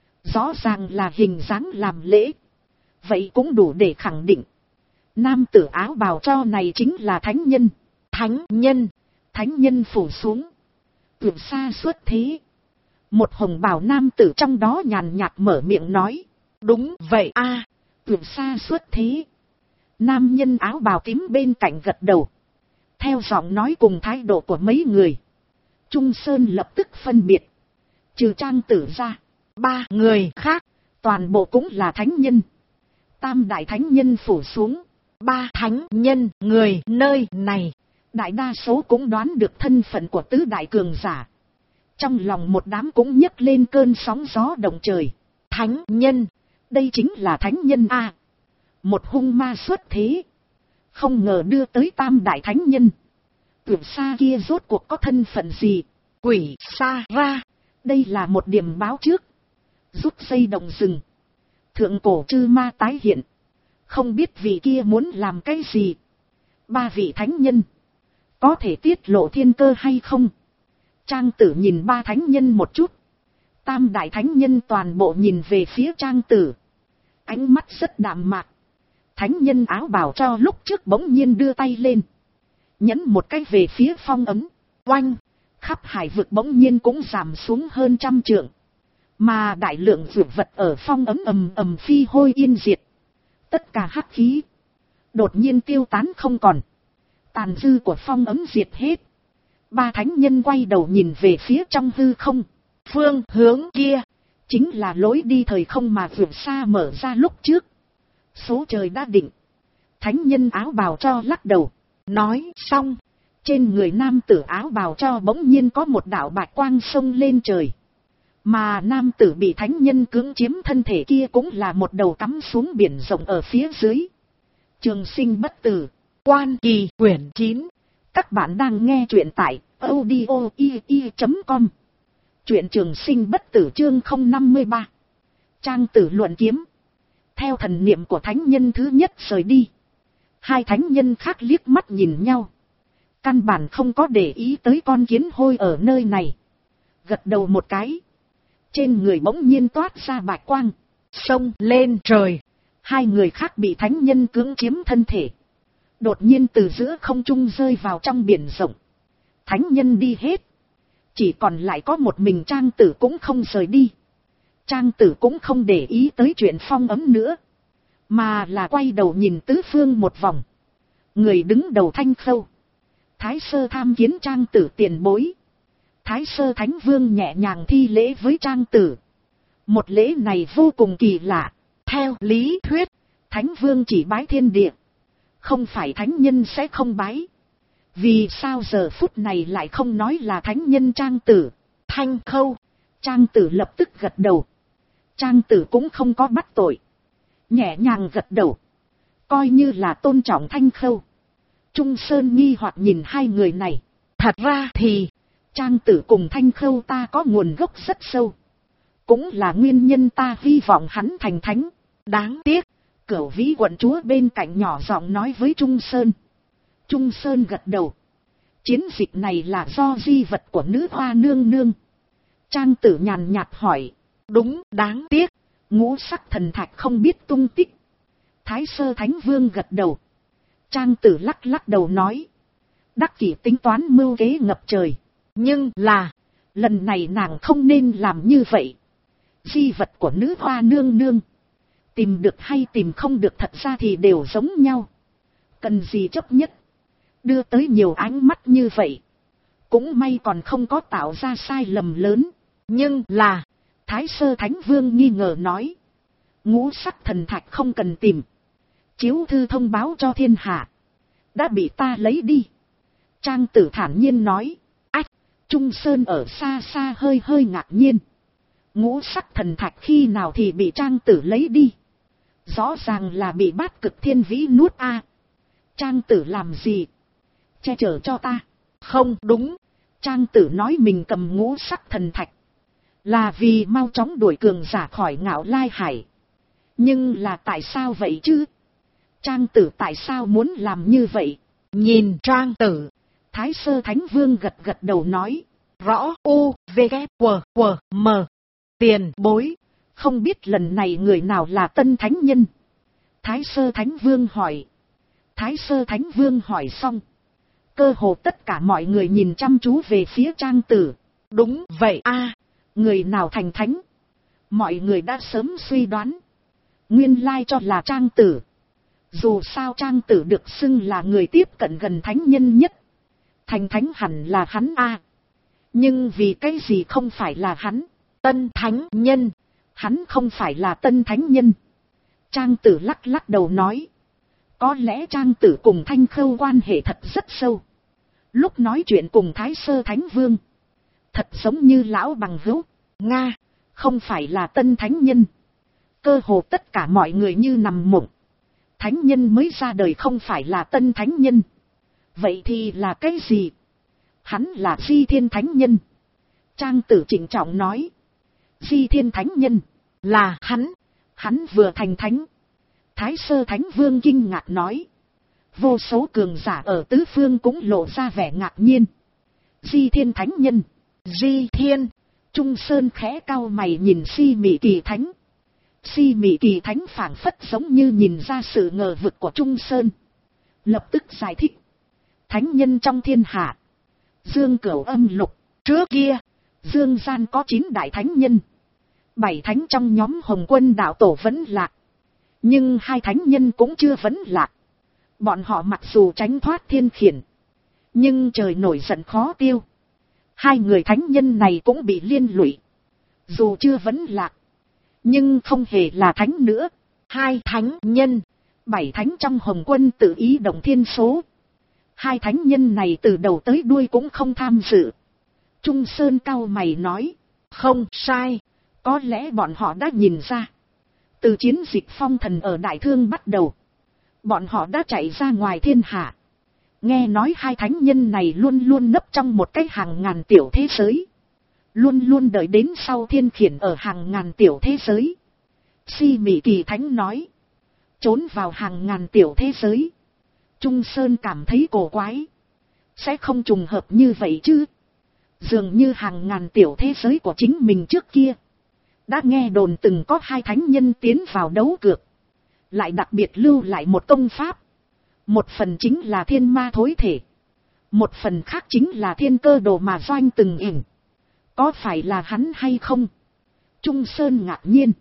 Rõ ràng là hình dáng làm lễ. Vậy cũng đủ để khẳng định. Nam tử áo bào cho này chính là thánh nhân. Thánh nhân. Thánh nhân phủ xuống. Vượt xa xuất thế. Một hồng bào nam tử trong đó nhàn nhạt mở miệng nói. Đúng vậy a, vượt xa xuất thế. Nam nhân áo bào tím bên cạnh gật đầu. Theo giọng nói cùng thái độ của mấy người, Trung Sơn lập tức phân biệt. Trừ Trang tử ra, 3 người khác, toàn bộ cũng là thánh nhân. Tam đại thánh nhân phủ xuống. 3 thánh nhân người nơi này, đại đa số cũng đoán được thân phận của tứ đại cường giả. Trong lòng một đám cũng nhấc lên cơn sóng gió động trời. Thánh nhân, đây chính là thánh nhân a. Một hung ma xuất thế. Không ngờ đưa tới tam đại thánh nhân. Vượt xa kia rốt cuộc có thân phận gì? Quỷ xa ra. Đây là một điểm báo trước. Rút dây động rừng. Thượng cổ chư ma tái hiện. Không biết vị kia muốn làm cái gì. 3 vị thánh nhân. Có thể tiết lộ thiên cơ hay không? Trang tử nhìn 3 thánh nhân một chút. Tam đại thánh nhân toàn bộ nhìn về phía Trang tử. Ánh mắt rất đạm mạc. Thánh nhân áo bào cho lúc trước bỗng nhiên đưa tay lên. Nhấn một cái về phía phong ấn. Oanh! Khắp hải vực bỗng nhiên cũng giảm xuống hơn 100 trượng. Mà đại lượng dược vật ở phong ấn ầm ầm phi hôi yên diệt. Tất cả hắc khí đột nhiên tiêu tán không còn. Tàn dư của phong ấn diệt hết. 3 thánh nhân quay đầu nhìn về phía trong hư không. Phương hướng kia chính là lối đi thời không mà vượt xa mở ra lúc trước. Số trời đã định. Thánh nhân áo bào cho lắc đầu. Nói xong, Trên người nam tử áo bào cho bỗng nhiên có một đạo bạch quang xông lên trời. Mà nam tử bị thánh nhân cưỡng chiếm thân thể kia cũng là một đầu cắm xuống biển rộng ở phía dưới. Trường sinh bất tử, Quan Kỳ quyển 9. Các bạn đang nghe truyện tại audio.com. Truyện Trường sinh bất tử chương 053. Trang tử luận kiếm. Theo thần niệm của thánh nhân thứ nhất rời đi, hai thánh nhân khác liếc mắt nhìn nhau. Căn bản không có để ý tới con kiến hôi ở nơi này. Gật đầu một cái. Trên người bỗng nhiên toát ra bạch quang, xông lên trời. Hai người khác bị thánh nhân cưỡng chiếm thân thể, đột nhiên từ giữa không trung rơi vào trong biển rộng. Thánh nhân đi hết, chỉ còn lại có một mình Trang tử cũng không rời đi. Trang tử cũng không để ý tới chuyện phong ấm nữa, mà là quay đầu nhìn tứ phương một vòng. Người đứng đầu Thanh Khâu, Thái Sơ tham kiến Trang tử tiền bối. Thái Sơ Thánh Vương nhẹ nhàng thi lễ với Trang tử. Một lễ này vô cùng kỳ lạ. Theo lý thuyết, Thánh Vương chỉ bái thiên địa, không phải thánh nhân sẽ không bái. Vì sao giờ phút này lại không nói là thánh nhân Trang tử? Thanh Khâu. Trang tử lập tức gật đầu. Trang tử cũng không có bắt tội, nhẹ nhàng gật đầu, coi như là tôn trọng Thanh Khâu. Trung Sơn nghi hoặc nhìn hai người này. Thật ra thì Trang tử cùng Thanh Khâu ta có nguồn gốc rất sâu, cũng là nguyên nhân ta hy vọng hắn thành thánh. Đáng tiếc, Cửu Vĩ quận chúa bên cạnh nhỏ giọng nói với Trung Sơn. Trung Sơn gật đầu. Chiến dịch này là do di vật của nữ hoa nương nương. Trang tử nhàn nhạt hỏi. Đúng, đáng tiếc, ngũ sắc thần thạch không biết tung tích. Thái Sơ Thánh Vương gật đầu. Trang tử lắc lắc đầu nói. Đắc kỷ tính toán mưu kế ngập trời, nhưng là lần này nàng không nên làm như vậy. Di vật của nữ hoa nương nương, tìm được hay tìm không được thật ra thì đều giống nhau. Cần gì chấp nhất, đưa tới nhiều ánh mắt như vậy. Cũng may còn không có tạo ra sai lầm lớn. Nhưng là, Thái Sơ Thánh Vương nghi ngờ nói. Ngũ sắc thần thạch không cần tìm. Chiếu thư thông báo cho thiên hạ, đã bị ta lấy đi. Trang tử thản nhiên nói. Ách, Trung Sơn ở xa xa hơi hơi ngạc nhiên. Ngũ sắc thần thạch khi nào thì bị Trang tử lấy đi? Rõ ràng là bị Bát Cực Thiên Vĩ nuốt a. Trang tử làm gì? Che chở cho ta? Không đúng. Trang tử nói mình cầm ngũ sắc thần thạch là vì mau chóng đuổi cường giả khỏi Ngạo Lai Hải. Nhưng là tại sao vậy chứ? Trang tử tại sao muốn làm như vậy? Nhìn Trang tử, Thái Sơ Thánh Vương gật gật đầu nói. Rõ. U, V, K, W, W, M. Tiền bối, không biết lần này người nào là tân thánh nhân? Thái Sơ Thánh Vương hỏi. Thái Sơ Thánh Vương hỏi xong, cơ hồ tất cả mọi người nhìn chăm chú về phía Trang tử. Đúng vậy a, người nào thành thánh? Mọi người đã sớm suy đoán, nguyên lai cho là Trang tử. Dù sao Trang tử được xưng là người tiếp cận gần thánh nhân nhất, thành thánh hẳn là hắn a. Nhưng vì cái gì không phải là hắn? Tân thánh nhân. Hắn không phải là tân thánh nhân. Trang tử lắc lắc đầu nói. Có lẽ Trang tử cùng Thanh Khâu quan hệ thật rất sâu. Lúc nói chuyện cùng Thái Sơ Thánh Vương, thật giống như lão bằng hữu. Nga, không phải là tân thánh nhân. Cơ hồ tất cả mọi người như nằm mộng. Thánh nhân mới ra đời không phải là tân thánh nhân. Vậy thì là cái gì? Hắn là Di Thiên Thánh Nhân. Trang tử trịnh trọng nói. Di Thiên Thánh Nhân là hắn vừa thành thánh. Thái Sơ Thánh Vương kinh ngạc nói. Vô số cường giả ở tứ phương cũng lộ ra vẻ ngạc nhiên. Di Thiên Thánh Nhân, Di Thiên. Trung Sơn khẽ cau mày nhìn Si Mị Kỳ Thánh. Si Mị Kỳ Thánh phảng phất giống như nhìn ra sự ngờ vực của Trung Sơn, lập tức giải thích. Thánh nhân trong thiên hạ, Dương Cửu Âm Lục, trước kia Dương gian có 9 đại thánh nhân. 7 thánh trong nhóm Hồng Quân đạo tổ vẫn lạc, nhưng 2 thánh nhân cũng chưa vẫn lạc. Bọn họ mặc dù tránh thoát thiên khiển, nhưng trời nổi giận khó tiêu. 2 người thánh nhân này cũng bị liên lụy. Dù chưa vẫn lạc, nhưng không hề là thánh nữa. 2 thánh nhân, 7 thánh trong Hồng Quân tự ý động thiên số. Hai thánh nhân này từ đầu tới đuôi cũng không tham dự. Trung Sơn cau mày nói, không sai, có lẽ bọn họ đã nhìn ra. Từ chiến dịch phong thần ở Đại Thương bắt đầu, bọn họ đã chạy ra ngoài thiên hạ. Nghe nói hai thánh nhân này luôn luôn nấp trong một cái hàng ngàn tiểu thế giới. Luôn luôn đợi đến sau thiên khiển ở hàng ngàn tiểu thế giới. Si Mị Kỳ Thánh nói, trốn vào hàng ngàn tiểu thế giới. Trung Sơn cảm thấy cổ quái. Sẽ không trùng hợp như vậy chứ. Dường như hàng ngàn tiểu thế giới của chính mình trước kia đã nghe đồn từng có hai thánh nhân tiến vào đấu cược. Lại đặc biệt lưu lại một công pháp. Một phần chính là thiên ma thối thể. Một phần khác chính là thiên cơ đồ mà Doanh từng ỉn. Có phải là hắn hay không? Trung Sơn ngạc nhiên.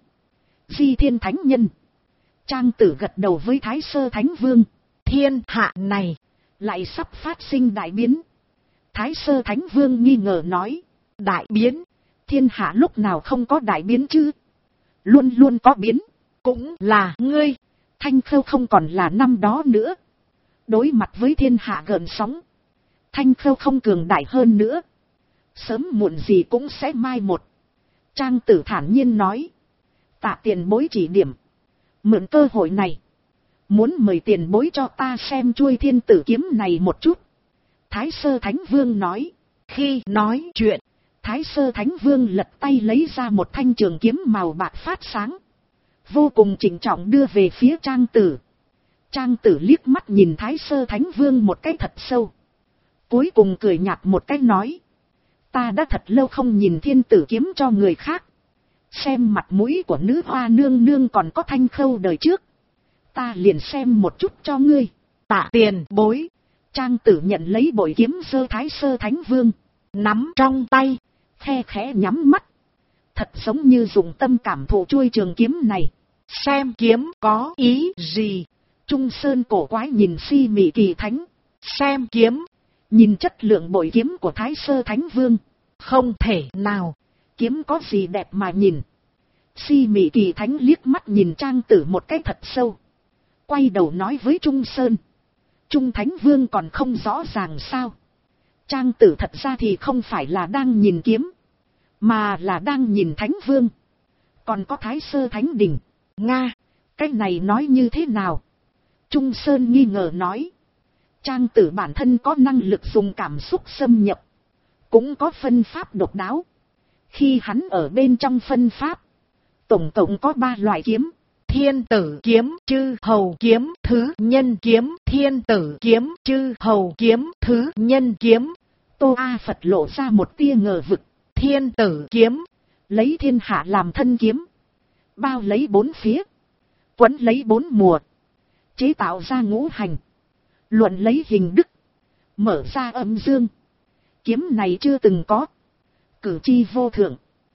Di Thiên Thánh Nhân. Trang Tử gật đầu với Thái Sơ Thánh Vương. Thiên hạ này lại sắp phát sinh đại biến. Thái Sơ Thánh Vương nghi ngờ nói, đại biến? Thiên hạ lúc nào không có đại biến chứ? Luôn luôn có biến. Cũng là ngươi. Thanh Khâu không còn là năm đó nữa. Đối mặt với thiên hạ gợn sóng, Thanh Khâu không cường đại hơn nữa. Sớm muộn gì cũng sẽ mai một. Trang Tử thản nhiên nói, tạ tiền bối chỉ điểm. Mượn cơ hội này, muốn mời tiền bối cho ta xem chuôi thiên tử kiếm này một chút. Thái Sơ Thánh Vương nói. Khi nói chuyện, Thái Sơ Thánh Vương lật tay lấy ra một thanh trường kiếm màu bạc phát sáng. Vô cùng trịnh trọng đưa về phía Trang Tử. Trang Tử liếc mắt nhìn Thái Sơ Thánh Vương một cái thật sâu. Cuối cùng cười nhạt một cái nói, ta đã thật lâu không nhìn thiên tử kiếm cho người khác. Xem mặt mũi của nữ hoa nương nương còn có Thanh Khâu đời trước, ta liền xem một chút cho ngươi. Tạ tiền bối. Trang Tử nhận lấy bội kiếm giơ Thái Sơ Thánh Vương nắm trong tay, khe khẽ nhắm mắt, thật giống như dùng tâm cảm thụ chuôi trường kiếm này. Xem kiếm có ý gì? Trung Sơn cổ quái nhìn Si Mị Kỳ Thánh. Xem kiếm, nhìn chất lượng bội kiếm của Thái Sơ Thánh Vương. Không thể nào, kiếm có gì đẹp mà nhìn. Si Mị Kỳ Thánh liếc mắt nhìn Trang Tử một cái thật sâu, quay đầu nói với Trung Sơn, Trung Thánh Vương còn không rõ ràng sao? Trang Tử thật ra thì không phải là đang nhìn kiếm, mà là đang nhìn Thánh Vương. Còn có Thái Sơ Thánh Đình. Nga, cái này nói như thế nào? Trung Sơn nghi ngờ nói. Trang Tử bản thân có năng lực dùng cảm xúc xâm nhập, cũng có phân pháp độc đáo. Khi hắn ở bên trong phân pháp, tổng cộng có 3 loại kiếm. Thiên tử kiếm, chư hầu kiếm, thứ nhân kiếm. Thiên tử kiếm, chư hầu kiếm, thứ nhân kiếm. Tô A Phật lộ ra một tia ngờ vực. Thiên tử kiếm, lấy thiên hạ làm thân kiếm, bao lấy 4 phía, quấn lấy 4 mùa, chế tạo ra ngũ hành, luận lấy hình đức, mở ra âm dương. Kiếm này chưa từng có, cử chi vô thượng,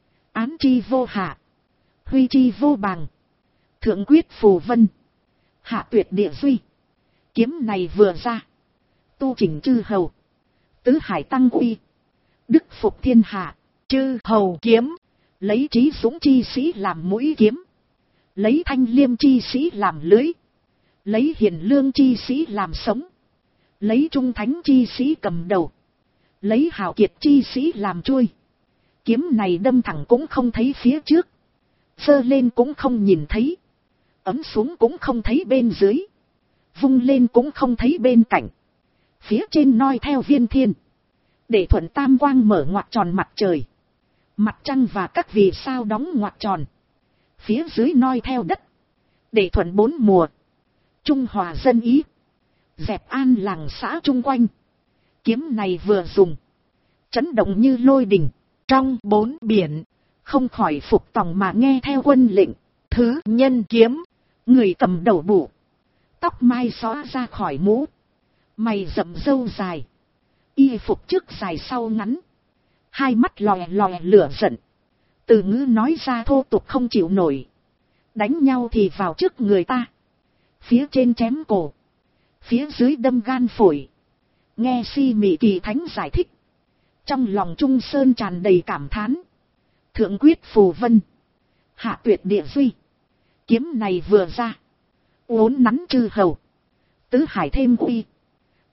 án chi vô hạ, huy chi vô bằng, thượng quyết phù vân, hạ tuyệt địa duy. Kiếm này vừa ra, tu chỉnh chư hầu, tứ hải tăng uy, đức phục thiên hạ. Chư hầu kiếm, lấy trí dũng chi sĩ làm mũi kiếm, lấy thanh liêm chi sĩ làm lưới, lấy hiền lương chi sĩ làm sống, lấy trung thánh chi sĩ cầm đầu, lấy hào kiệt chi sĩ làm chuôi. Kiếm này đâm thẳng cũng không thấy phía trước, giơ lên cũng không nhìn thấy, ấm xuống cũng không thấy bên dưới, vung lên cũng không thấy bên cạnh. Phía trên noi theo viên thiên, để thuận tam quang mở ngoặc tròn mặt trời, mặt trăng và các vì sao đóng ngoặc tròn. Phía dưới noi theo đất, để thuận 4 mùa, trung hòa dân ý, dẹp an làng xã chung quanh. Kiếm này vừa dùng, chấn động như lôi đình, trong 4 biển, không khỏi phục tòng mà nghe theo quân lệnh. Thứ nhân kiếm, người cầm đầu bụ, tóc mai xóa ra khỏi mũ, mày rậm râu dài, y phục trước dài sau ngắn, hai mắt lòe lòe lửa giận, từ ngữ nói ra thô tục không chịu nổi. Đánh nhau thì vào trước người ta, phía trên chém cổ, phía dưới đâm gan phổi. Nghe Si Mị Kỳ Thánh giải thích, trong lòng Trung Sơn tràn đầy cảm thán. Thượng quyết phù vân, hạ tuyệt địa duy. Kiếm này vừa ra, uốn nắn chư hầu, tứ hải thêm uy,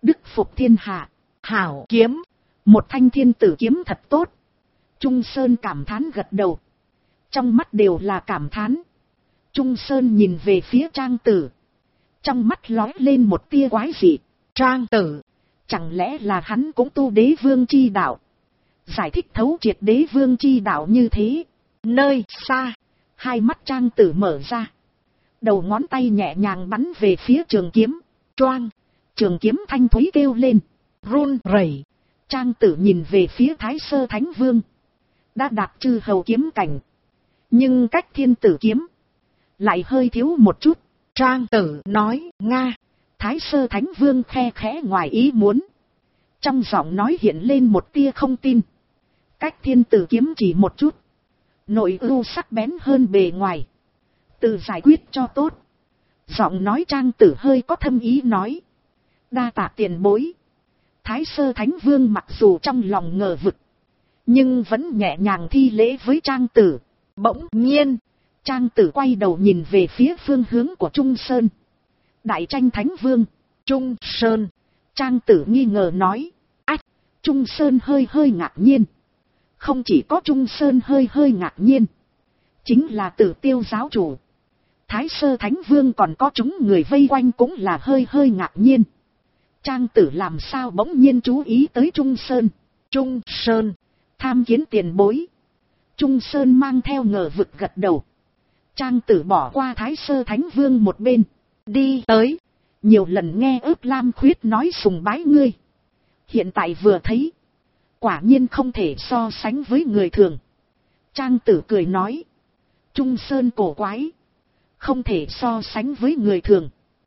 Đức phục thiên hạ, hảo kiếm, một thanh thiên tử kiếm thật tốt. Trung Sơn cảm thán gật đầu, trong mắt đều là cảm thán. Trung Sơn nhìn về phía Trang Tử, trong mắt lóe lên một tia quái dị. Trang Tử, chẳng lẽ là hắn cũng tu đế vương chi đạo? Giải thích thấu triệt đế vương chi đạo như thế. Nơi xa, hai mắt Trang Tử mở ra, đầu ngón tay nhẹ nhàng bắn về phía trường kiếm. Choang, trường kiếm thanh thúy kêu lên, run rẩy. Trang Tử nhìn về phía Thái Sơ Thánh Vương, đã đạt chư hầu kiếm cảnh, nhưng cách thiên tử kiếm lại hơi thiếu một chút. Trang Tử nói, Nga. Thái Sơ Thánh Vương khe khẽ ngoài ý muốn, trong giọng nói hiện lên một tia không tin. Cách thiên tử kiếm chỉ một chút, nội ưu sắc bén hơn bề ngoài, tự giải quyết cho tốt. Giọng nói Trang Tử hơi có thâm ý nói, đa tạ tiền bối. Thái Sơ Thánh Vương mặc dù trong lòng ngờ vực, nhưng vẫn nhẹ nhàng thi lễ với Trang Tử. Bỗng nhiên, Trang Tử quay đầu nhìn về phía phương hướng của Trung Sơn. Đại Tranh Thánh Vương, Trung Sơn. Trang Tử nghi ngờ nói, ách. Trung Sơn hơi hơi ngạc nhiên. Không chỉ có Trung Sơn hơi hơi ngạc nhiên, chính là Tử Tiêu giáo chủ, Thái Sơ Thánh Vương còn có chúng người vây quanh cũng là hơi hơi ngạc nhiên. Trang Tử làm sao bỗng nhiên chú ý tới Trung Sơn. Trung Sơn, tham kiến tiền bối. Trung Sơn mang theo ngờ vực gật đầu. Trang Tử bỏ qua Thái Sơ Thánh Vương một bên, đi tới. Nhiều lần nghe Ước Lam Khuyết nói sùng bái ngươi, hiện tại vừa thấy, quả nhiên không thể so sánh với người thường. Trang Tử cười nói, Trung Sơn cổ quái, không thể so sánh với người thường,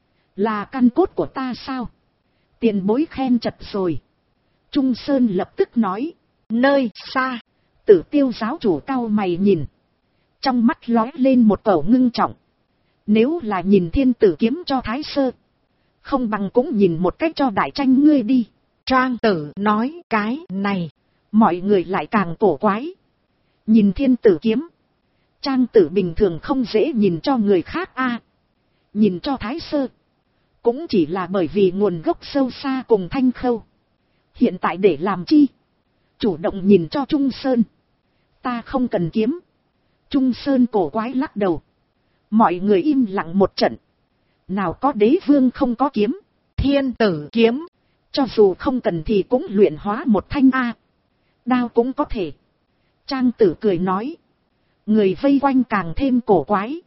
là căn cốt của ta sao? Tiền bối khen chật rồi. Trung Sơn lập tức nói, nơi xa, Tử Tiêu giáo chủ cau mày nhìn, trong mắt lóe lên một cổ ngưng trọng. Nếu là nhìn thiên tử kiếm cho Thái Sơ, không bằng cũng nhìn một cách cho Đại Tranh ngươi đi. Trang Tử nói cái này, mọi người lại càng cổ quái. Nhìn thiên tử kiếm, Trang Tử bình thường không dễ nhìn cho người khác a, nhìn cho Thái Sơ, cũng chỉ là bởi vì nguồn gốc sâu xa cùng Thanh Khâu. Hiện tại để làm chi? Chủ động nhìn cho Trung Sơn. Ta không cần kiếm. Trung Sơn cổ quái lắc đầu. Mọi người im lặng một trận. Nào có đế vương không có kiếm. Thiên tử kiếm, cho dù không cần thì cũng luyện hóa một thanh a. Đao cũng có thể. Trang Tử cười nói. Người vây quanh càng thêm cổ quái,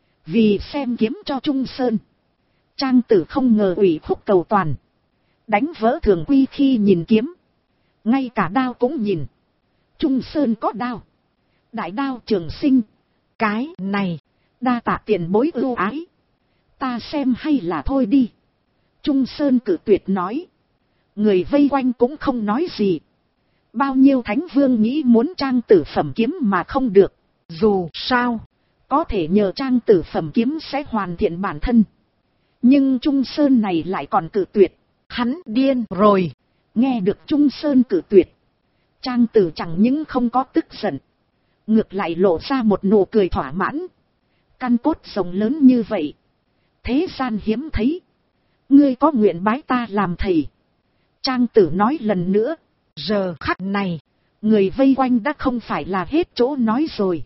vì xem kiếm cho Trung Sơn. Trang Tử không ngờ ủy khúc cầu toàn, đánh vỡ thường quy khi nhìn kiếm, ngay cả đao cũng nhìn. Trung Sơn có đao, đại đao Trường Sinh. Cái này, đa tạ tiền bối ưu ái, ta xem hay là thôi đi. Trung Sơn cự tuyệt nói. Người vây quanh cũng không nói gì. Bao nhiêu thánh vương nghĩ muốn Trang Tử phẩm kiếm mà không được. Dù sao, có thể nhờ Trang Tử phẩm kiếm sẽ hoàn thiện bản thân. Nhưng Trung Sơn này lại còn cự tuyệt. Hắn điên rồi. Nghe được Trung Sơn cự tuyệt, Trang Tử chẳng những không có tức giận, ngược lại lộ ra một nụ cười thỏa mãn. Căn cốt rộng lớn như vậy, thế gian hiếm thấy. Ngươi có nguyện bái ta làm thầy? Trang Tử nói lần nữa. Giờ khắc này, người vây quanh đã không phải là hết chỗ nói rồi,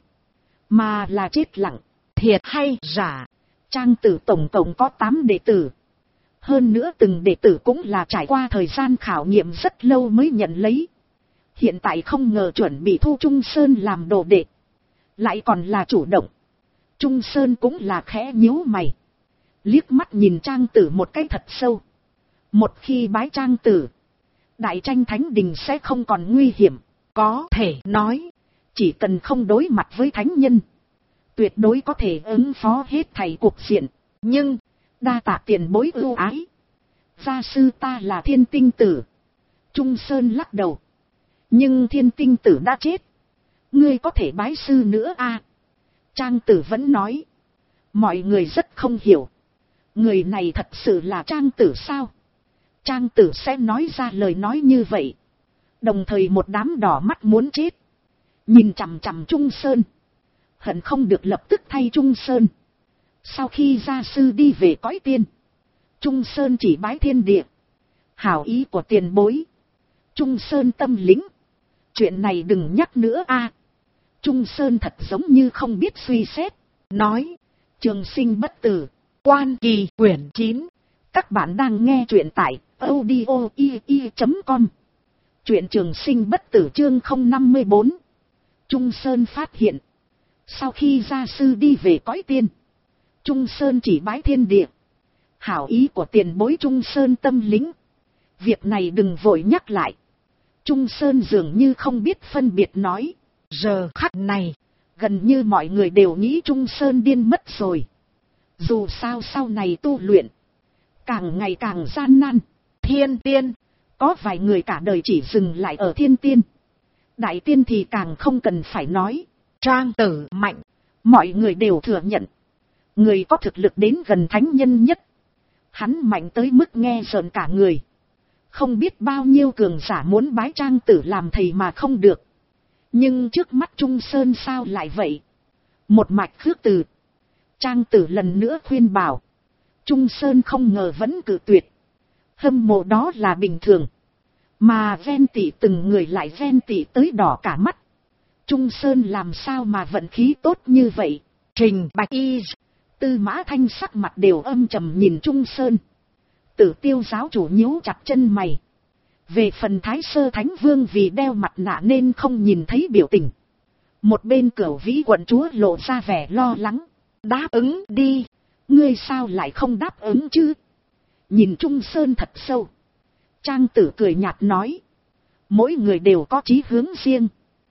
mà là chết lặng. Thiệt hay giả? Trang Tử tổng cộng có 8 đệ tử. Hơn nữa từng đệ tử cũng là trải qua thời gian khảo nghiệm rất lâu mới nhận lấy. Hiện tại không ngờ chuẩn bị thu Trung Sơn làm đồ đệ, lại còn là chủ động. Trung Sơn cũng là khẽ nhíu mày, liếc mắt nhìn Trang Tử một cái thật sâu. Một khi bái Trang Tử, Đại Tranh Thánh Đình sẽ không còn nguy hiểm. Có thể nói, chỉ cần không đối mặt với thánh nhân, tuyệt đối có thể ứng phó hết thảy cuộc diện. Nhưng, đa tạ tiền bối ưu ái, gia sư ta là Thiên Tinh Tử. Trung Sơn lắc đầu. Nhưng Thiên Tinh Tử đã chết, ngươi có thể bái sư nữa a? Trang Tử vẫn nói. Mọi người rất không hiểu, người này thật sự là Trang Tử sao? Trang Tử sẽ nói ra lời nói như vậy. Đồng thời một đám đỏ mắt muốn chết, nhìn chằm chằm Trung Sơn, hận không được lập tức thay Trung Sơn. Sau khi gia sư đi về cõi tiên, Trung Sơn chỉ bái thiên địa, Hảo ý của tiền bối. Trung Sơn tâm lĩnh. Chuyện này đừng nhắc nữa a. Trung Sơn thật giống như không biết suy xét. Nói. Trường sinh bất tử. Quan Kỳ quyển 9. Các bạn đang nghe truyện tại audio.com. Truyện Trường sinh bất tử chương 054. Trung Sơn phát hiện. Sau khi gia sư đi về cõi tiên, Trung Sơn chỉ bái thiên địa. Hảo ý của tiền bối Trung Sơn tâm lĩnh. Việc này đừng vội nhắc lại. Trung Sơn dường như không biết phân biệt nói. Giờ khắc này, gần như mọi người đều nghĩ Trung Sơn điên mất rồi. Dù sao sau này tu luyện, càng ngày càng gian nan. Thiên tiên, có vài người cả đời chỉ dừng lại ở thiên tiên. Đại tiên thì càng không cần phải nói. Trang Tử mạnh, mọi người đều thừa nhận. Người có thực lực đến gần thánh nhân nhất. Hắn mạnh tới mức nghe rợn cả người. Không biết bao nhiêu cường giả muốn bái Trang Tử làm thầy mà không được. Nhưng trước mắt Trung Sơn sao lại vậy? Một mạch khước từ. Trang Tử lần nữa khuyên bảo. Trung Sơn không ngờ vẫn cự tuyệt. Hâm mộ đó là bình thường. Mà ven tỉ từng người lại ven tỉ tới đỏ cả mắt. Trung Sơn làm sao mà vận khí tốt như vậy? Trình Bạch Y, Tư Mã Thanh sắc mặt đều âm trầm nhìn Trung Sơn. Tử Tiêu giáo chủ nhíu chặt chân mày. Về phần Thái Sơ Thánh Vương vì đeo mặt nạ nên không nhìn thấy biểu tình. Một bên Cửu Vĩ quận chúa lộ ra vẻ lo lắng. Đáp ứng đi. Ngươi sao lại không đáp ứng chứ? Nhìn Trung Sơn thật sâu. Trang Tử cười nhạt nói. Mỗi người đều có chí hướng riêng.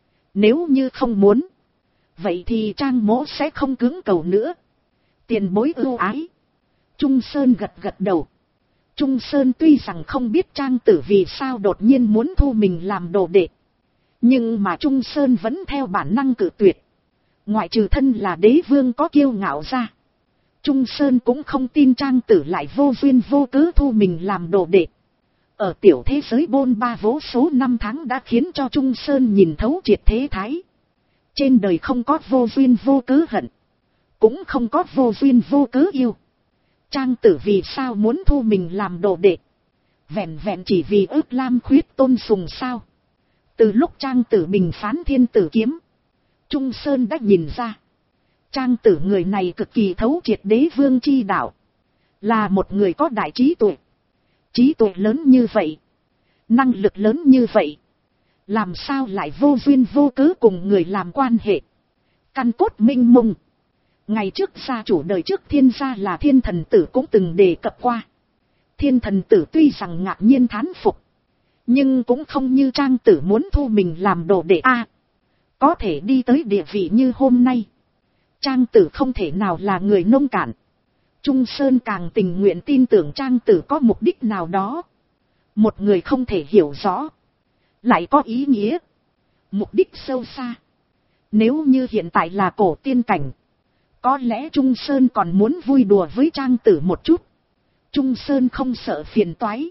Nếu như không muốn, vậy thì Trang mỗ sẽ không cưỡng cầu nữa. Tiền bối ưu ái. Trung Sơn gật gật đầu. Trung Sơn tuy rằng không biết Trang Tử vì sao đột nhiên muốn thu mình làm đồ đệ. Nhưng mà Trung Sơn vẫn theo bản năng cự tuyệt. Ngoại trừ thân là đế vương có kiêu ngạo ra. Trung Sơn cũng không tin Trang Tử lại vô duyên vô cớ thu mình làm đồ đệ. Ở tiểu thế giới bôn ba vô số năm tháng đã khiến cho Trung Sơn nhìn thấu triệt thế thái. Trên đời không có vô duyên vô cớ hận. Cũng không có vô duyên vô cớ yêu. Trang Tử vì sao muốn thu mình làm đồ đệ? Vẹn vẹn chỉ vì ước lam khuyết tôn sùng sao? Từ lúc Trang Tử bình phán thiên tử kiếm, Trung Sơn đã nhìn ra. Trang Tử người này cực kỳ thấu triệt đế vương chi đạo. Là một người có đại trí tuệ. Trí tuệ lớn như vậy. Năng lực lớn như vậy. Làm sao lại vô duyên vô cớ cùng người làm quan hệ. Căn cốt minh mông. Ngày trước gia chủ đời trước Thiên gia là Thiên Thần Tử cũng từng đề cập qua. Thiên Thần Tử tuy rằng ngạc nhiên thán phục. Nhưng cũng không như Trang Tử muốn thu mình làm đồ đệ a. Có thể đi tới địa vị như hôm nay. Trang Tử không thể nào là người nông cạn. Trung Sơn càng tình nguyện tin tưởng Trang Tử có mục đích nào đó. Một người không thể hiểu rõ. Lại có ý nghĩa. Mục đích sâu xa. Nếu như hiện tại là cổ tiên cảnh. Có lẽ Trung Sơn còn muốn vui đùa với Trang Tử một chút. Trung Sơn không sợ phiền toái.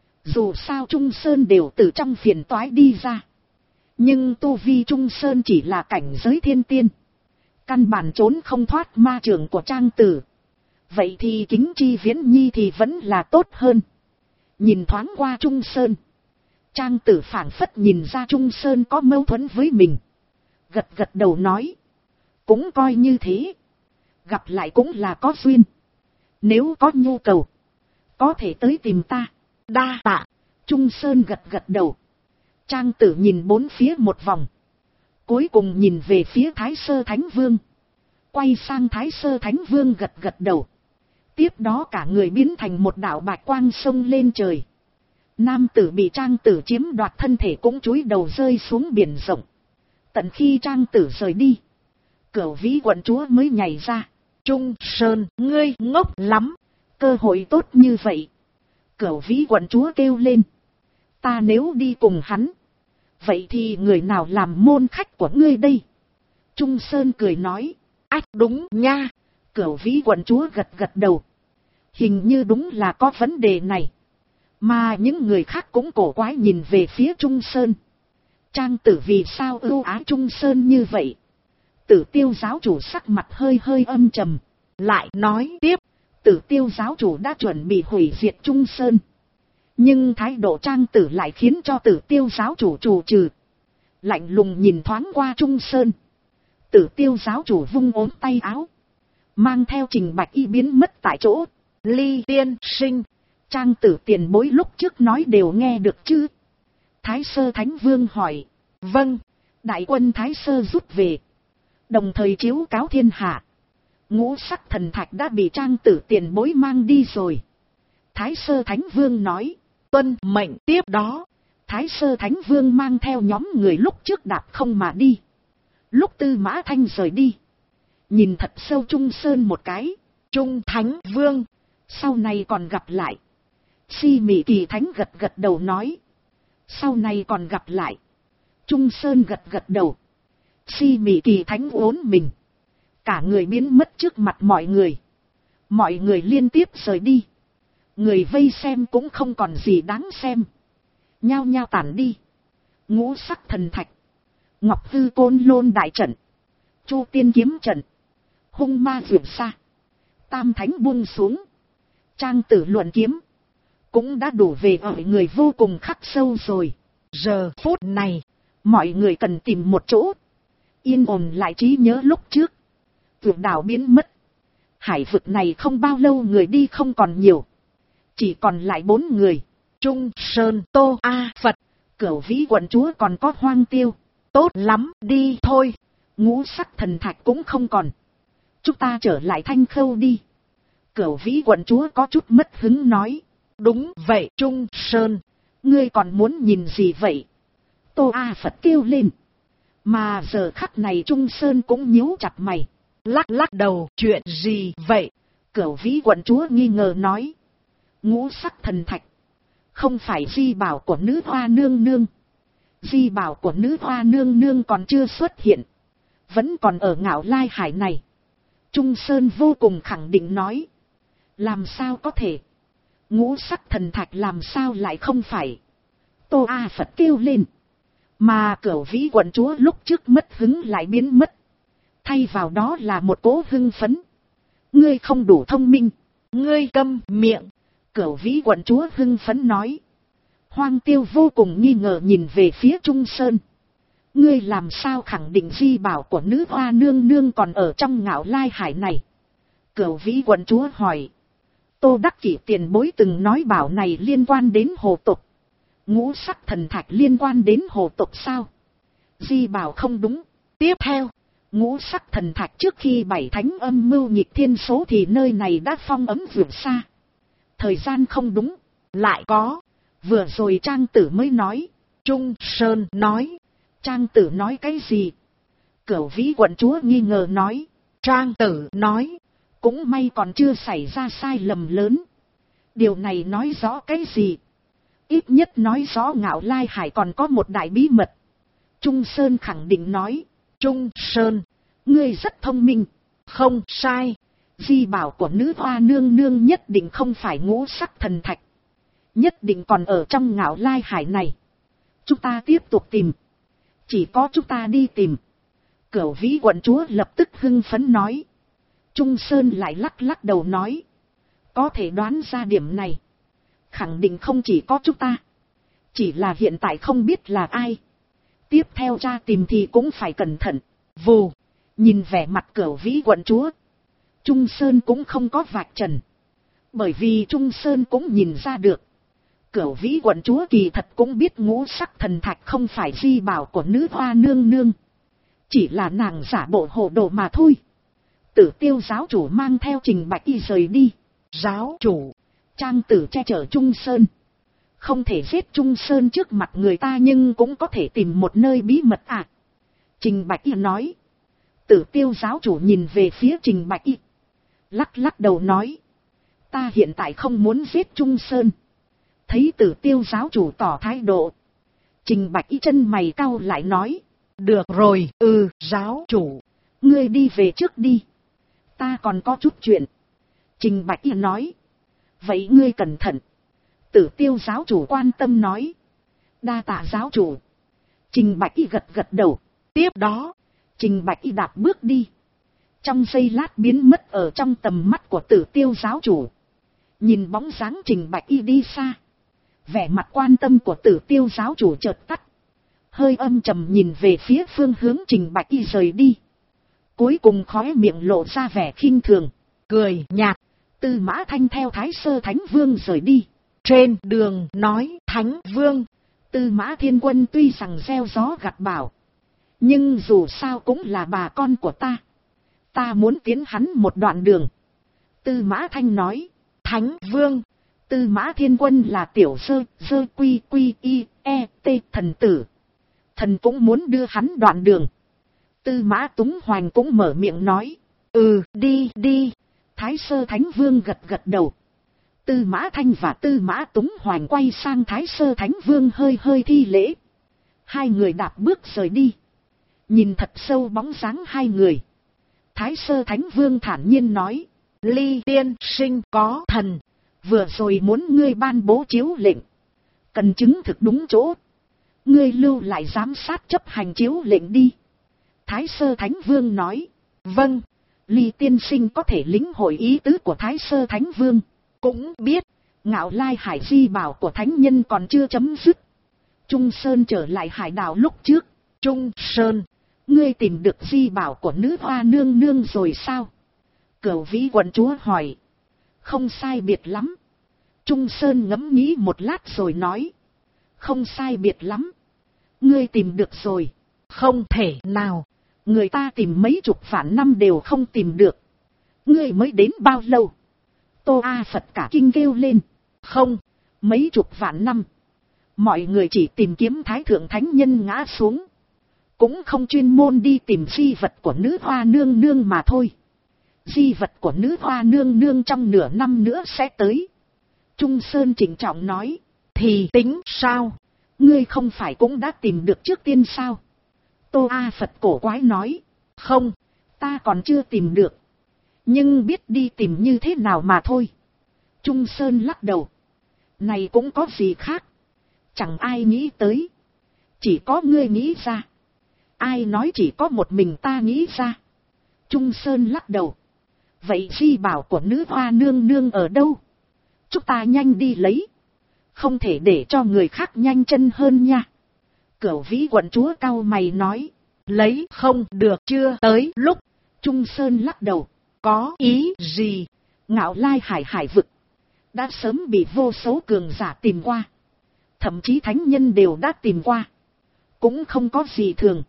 Dù sao Trung Sơn đều từ trong phiền toái đi ra. Nhưng tu vi Trung Sơn chỉ là cảnh giới thiên tiên. Căn bản trốn không thoát ma trường của Trang Tử. Vậy thì Kính Chi Viễn Nhi thì vẫn là tốt hơn. Nhìn thoáng qua Trung Sơn. Trang Tử phảng phất nhìn ra Trung Sơn có mâu thuẫn với mình. Gật gật đầu nói. Cũng coi như thế. Gặp lại cũng là có duyên. Nếu có nhu cầu, có thể tới tìm ta. Đa tạ. Trung Sơn gật gật đầu. Trang Tử nhìn bốn phía một vòng. Cuối cùng nhìn về phía Thái Sơ Thánh Vương. Quay sang Thái Sơ Thánh Vương gật gật đầu. Tiếp đó cả người biến thành một đạo bạch quang sông lên trời. Nam tử bị Trang Tử chiếm đoạt thân thể cũng chúi đầu rơi xuống biển rộng. Tận khi Trang Tử rời đi, Cửu Vĩ quận chúa mới nhảy ra. Trung Sơn, ngươi ngốc lắm. Cơ hội tốt như vậy. Cửu Vĩ quận chúa kêu lên. Ta nếu đi cùng hắn, vậy thì người nào làm môn khách của ngươi đây? Trung Sơn cười nói. Ách đúng nha. Cửu Vĩ quận chúa gật gật đầu. Hình như đúng là có vấn đề này. Mà những người khác cũng cổ quái nhìn về phía Trung Sơn. Trang Tử vì sao ưu ái Trung Sơn như vậy? Tử Tiêu giáo chủ sắc mặt hơi hơi âm trầm. Lại nói tiếp. Tử Tiêu giáo chủ đã chuẩn bị hủy diệt Trung Sơn. Nhưng thái độ Trang Tử lại khiến cho Tử Tiêu giáo chủ trù trừ. Lạnh lùng nhìn thoáng qua Trung Sơn. Tử Tiêu giáo chủ vung ốm tay áo, mang theo Trình Bạch Y biến mất tại chỗ. Ly tiên sinh, Trang Tử tiền bối lúc trước nói đều nghe được chứ? Thái Sơ Thánh Vương hỏi. Vâng, đại quân Thái Sơ rút về, đồng thời chiếu cáo thiên hạ. Ngũ sắc thần thạch đã bị Trang Tử tiền bối mang đi rồi. Thái Sơ Thánh Vương nói. Tuân mệnh. Tiếp đó, Thái Sơ Thánh Vương mang theo nhóm người lúc trước đạp không mà đi. Lúc Tư Mã Thanh rời đi, nhìn thật sâu Trung Sơn một cái. Trung Thánh Vương, sau này còn gặp lại. Si Mị Kỳ Thánh gật gật đầu nói. Sau này còn gặp lại. Trung Sơn gật gật đầu. Si Mị Kỳ Thánh uốn mình, cả người biến mất trước mặt mọi người. Mọi người liên tiếp rời đi. Người vây xem cũng không còn gì đáng xem, nhao nhao tản đi. Ngũ sắc thần thạch, Ngọc Hư Côn Lôn đại trận, Chu Tiên kiếm trận, Hung Ma vượt xa, Tam Thánh buông xuống, Trang Tử luận kiếm, cũng đã đủ về ở người vô cùng khắc sâu rồi. Giờ phút này, mọi người cần tìm một chỗ yên ổn lại trí nhớ lúc trước. Vượt đảo biến mất, hải vực này không bao lâu người đi không còn nhiều, chỉ còn lại 4 người. Trung Sơn, Tô A Phật, Cửu Vĩ quận chúa còn có Hoang Tiêu. Tốt lắm, đi thôi. Ngũ sắc thần thạch cũng không còn, chúng ta trở lại Thanh Khâu đi. Cửu Vĩ quận chúa có chút mất hứng nói. Đúng vậy Trung Sơn, ngươi còn muốn nhìn gì vậy? Tô A Phật kêu lên. Mà giờ khắc này Trung Sơn cũng nhíu chặt mày, lắc lắc đầu. Chuyện gì vậy? Cửu Vĩ quận chúa nghi ngờ nói. Ngũ sắc thần thạch không phải di bảo của nữ hoa nương nương. Di bảo của nữ hoa nương nương còn chưa xuất hiện, vẫn còn ở Ngạo Lai Hải này. Trung Sơn vô cùng khẳng định nói. Làm sao có thể? Ngũ sắc thần thạch làm sao lại không phải? Tô A Phật kêu lên. Mà Cửu Vĩ quận chúa lúc trước mất hứng lại biến mất, thay vào đó là một cỗ hưng phấn. Ngươi không đủ thông minh, ngươi câm miệng. Cửu Vĩ quận chúa hưng phấn nói. Hoang Tiêu vô cùng nghi ngờ nhìn về phía Trung Sơn. Ngươi làm sao khẳng định di bảo của nữ hoa nương nương còn ở trong Ngạo Lai Hải này? Cửu Vĩ quận chúa hỏi. Tô Đắc Kỷ tiền bối từng nói bảo này liên quan đến hồ tộc. Ngũ sắc thần thạch liên quan đến hồ tộc sao? Di bảo không đúng. Tiếp theo, ngũ sắc thần thạch trước khi 7 thánh âm mưu nhịp thiên số thì nơi này đã phong ấm vượt xa. Thời gian không đúng. Lại có, vừa rồi Trang Tử mới nói. Trung Sơn nói. Trang Tử nói cái gì? Cửu Vĩ quận chúa nghi ngờ nói. Trang Tử nói. Cũng may còn chưa xảy ra sai lầm lớn. Điều này nói rõ cái gì? Ít nhất nói rõ Ngạo Lai Hải còn có một đại bí mật. Trung Sơn khẳng định nói. Trung Sơn, ngươi rất thông minh. Không sai. Di bảo của nữ hoa nương nương nhất định không phải ngũ sắc thần thạch, nhất định còn ở trong Ngạo Lai Hải này. Chúng ta tiếp tục tìm. Chỉ có chúng ta đi tìm. Cửu Vĩ quận chúa lập tức hưng phấn nói. Trung Sơn lại lắc lắc đầu nói. Có thể đoán ra điểm này, khẳng định không chỉ có chúng ta, chỉ là hiện tại không biết là ai. Tiếp theo tra tìm thì cũng phải cẩn thận. Vù, nhìn vẻ mặt Cửu Vĩ quận chúa, Trung Sơn cũng không có vạch trần, bởi vì Trung Sơn cũng nhìn ra được. Cửu Vĩ quận chúa kỳ thật cũng biết ngũ sắc thần thạch không phải di bảo của nữ hoa nương nương, chỉ là nàng giả bộ hồ đồ mà thôi. Tử Tiêu giáo chủ mang theo Trình Bạch Y rời đi. Giáo chủ, Trang Tử che chở Trung Sơn. Không thể giết Trung Sơn trước mặt người ta nhưng cũng có thể tìm một nơi bí mật à? Trình Bạch Y nói. Tử Tiêu giáo chủ nhìn về phía Trình Bạch Y, lắc lắc đầu nói. Ta hiện tại không muốn giết Trung Sơn. Thấy Tử Tiêu giáo chủ tỏ thái độ, Trình Bạch Y chân mày cau lại nói. Được rồi, giáo chủ, ngươi đi về trước đi. Ta còn có chút chuyện. Trình Bạch Y nói. Vậy ngươi cẩn thận. Tử Tiêu giáo chủ quan tâm nói. Đa tạ giáo chủ. Trình Bạch Y gật gật đầu. Tiếp đó, Trình Bạch Y đạp bước đi, trong giây lát biến mất ở trong tầm mắt của Tử Tiêu giáo chủ. Nhìn bóng dáng Trình Bạch Y đi xa, Vẻ mặt quan tâm của Tử Tiêu giáo chủ chợt tắt. Hơi âm trầm nhìn về phía phương hướng Trình Bạch Y rời đi. Cuối cùng khóe miệng lộ ra vẻ khinh thường, cười nhạt. Tư Mã Thanh theo Thái Sơ Thánh Vương rời đi. Trên đường nói Thánh Vương, Tư Mã Thiên Quân tuy rằng gieo gió gặt bão, nhưng dù sao cũng là bà con của ta. Ta muốn tiến hắn một đoạn đường. Tư Mã Thanh nói. Thánh Vương, Tư Mã Thiên Quân là tiểu sơ quy quy y e t thần tử. Thần cũng muốn đưa hắn đoạn đường. Tư Mã Túng Hoành cũng mở miệng nói. Đi đi. Thái Sơ Thánh Vương gật gật đầu. Tư Mã Thanh và Tư Mã Túng Hoành quay sang Thái Sơ Thánh Vương hơi hơi thi lễ. Hai người đạp bước rời đi. Nhìn thật sâu bóng dáng hai người. Thái Sơ Thánh Vương thản nhiên nói. Ly tiên sinh có thần. Vừa rồi muốn ngươi ban bố chiếu lệnh. Cần chứng thực đúng chỗ. Ngươi lưu lại giám sát chấp hành chiếu lệnh đi. Thái Sơ Thánh Vương nói. Vâng. Ly tiên sinh có thể lĩnh hội ý tứ của Thái Sơ Thánh Vương. Cũng biết. Ngạo Lai Hải di bảo của thánh nhân còn chưa chấm dứt. Trung Sơn trở lại hải đảo lúc trước. Trung Sơn. Ngươi tìm được di bảo của nữ hoa nương nương rồi sao? Cửu Vĩ quận chúa hỏi. Không sai biệt lắm. Trung Sơn ngẫm nghĩ một lát rồi nói. Không sai biệt lắm. Ngươi tìm được rồi. Không thể nào. Người ta tìm mấy chục vạn năm đều không tìm được. Ngươi mới đến bao lâu? Tô A Phật cả kinh kêu lên. Không, mấy chục vạn năm. Mọi người chỉ tìm kiếm Thái Thượng Thánh Nhân ngã xuống. Cũng không chuyên môn đi tìm di vật của nữ hoa nương nương mà thôi. Di vật của nữ hoa nương nương trong nửa năm nữa sẽ tới. Trung Sơn trịnh trọng nói. Thì tính sao? Ngươi không phải cũng đã tìm được trước tiên sao? Tô A Phật cổ quái nói. Không, ta còn chưa tìm được. Nhưng biết đi tìm như thế nào mà thôi. Trung Sơn lắc đầu. Này cũng có gì khác. Chẳng ai nghĩ tới. Chỉ có ngươi nghĩ ra. Ai nói chỉ có một mình ta nghĩ ra. Trung Sơn lắc đầu. Vậy di bảo của nữ hoa nương nương ở đâu? Chúng ta nhanh đi lấy. Không thể để cho người khác nhanh chân hơn nha. Cửu Vĩ quận chúa cau mày nói. Lấy không được chưa tới lúc. Trung Sơn lắc đầu. Có ý gì? Ngạo Lai hải vực. Đã sớm bị vô số cường giả tìm qua. Thậm chí thánh nhân đều đã tìm qua. Cũng không có gì thường.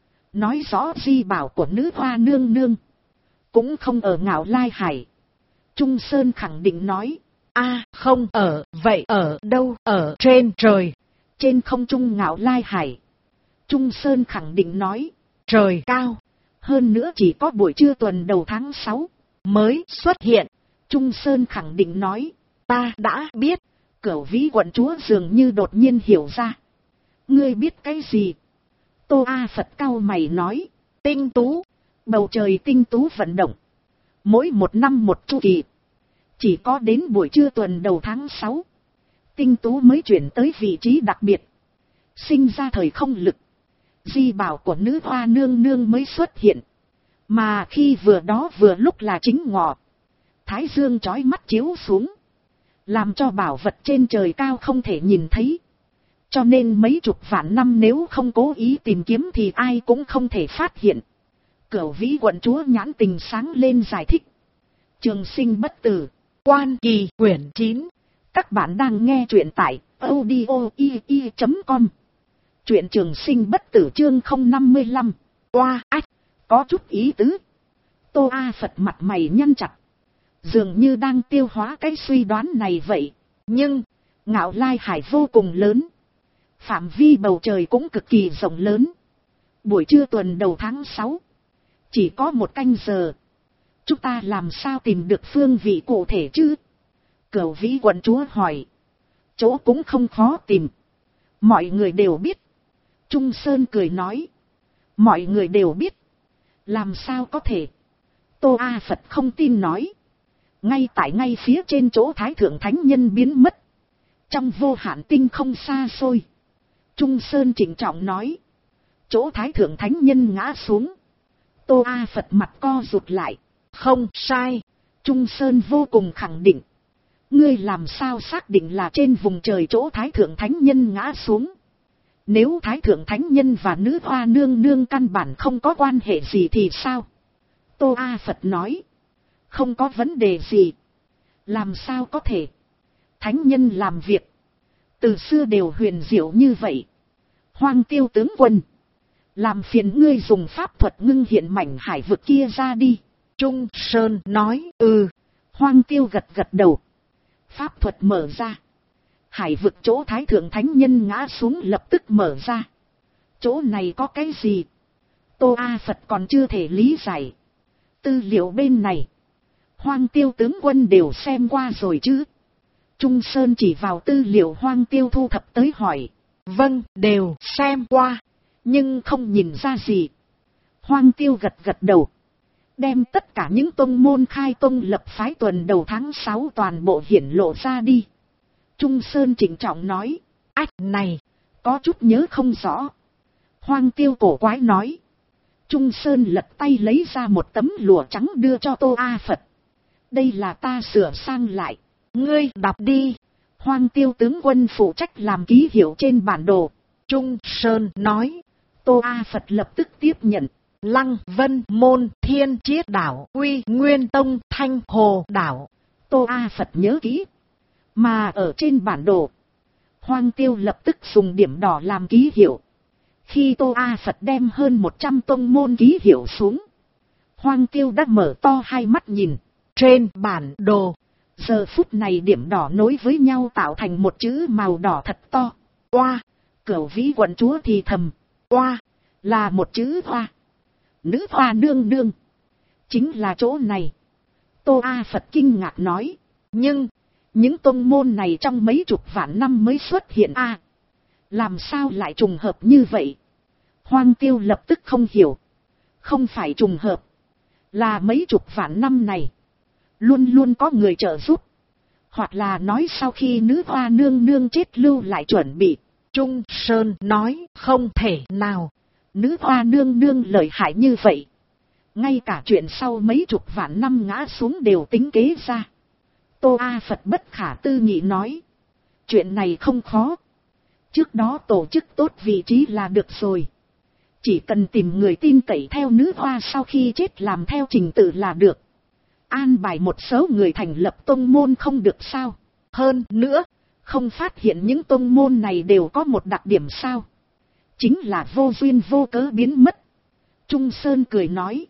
Nói rõ di bảo của nữ hoa nương nương. Cũng không ở Ngạo Lai Hải. Trung Sơn khẳng định nói. Không ở, vậy ở đâu? Ở trên trời. Trên không trung Ngạo Lai Hải. Trung Sơn khẳng định nói. Trời cao. Hơn nữa chỉ có buổi trưa tuần đầu tháng 6 mới xuất hiện. Trung Sơn khẳng định nói. Ta đã biết. Cửu Vĩ quận chúa dường như đột nhiên hiểu ra. Ngươi biết cái gì? Tô A Phật cau mày nói. Tinh tú. Bầu trời tinh tú vận động. Mỗi một năm một chu kỳ. Chỉ có đến buổi trưa tuần đầu tháng 6. Tinh tú mới chuyển tới vị trí đặc biệt. Sinh ra thời không lực. Di bảo của nữ hoa nương nương mới xuất hiện. Mà khi vừa đó vừa lúc là chính ngọ. Thái dương chói mắt chiếu xuống. Làm cho bảo vật trên trời cao không thể nhìn thấy. Cho nên mấy chục vạn năm nếu không cố ý tìm kiếm thì ai cũng không thể phát hiện. Cửu Vĩ quận chúa nhãn tình sáng lên giải thích. Trường Sinh bất tử. Quan Kỳ quyển 9. Các bạn đang nghe truyện tại audio.com. Truyện Trường Sinh bất tử chương 055. Có chút ý tứ. Tô A Phật mặt mày nhăn chặt. Dường như đang tiêu hóa cái suy đoán này vậy. Nhưng, Ngạo Lai Hải vô cùng lớn. Phạm vi bầu trời cũng cực kỳ rộng lớn. Buổi trưa tuần đầu tháng 6. Chỉ có một canh giờ. Chúng ta làm sao tìm được phương vị cụ thể chứ? Cửu Vĩ quận chúa hỏi. Chỗ cũng không khó tìm. Mọi người đều biết. Trung Sơn cười nói. Mọi người đều biết. Làm sao có thể? Tô A Phật không tin nói. Ngay phía trên chỗ Thái Thượng Thánh Nhân biến mất. Trong vô hạn tinh không xa xôi. Trung Sơn trịnh trọng nói. Chỗ Thái Thượng Thánh Nhân ngã xuống. Tô A Phật mặt co rụt lại. Không sai. Trung Sơn vô cùng khẳng định. Ngươi làm sao xác định là trên vùng trời chỗ Thái Thượng Thánh Nhân ngã xuống? Nếu Thái Thượng Thánh Nhân và nữ hoa nương nương căn bản không có quan hệ gì thì sao? Tô A Phật nói. Không có vấn đề gì. Làm sao có thể? Thánh Nhân làm việc từ xưa đều huyền diệu như vậy. Hoang Tiêu tướng quân, làm phiền ngươi dùng pháp thuật ngưng hiện mảnh hải vực kia ra đi. Trung Sơn nói. Hoang Tiêu gật gật đầu. Pháp thuật mở ra. Hải vực chỗ Thái Thượng Thánh Nhân ngã xuống lập tức mở ra. Chỗ này có cái gì? Tô A Phật còn chưa thể lý giải. Tư liệu bên này, Hoang Tiêu tướng quân đều xem qua rồi chứ? Trung Sơn chỉ vào tư liệu Hoang Tiêu thu thập tới hỏi. Vâng, đều xem qua, nhưng không nhìn ra gì. Hoang Tiêu gật gật đầu. Đem tất cả những tông môn khai tông lập phái tuần đầu tháng 6 toàn bộ hiển lộ ra đi. Trung Sơn trịnh trọng nói. Ách này, có chút nhớ không rõ. Hoang Tiêu cổ quái nói. Trung Sơn lật tay lấy ra một tấm lụa trắng đưa cho Tô A Phật. Đây là ta sửa sang lại. Ngươi đọc đi. Hoang Tiêu tướng quân phụ trách làm ký hiệu trên bản đồ. Trung Sơn nói. Tô A Phật lập tức tiếp nhận. Lăng Vân Môn Thiên Chiết Đảo Uy Nguyên Tông Thanh Hồ Đảo. Tô A Phật nhớ kỹ. Mà ở trên bản đồ, Hoang Tiêu lập tức dùng điểm đỏ làm ký hiệu. Khi Tô A Phật đem hơn 100 tông môn ký hiệu xuống, Hoang Tiêu đã mở to hai mắt nhìn. Trên bản đồ, giờ phút này điểm đỏ nối với nhau tạo thành một chữ màu đỏ thật to. Oa, Cửu Vĩ quận chúa thì thầm. Oa, là một chữ hoa. Nữ hoa nương nương. Chính là chỗ này. Tô A Phật kinh ngạc nói. Nhưng, những tông môn này trong mấy chục vạn năm mới xuất hiện a. Làm sao lại trùng hợp như vậy? Hoang Tiêu lập tức không hiểu. Không phải trùng hợp. Là mấy chục vạn năm này luôn luôn có người trợ giúp. Hoặc là nói sau khi nữ hoa nương nương chết lưu lại chuẩn bị. Trung Sơn nói không thể nào. Nữ hoa nương nương lợi hại như vậy. Ngay cả chuyện sau mấy chục vạn năm ngã xuống đều tính kế ra. Tô A Phật bất khả tư nghị nói. Chuyện này không khó. Trước đó tổ chức tốt vị trí là được rồi. Chỉ cần tìm người tin cậy theo nữ hoa sau khi chết làm theo trình tự là được. An bài một số người thành lập tông môn không được sao? Hơn nữa, không phát hiện những tông môn này đều có một đặc điểm sao? Chính là vô duyên vô cớ biến mất. Trung Sơn cười nói.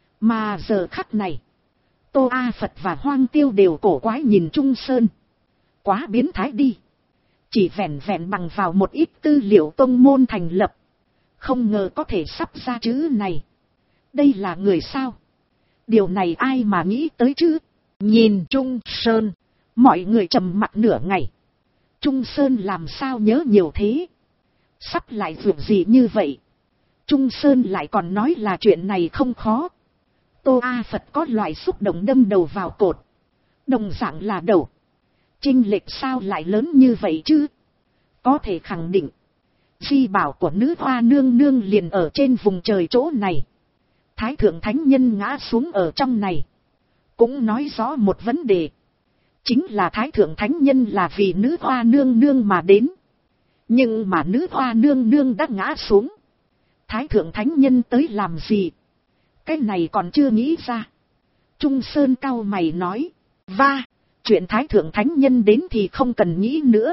Mà giờ khắc này, Tô A Phật và Hoang Tiêu đều cổ quái nhìn Trung Sơn. Quá biến thái đi. Chỉ vẹn vẹn bằng vào một ít tư liệu tông môn thành lập. Không ngờ có thể sắp ra chữ này. Đây là người sao? Điều này ai mà nghĩ tới chứ? Nhìn Trung Sơn, mọi người trầm mặc nửa ngày. Trung Sơn làm sao nhớ nhiều thế? Sắp lại việc gì như vậy? Trung Sơn lại còn nói là chuyện này không khó. Tô A Phật có loại xúc động đâm đầu vào cột. Đồng dạng là đầu. Chênh lệch sao lại lớn như vậy chứ? Có thể khẳng định, di bảo của nữ hoa nương nương liền ở trên vùng trời chỗ này. Thái Thượng Thánh Nhân ngã xuống ở trong này. Cũng nói rõ một vấn đề. Chính là Thái Thượng Thánh Nhân là vì nữ hoa nương nương mà đến. Nhưng mà nữ hoa nương nương đã ngã xuống. Thái Thượng Thánh Nhân tới làm gì? Cái này còn chưa nghĩ ra. Trung Sơn cau mày nói. Chuyện Thái Thượng Thánh Nhân đến thì không cần nghĩ nữa.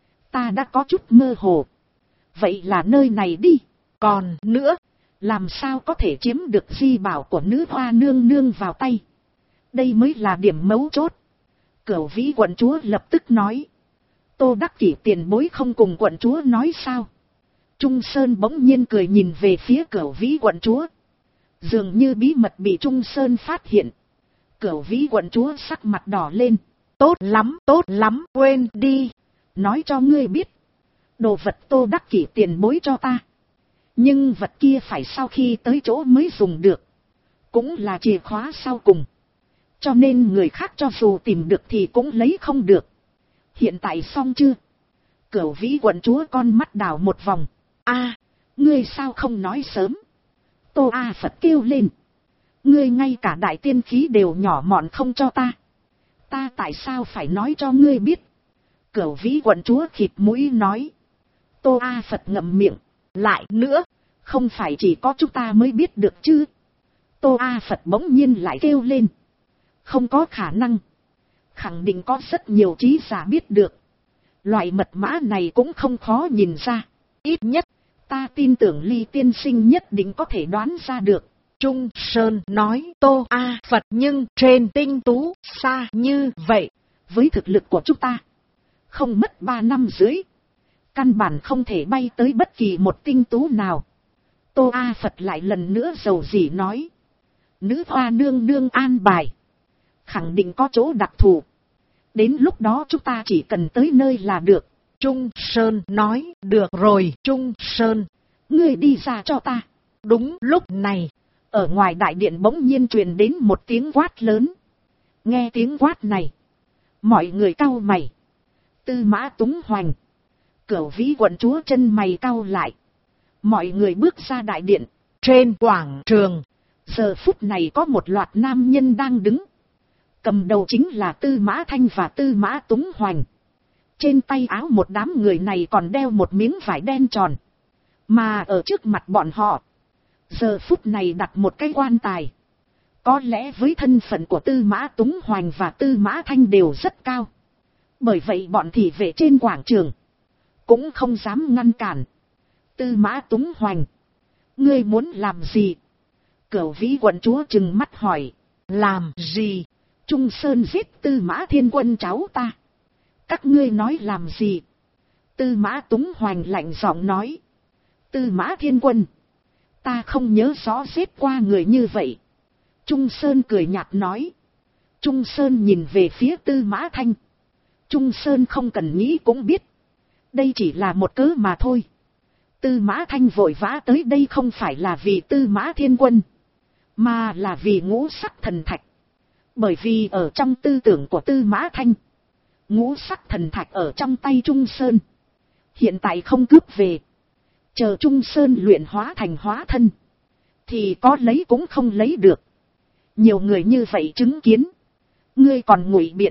Ta đã có chút mơ hồ. Vậy là nơi này đi. Còn nữa, làm sao có thể chiếm được di bảo của nữ hoa nương nương vào tay? Đây mới là điểm mấu chốt. Cửu Vĩ quận chúa lập tức nói. Tô Đắc Kỷ tiền bối không cùng quận chúa nói sao? Trung Sơn bỗng nhiên cười nhìn về phía Cửu Vĩ quận chúa. Dường như bí mật bị Trung Sơn phát hiện. Cửu Vĩ quận chúa sắc mặt đỏ lên. Tốt lắm, quên đi. Nói cho ngươi biết. Đồ vật Tô Đắc Kỷ tiền bối cho ta. Nhưng vật kia phải sau khi tới chỗ mới dùng được. Cũng là chìa khóa sau cùng. Cho nên người khác cho dù tìm được thì cũng lấy không được. Hiện tại xong chưa? Cửu Vĩ quận chúa con mắt đảo một vòng. Ngươi sao không nói sớm? Tô A Phật kêu lên. Ngươi ngay cả đại tiên khí đều nhỏ mọn không cho ta. Ta tại sao phải nói cho ngươi biết? Cửu Vĩ quận chúa khịt mũi nói. Tô A Phật ngậm miệng. Lại nữa, không phải chỉ có chúng ta mới biết được chứ? Tô A Phật bỗng nhiên lại kêu lên. Không có khả năng. Khẳng định có rất nhiều trí giả biết được. Loại mật mã này cũng không khó nhìn ra. Ít nhất, ta tin tưởng Ly tiên sinh nhất định có thể đoán ra được. Trung Sơn nói. Tô A Phật nhưng trên tinh tú xa như vậy. Với thực lực của chúng ta, không mất 3 năm dưới, căn bản không thể bay tới bất kỳ một tinh tú nào. Tô A Phật lại lần nữa dầu dĩ nói. Nữ hoa nương nương an bài, khẳng định có chỗ đặc thù. Đến lúc đó chúng ta chỉ cần tới nơi là được. Trung Sơn nói. Được rồi Trung Sơn, ngươi đi ra cho ta. Đúng lúc này, ở ngoài đại điện bỗng nhiên truyền đến một tiếng quát lớn. Nghe tiếng quát này, mọi người cau mày. Tư Mã Túng Hoành, Cửu Vĩ quận chúa chân mày cau lại. Mọi người bước ra đại điện. Trên quảng trường, giờ phút này có một loạt nam nhân đang đứng. Cầm đầu chính là Tư Mã Thanh và Tư Mã Túng Hoành. Trên tay áo một đám người này còn đeo một miếng vải đen tròn. Mà ở trước mặt bọn họ, giờ phút này đặt một cái quan tài. Có lẽ với thân phận của Tư Mã Túng Hoành và Tư Mã Thanh đều rất cao. Bởi vậy bọn thị vệ trên quảng trường cũng không dám ngăn cản. Tư Mã Túng Hoành, ngươi muốn làm gì? Cửu Vĩ quận chúa trừng mắt hỏi. Làm gì? Trung Sơn giết Tư Mã Thiên Quân cháu ta. Các ngươi nói làm gì? Tư Mã Túng Hoành lạnh giọng nói. Tư Mã Thiên Quân, ta không nhớ rõ giết qua người như vậy. Trung Sơn cười nhạt nói. Trung Sơn nhìn về phía Tư Mã Thanh. Trung Sơn không cần nghĩ cũng biết, đây chỉ là một cớ mà thôi. Tư Mã Thanh vội vã tới đây không phải là vì Tư Mã Thiên Quân, mà là vì ngũ sắc thần thạch. Bởi vì ở trong tư tưởng của Tư Mã Thanh, ngũ sắc thần thạch ở trong tay Trung Sơn. Hiện tại không cướp về, chờ Trung Sơn luyện hóa thành hóa thân, thì có lấy cũng không lấy được. Nhiều người như vậy chứng kiến, ngươi còn ngụy biện.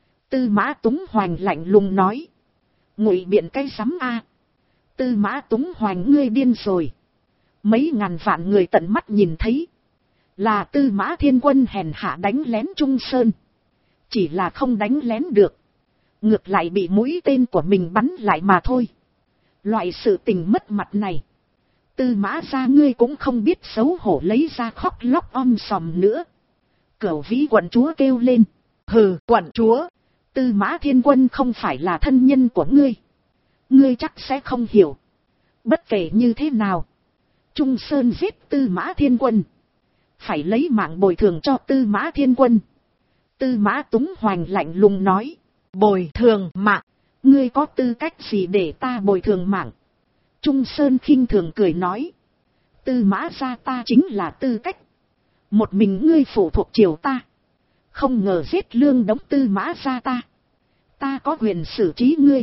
Tư Mã Túng Hoành lạnh lùng nói. Ngụy biện cái rắm a? Tư Mã Túng Hoành, ngươi điên rồi. Mấy ngàn vạn người tận mắt nhìn thấy, là Tư Mã Thiên Quân hèn hạ đánh lén Trung Sơn. Chỉ là không đánh lén được, ngược lại bị mũi tên của mình bắn lại mà thôi. Loại sự tình mất mặt này, Tư Mã gia ngươi cũng không biết xấu hổ lấy ra khóc lóc om sòm nữa. Cửu Vĩ quận chúa kêu lên. Hừ, quận chúa, Tư Mã Thiên Quân không phải là thân nhân của ngươi, ngươi chắc sẽ không hiểu. Bất kể như thế nào, Trung Sơn giết Tư Mã Thiên Quân, phải lấy mạng bồi thường cho Tư Mã Thiên Quân. Tư Mã Túng Hoành lạnh lùng nói. Bồi thường mạng? Ngươi có tư cách gì để ta bồi thường mạng? Trung Sơn khinh thường cười nói. Tư Mã gia ta chính là tư cách. Một mình ngươi phụ thuộc triều ta, không ngờ giết lương đống Tư Mã gia ta, ta có quyền xử trí ngươi.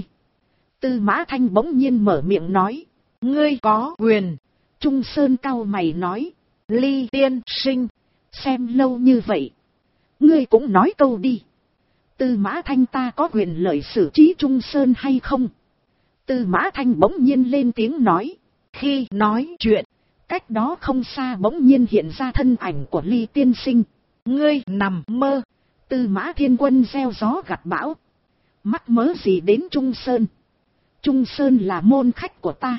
Tư Mã Thanh bỗng nhiên mở miệng nói. Ngươi có quyền? Trung Sơn cau mày nói. Ly tiên sinh, xem lâu như vậy, ngươi cũng nói câu đi. Tư Mã Thanh, ta có quyền lợi xử trí Trung Sơn hay không? Tư Mã Thanh bỗng nhiên lên tiếng nói. Khi nói chuyện, cách đó không xa bỗng nhiên hiện ra thân ảnh của Ly tiên sinh. Ngươi nằm mơ. Tư Mã Thiên Quân gieo gió gặt bão, mắc mớ gì đến Trung Sơn? Trung Sơn là môn khách của ta,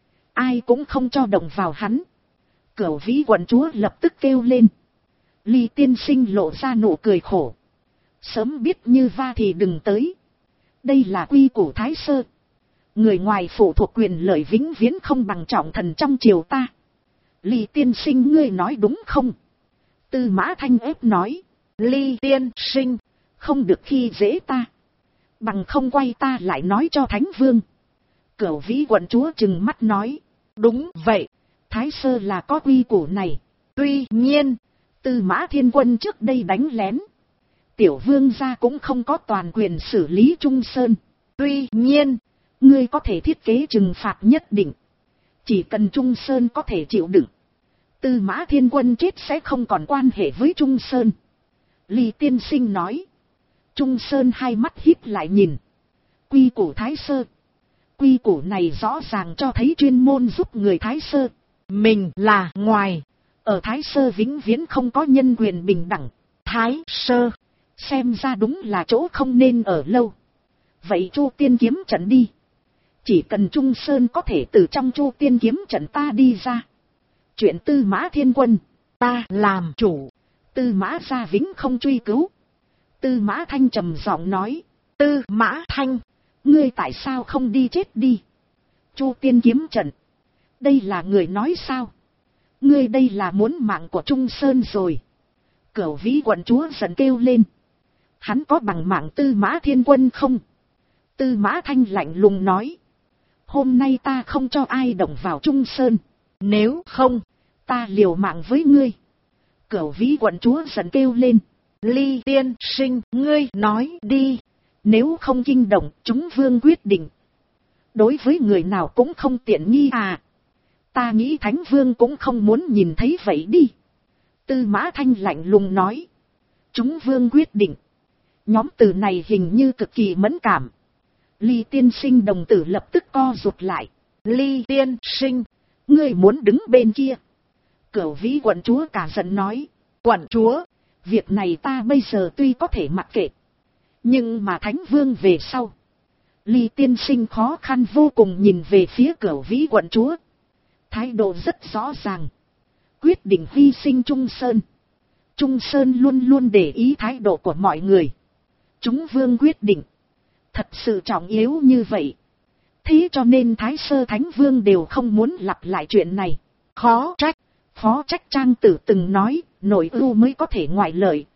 ai cũng không cho động vào hắn. Cửu Vĩ quận chúa lập tức kêu lên. Ly tiên sinh lộ ra nụ cười khổ. Sớm biết như va thì đừng tới. Đây là quy củ Thái Sơ, người ngoài phụ thuộc quyền lợi vĩnh viễn không bằng trọng thần trong triều ta. Ly tiên sinh, ngươi nói đúng không? Tư Mã Thanh ép nói. Ly tiên sinh, không được khi dễ ta, bằng không quay ta lại nói cho Thánh Vương. Cửu Vĩ quận chúa trừng mắt nói. Đúng vậy, Thái Sơ là có quy củ này. Tuy nhiên, Tư Mã Thiên Quân trước đây đánh lén, tiểu vương gia cũng không có toàn quyền xử lý Trung Sơn. Tuy nhiên, ngươi có thể thiết kế trừng phạt nhất định, chỉ cần Trung Sơn có thể chịu đựng, Tư Mã Thiên Quân chết sẽ không còn quan hệ với Trung Sơn. Ly tiên sinh nói. Trung Sơn hai mắt híp lại nhìn. Quy củ Thái Sơ. Quy củ này rõ ràng cho thấy chuyên môn giúp người Thái Sơ. Mình là ngoài. Ở Thái Sơ vĩnh viễn không có nhân quyền bình đẳng. Thái Sơ. Xem ra đúng là chỗ không nên ở lâu. Vậy Chu Tiên kiếm trận đi. Chỉ cần Trung Sơn có thể từ trong Chu Tiên kiếm trận ta đi ra. Chuyện Tư Mã Thiên Quân. Ta làm chủ. Tư Mã Gia vĩnh không truy cứu. Tư Mã Thanh trầm giọng nói. Tư Mã Thanh. Ngươi tại sao không đi chết đi? Chu Tiên kiếm trận. Đây là người nói sao? Ngươi đây là muốn mạng của Trung Sơn rồi. Cửu Vĩ quận chúa giận kêu lên. Hắn có bằng mạng Tư Mã Thiên Quân không? Tư Mã Thanh lạnh lùng nói. Hôm nay ta không cho ai động vào Trung Sơn. Nếu không, ta liều mạng với ngươi. Cửu Vĩ quận chúa giận kêu lên. Ly tiên sinh, ngươi nói đi. Nếu không kinh động, chúng vương quyết định. Đối với người nào cũng không tiện nghi à. Ta nghĩ Thánh Vương cũng không muốn nhìn thấy vậy đi. Tư Mã Thanh lạnh lùng nói. Chúng vương quyết định. Nhóm từ này hình như cực kỳ mẫn cảm. Ly tiên sinh đồng tử lập tức co rụt lại. Ly tiên sinh, ngươi muốn đứng bên kia. Cửu Vĩ quận chúa cả giận nói. Quận chúa, việc này ta bây giờ tuy có thể mặc kệ. Nhưng mà Thánh Vương về sau. Ly tiên sinh khó khăn vô cùng nhìn về phía Cửu Vĩ quận chúa. Thái độ rất rõ ràng. Quyết định hy sinh Trung Sơn. Trung Sơn luôn luôn để ý thái độ của mọi người. Chúng vương quyết định. Thật sự trọng yếu như vậy. Thế cho nên Thái Sơ Thánh Vương đều không muốn lặp lại chuyện này. Khó trách. Phó Trách Trang Tử từng nói, nội ưu mới có thể ngoại lợi.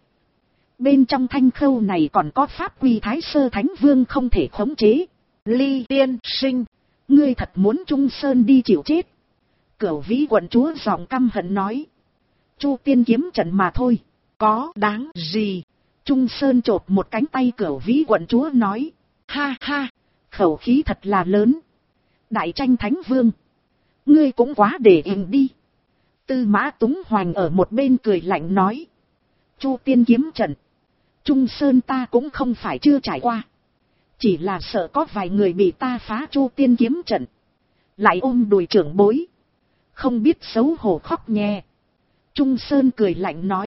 Bên trong thanh khâu này còn có pháp quy Thái Sơ Thánh Vương không thể khống chế. Ly tiên sinh, ngươi thật muốn Trung Sơn đi chịu chết. Cửu Vĩ quận chúa giọng căm hận nói. Chu Tiên kiếm trận mà thôi, có đáng gì. Trung Sơn chộp một cánh tay Cửu Vĩ quận chúa nói. Ha ha, khẩu khí thật là lớn. Đại tranh Thánh Vương, ngươi cũng quá để hình đi. Tư Mã Túng Hoành ở một bên cười lạnh nói. Chu Tiên kiếm trận, Trung Sơn ta cũng không phải chưa trải qua. Chỉ là sợ có vài người bị ta phá Chu Tiên kiếm trận. Lại ôm đùi trưởng bối. Không biết xấu hổ khóc nhè. Trung Sơn cười lạnh nói.